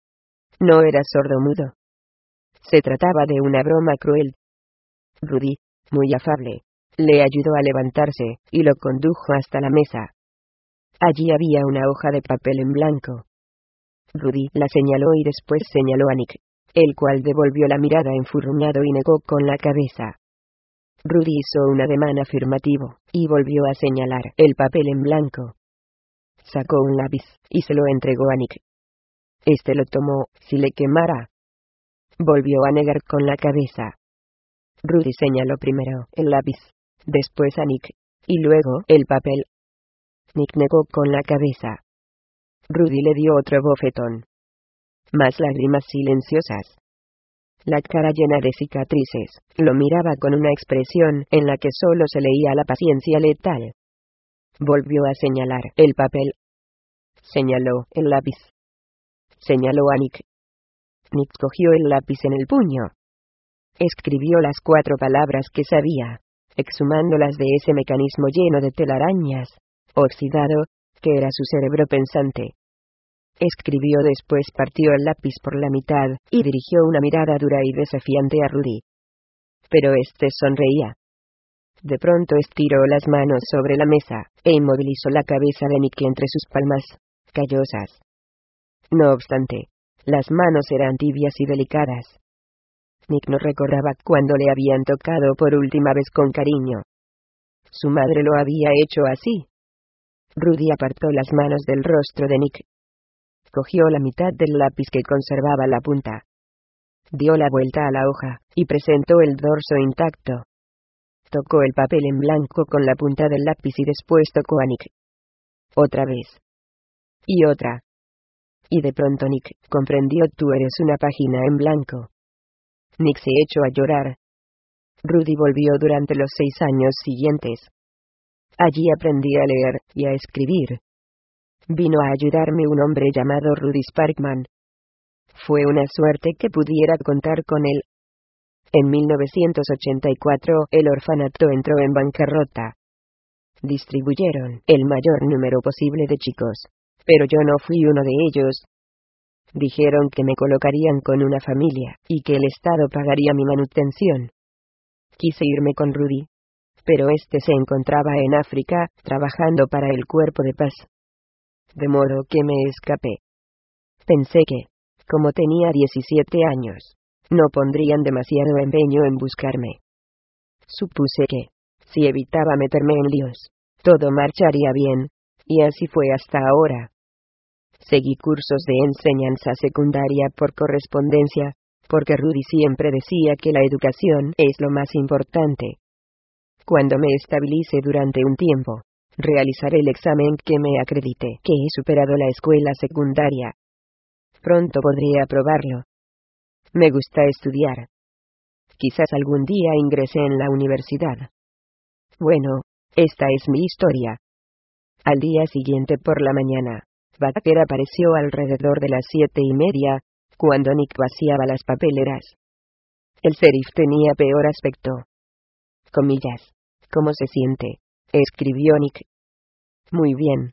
No era sordomudo. Se trataba de una broma cruel. Rudy, muy afable, le ayudó a levantarse, y lo condujo hasta la mesa. Allí había una hoja de papel en blanco. Rudy la señaló y después señaló a Nick, el cual devolvió la mirada enfurruñado y negó con la cabeza. Rudy hizo un ademán afirmativo, y volvió a señalar el papel en blanco. Sacó un lápiz, y se lo entregó a Nick. Este lo tomó, si le quemara. Volvió a negar con la cabeza. Rudy señaló primero el lápiz, después a Nick, y luego el papel. Nick negó con la cabeza. Rudy le dio otro bofetón. Más lágrimas silenciosas. La cara llena de cicatrices, lo miraba con una expresión en la que solo se leía la paciencia letal. Volvió a señalar el papel. Señaló el lápiz. Señaló a Nick. Nick cogió el lápiz en el puño. Escribió las cuatro palabras que sabía, exhumándolas de ese mecanismo lleno de telarañas, oxidado, que era su cerebro pensante. Escribió, después partió el lápiz por la mitad, y dirigió una mirada dura y desafiante a Rudy. Pero este sonreía. De pronto estiró las manos sobre la mesa, e inmovilizó la cabeza de Nick entre sus palmas callosas. No obstante, las manos eran tibias y delicadas. Nick no recordaba cuándo le habían tocado por última vez con cariño. Su madre lo había hecho así. Rudy apartó las manos del rostro de Nick. Cogió la mitad del lápiz que conservaba la punta. Dio la vuelta a la hoja, y presentó el dorso intacto. Tocó el papel en blanco con la punta del lápiz y después tocó a Nick. Otra vez. Y otra. Y de pronto Nick comprendió: tú eres una página en blanco. Nick se echó a llorar. Rudy volvió durante los seis años siguientes. Allí aprendí a leer y a escribir. Vino a ayudarme un hombre llamado Rudy Sparkman. Fue una suerte que pudiera contar con él. En mil novecientos ochenta y cuatro, el orfanato entró en bancarrota. Distribuyeron el mayor número posible de chicos, pero yo no fui uno de ellos. Dijeron que me colocarían con una familia, y que el Estado pagaría mi manutención. Quise irme con Rudy, pero este se encontraba en África, trabajando para el Cuerpo de Paz. De modo que me escapé. Pensé que, como tenía diecisiete años, no pondrían demasiado empeño en buscarme. Supuse que, si evitaba meterme en líos, todo marcharía bien, y así fue hasta ahora. Seguí cursos de enseñanza secundaria por correspondencia, porque Rudy siempre decía que la educación es lo más importante. Cuando me estabilice durante un tiempo, realizaré el examen que me acredite que he superado la escuela secundaria. Pronto podré aprobarlo. Me gusta estudiar. Quizás algún día ingrese en la universidad. Bueno, esta es mi historia. Al día siguiente por la mañana, Baker apareció alrededor de las siete y media, cuando Nick vaciaba las papeleras. El sheriff tenía peor aspecto. Comillas. ¿Cómo se siente?, escribió Nick. Muy bien.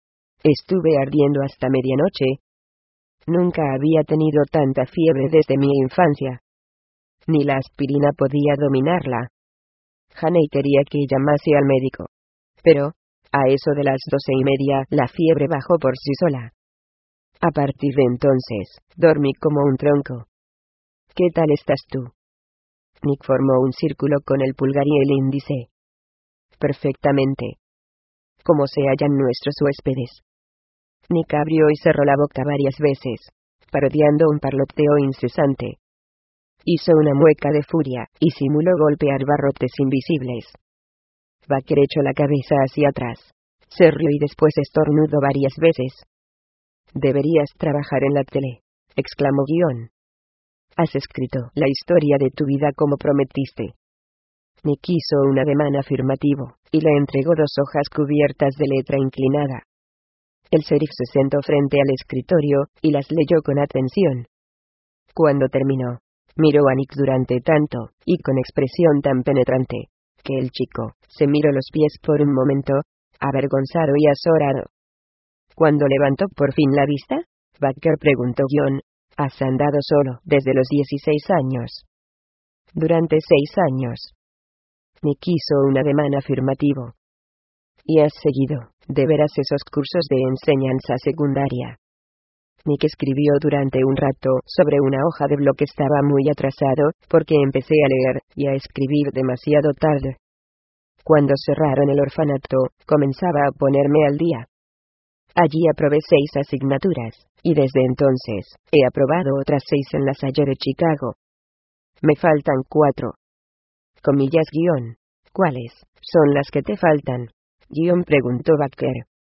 Estuve ardiendo hasta medianoche. Nunca había tenido tanta fiebre desde mi infancia. Ni la aspirina podía dominarla. Haney quería que llamase al médico. Pero, a eso de las doce y media, la fiebre bajó por sí sola. A partir de entonces, dormí como un tronco. ¿Qué tal estás tú? Nick formó un círculo con el pulgar y el índice. Perfectamente. ¿Cómo se hallan nuestros huéspedes? Nick abrió y cerró la boca varias veces, parodiando un parloteo incesante. Hizo una mueca de furia, y simuló golpear barrotes invisibles. Baker echó la cabeza hacia atrás, se rió y después estornudó varias veces. Deberías trabajar en la tele, exclamó Guión. Has escrito la historia de tu vida como prometiste. Nick hizo un ademán afirmativo, y le entregó dos hojas cubiertas de letra inclinada. El sheriff se sentó frente al escritorio, y las leyó con atención. Cuando terminó, miró a Nick durante tanto, y con expresión tan penetrante, que el chico se miró los pies por un momento, avergonzado y azorado. Cuando levantó por fin la vista, Baker preguntó guión, ¿has andado solo desde los dieciséis años? Durante seis años. Nick hizo un ademán afirmativo. ¿Y has seguido, de veras, esos cursos de enseñanza secundaria? Nick escribió durante un rato sobre una hoja de bloque. Estaba muy atrasado, porque empecé a leer y a escribir demasiado tarde. Cuando cerraron el orfanato, comenzaba a ponerme al día. Allí aprobé seis asignaturas, y desde entonces, he aprobado otras seis en la Salle de Chicago. Me faltan cuatro. Comillas guión. ¿Cuáles son las que te faltan? Guión preguntó Baker.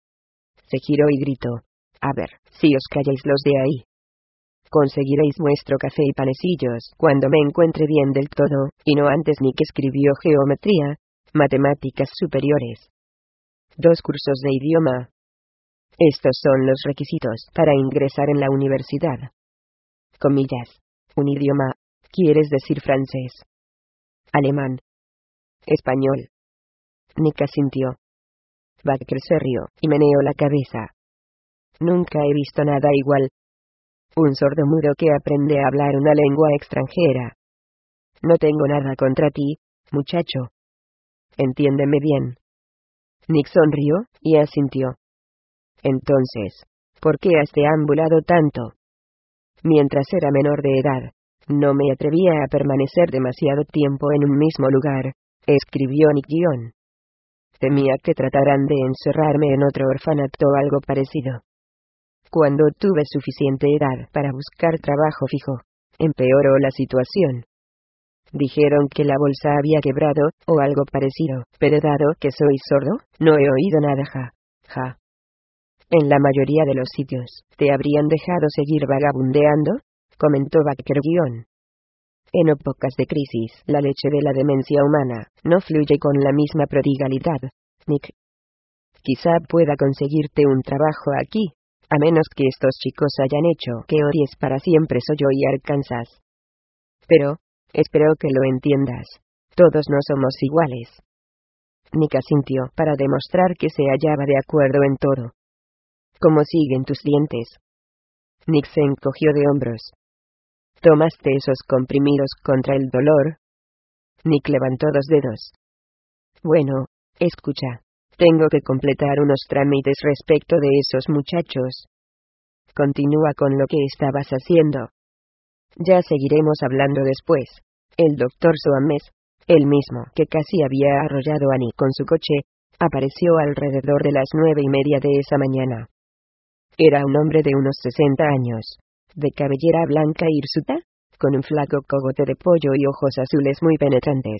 Se giró y gritó. A ver, si os calláis los de ahí. Conseguiréis vuestro café y panecillos cuando me encuentre bien del todo, y no antes. Nick escribió geometría, matemáticas superiores. Dos cursos de idioma. Estos son los requisitos para ingresar en la universidad. Comillas. Un idioma, ¿quieres decir francés? Alemán. Español. Nick asintió. Baker se rió, y meneó la cabeza. Nunca he visto nada igual. Un sordomudo que aprende a hablar una lengua extranjera. No tengo nada contra ti, muchacho. Entiéndeme bien. Nick sonrió, y asintió. Entonces, ¿por qué has deambulado tanto? Mientras era menor de edad, no me atrevía a permanecer demasiado tiempo en un mismo lugar, escribió Nick guión. Temía que trataran de encerrarme en otro orfanato o algo parecido. Cuando tuve suficiente edad para buscar trabajo fijo, empeoró la situación. Dijeron que la bolsa había quebrado, o algo parecido, pero dado que soy sordo, no he oído nada. Ja, ja. En la mayoría de los sitios, te habrían dejado seguir vagabundeando, comentó Baker guión. En épocas de crisis, la leche de la demencia humana no fluye con la misma prodigalidad, Nick. Quizá pueda conseguirte un trabajo aquí, a menos que estos chicos hayan hecho que odies para siempre Soyo y Arkansas. Pero, espero que lo entiendas. Todos no somos iguales. Nick asintió para demostrar que se hallaba de acuerdo en todo. ¿Cómo siguen tus dientes? Nick se encogió de hombros. ¿Tomaste esos comprimidos contra el dolor? Nick levantó dos dedos. Bueno, escucha. Tengo que completar unos trámites respecto de esos muchachos. Continúa con lo que estabas haciendo. Ya seguiremos hablando después. El doctor Soames, el mismo que casi había arrollado a Nick con su coche, apareció alrededor de las nueve y media de esa mañana. Era un hombre de unos sesenta años, de cabellera blanca hirsuta, con un flaco cogote de pollo y ojos azules muy penetrantes.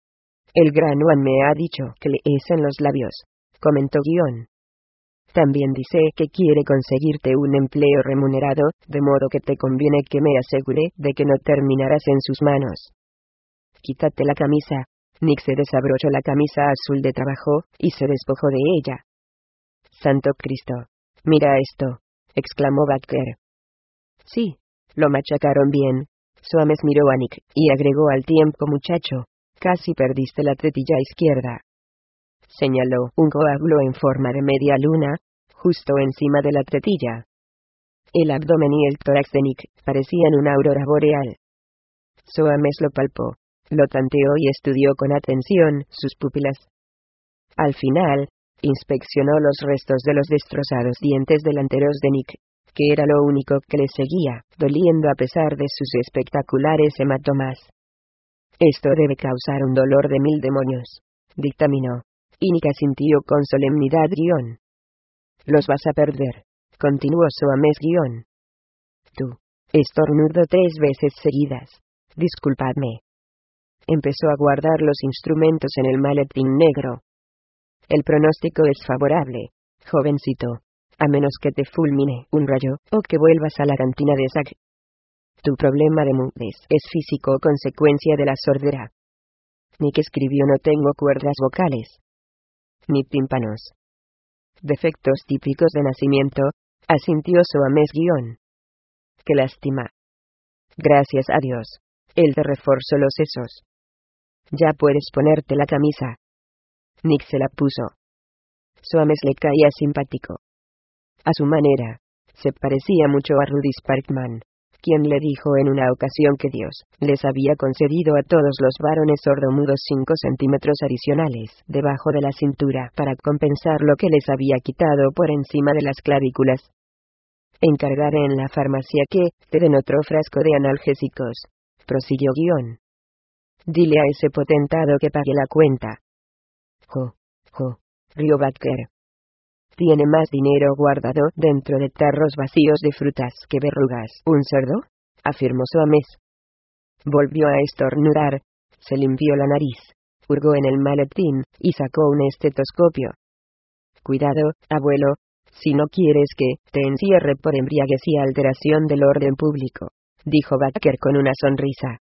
El gran Juan me ha dicho que le es en los labios, comentó Guión. También dice que quiere conseguirte un empleo remunerado, de modo que te conviene que me asegure de que no terminarás en sus manos. Quítate la camisa. Nick se desabrochó la camisa azul de trabajo, y se despojó de ella. Santo Cristo. Mira esto, exclamó Baker. Sí, lo machacaron bien. Soames miró a Nick, y agregó al tiempo muchacho, casi perdiste la tetilla izquierda. Señaló un coágulo en forma de media luna, justo encima de la tetilla. El abdomen y el tórax de Nick parecían una aurora boreal. Soames lo palpó, lo tanteó y estudió con atención sus pupilas. Al final, inspeccionó los restos de los destrozados dientes delanteros de Nick, que era lo único que le seguía, doliendo a pesar de sus espectaculares hematomas. Esto debe causar un dolor de mil demonios, dictaminó. Y Nick asintió con solemnidad guión. Los vas a perder, continuó Soames guión. Tú, estornudo tres veces seguidas. Disculpadme. Empezó a guardar los instrumentos en el maletín negro. El pronóstico es favorable, jovencito, a menos que te fulmine un rayo, o que vuelvas a la cantina de Zack. Tu problema de mudez es físico consecuencia de la sordera. Nick escribió: no tengo cuerdas vocales. Ni tímpanos. Defectos típicos de nacimiento, asintió Soames guión. Qué lástima. Gracias a Dios. Él te reforzó los sesos. Ya puedes ponerte la camisa. Nick se la puso. Soames le caía simpático. A su manera, se parecía mucho a Rudy Sparkman, quien le dijo en una ocasión que Dios les había concedido a todos los varones sordomudos cinco centímetros adicionales debajo de la cintura para compensar lo que les había quitado por encima de las clavículas. Encargaré en la farmacia que te den otro frasco de analgésicos, prosiguió guión. Dile a ese potentado que pague la cuenta. Jo, jo, rió Baker. Tiene más dinero guardado dentro de tarros vacíos de frutas que verrugas. ¿Un cerdo?, afirmó Soames. Volvió a estornudar, se limpió la nariz, hurgó en el maletín, y sacó un estetoscopio. Cuidado, abuelo, si no quieres que te encierre por embriaguez y alteración del orden público, dijo Baker con una sonrisa.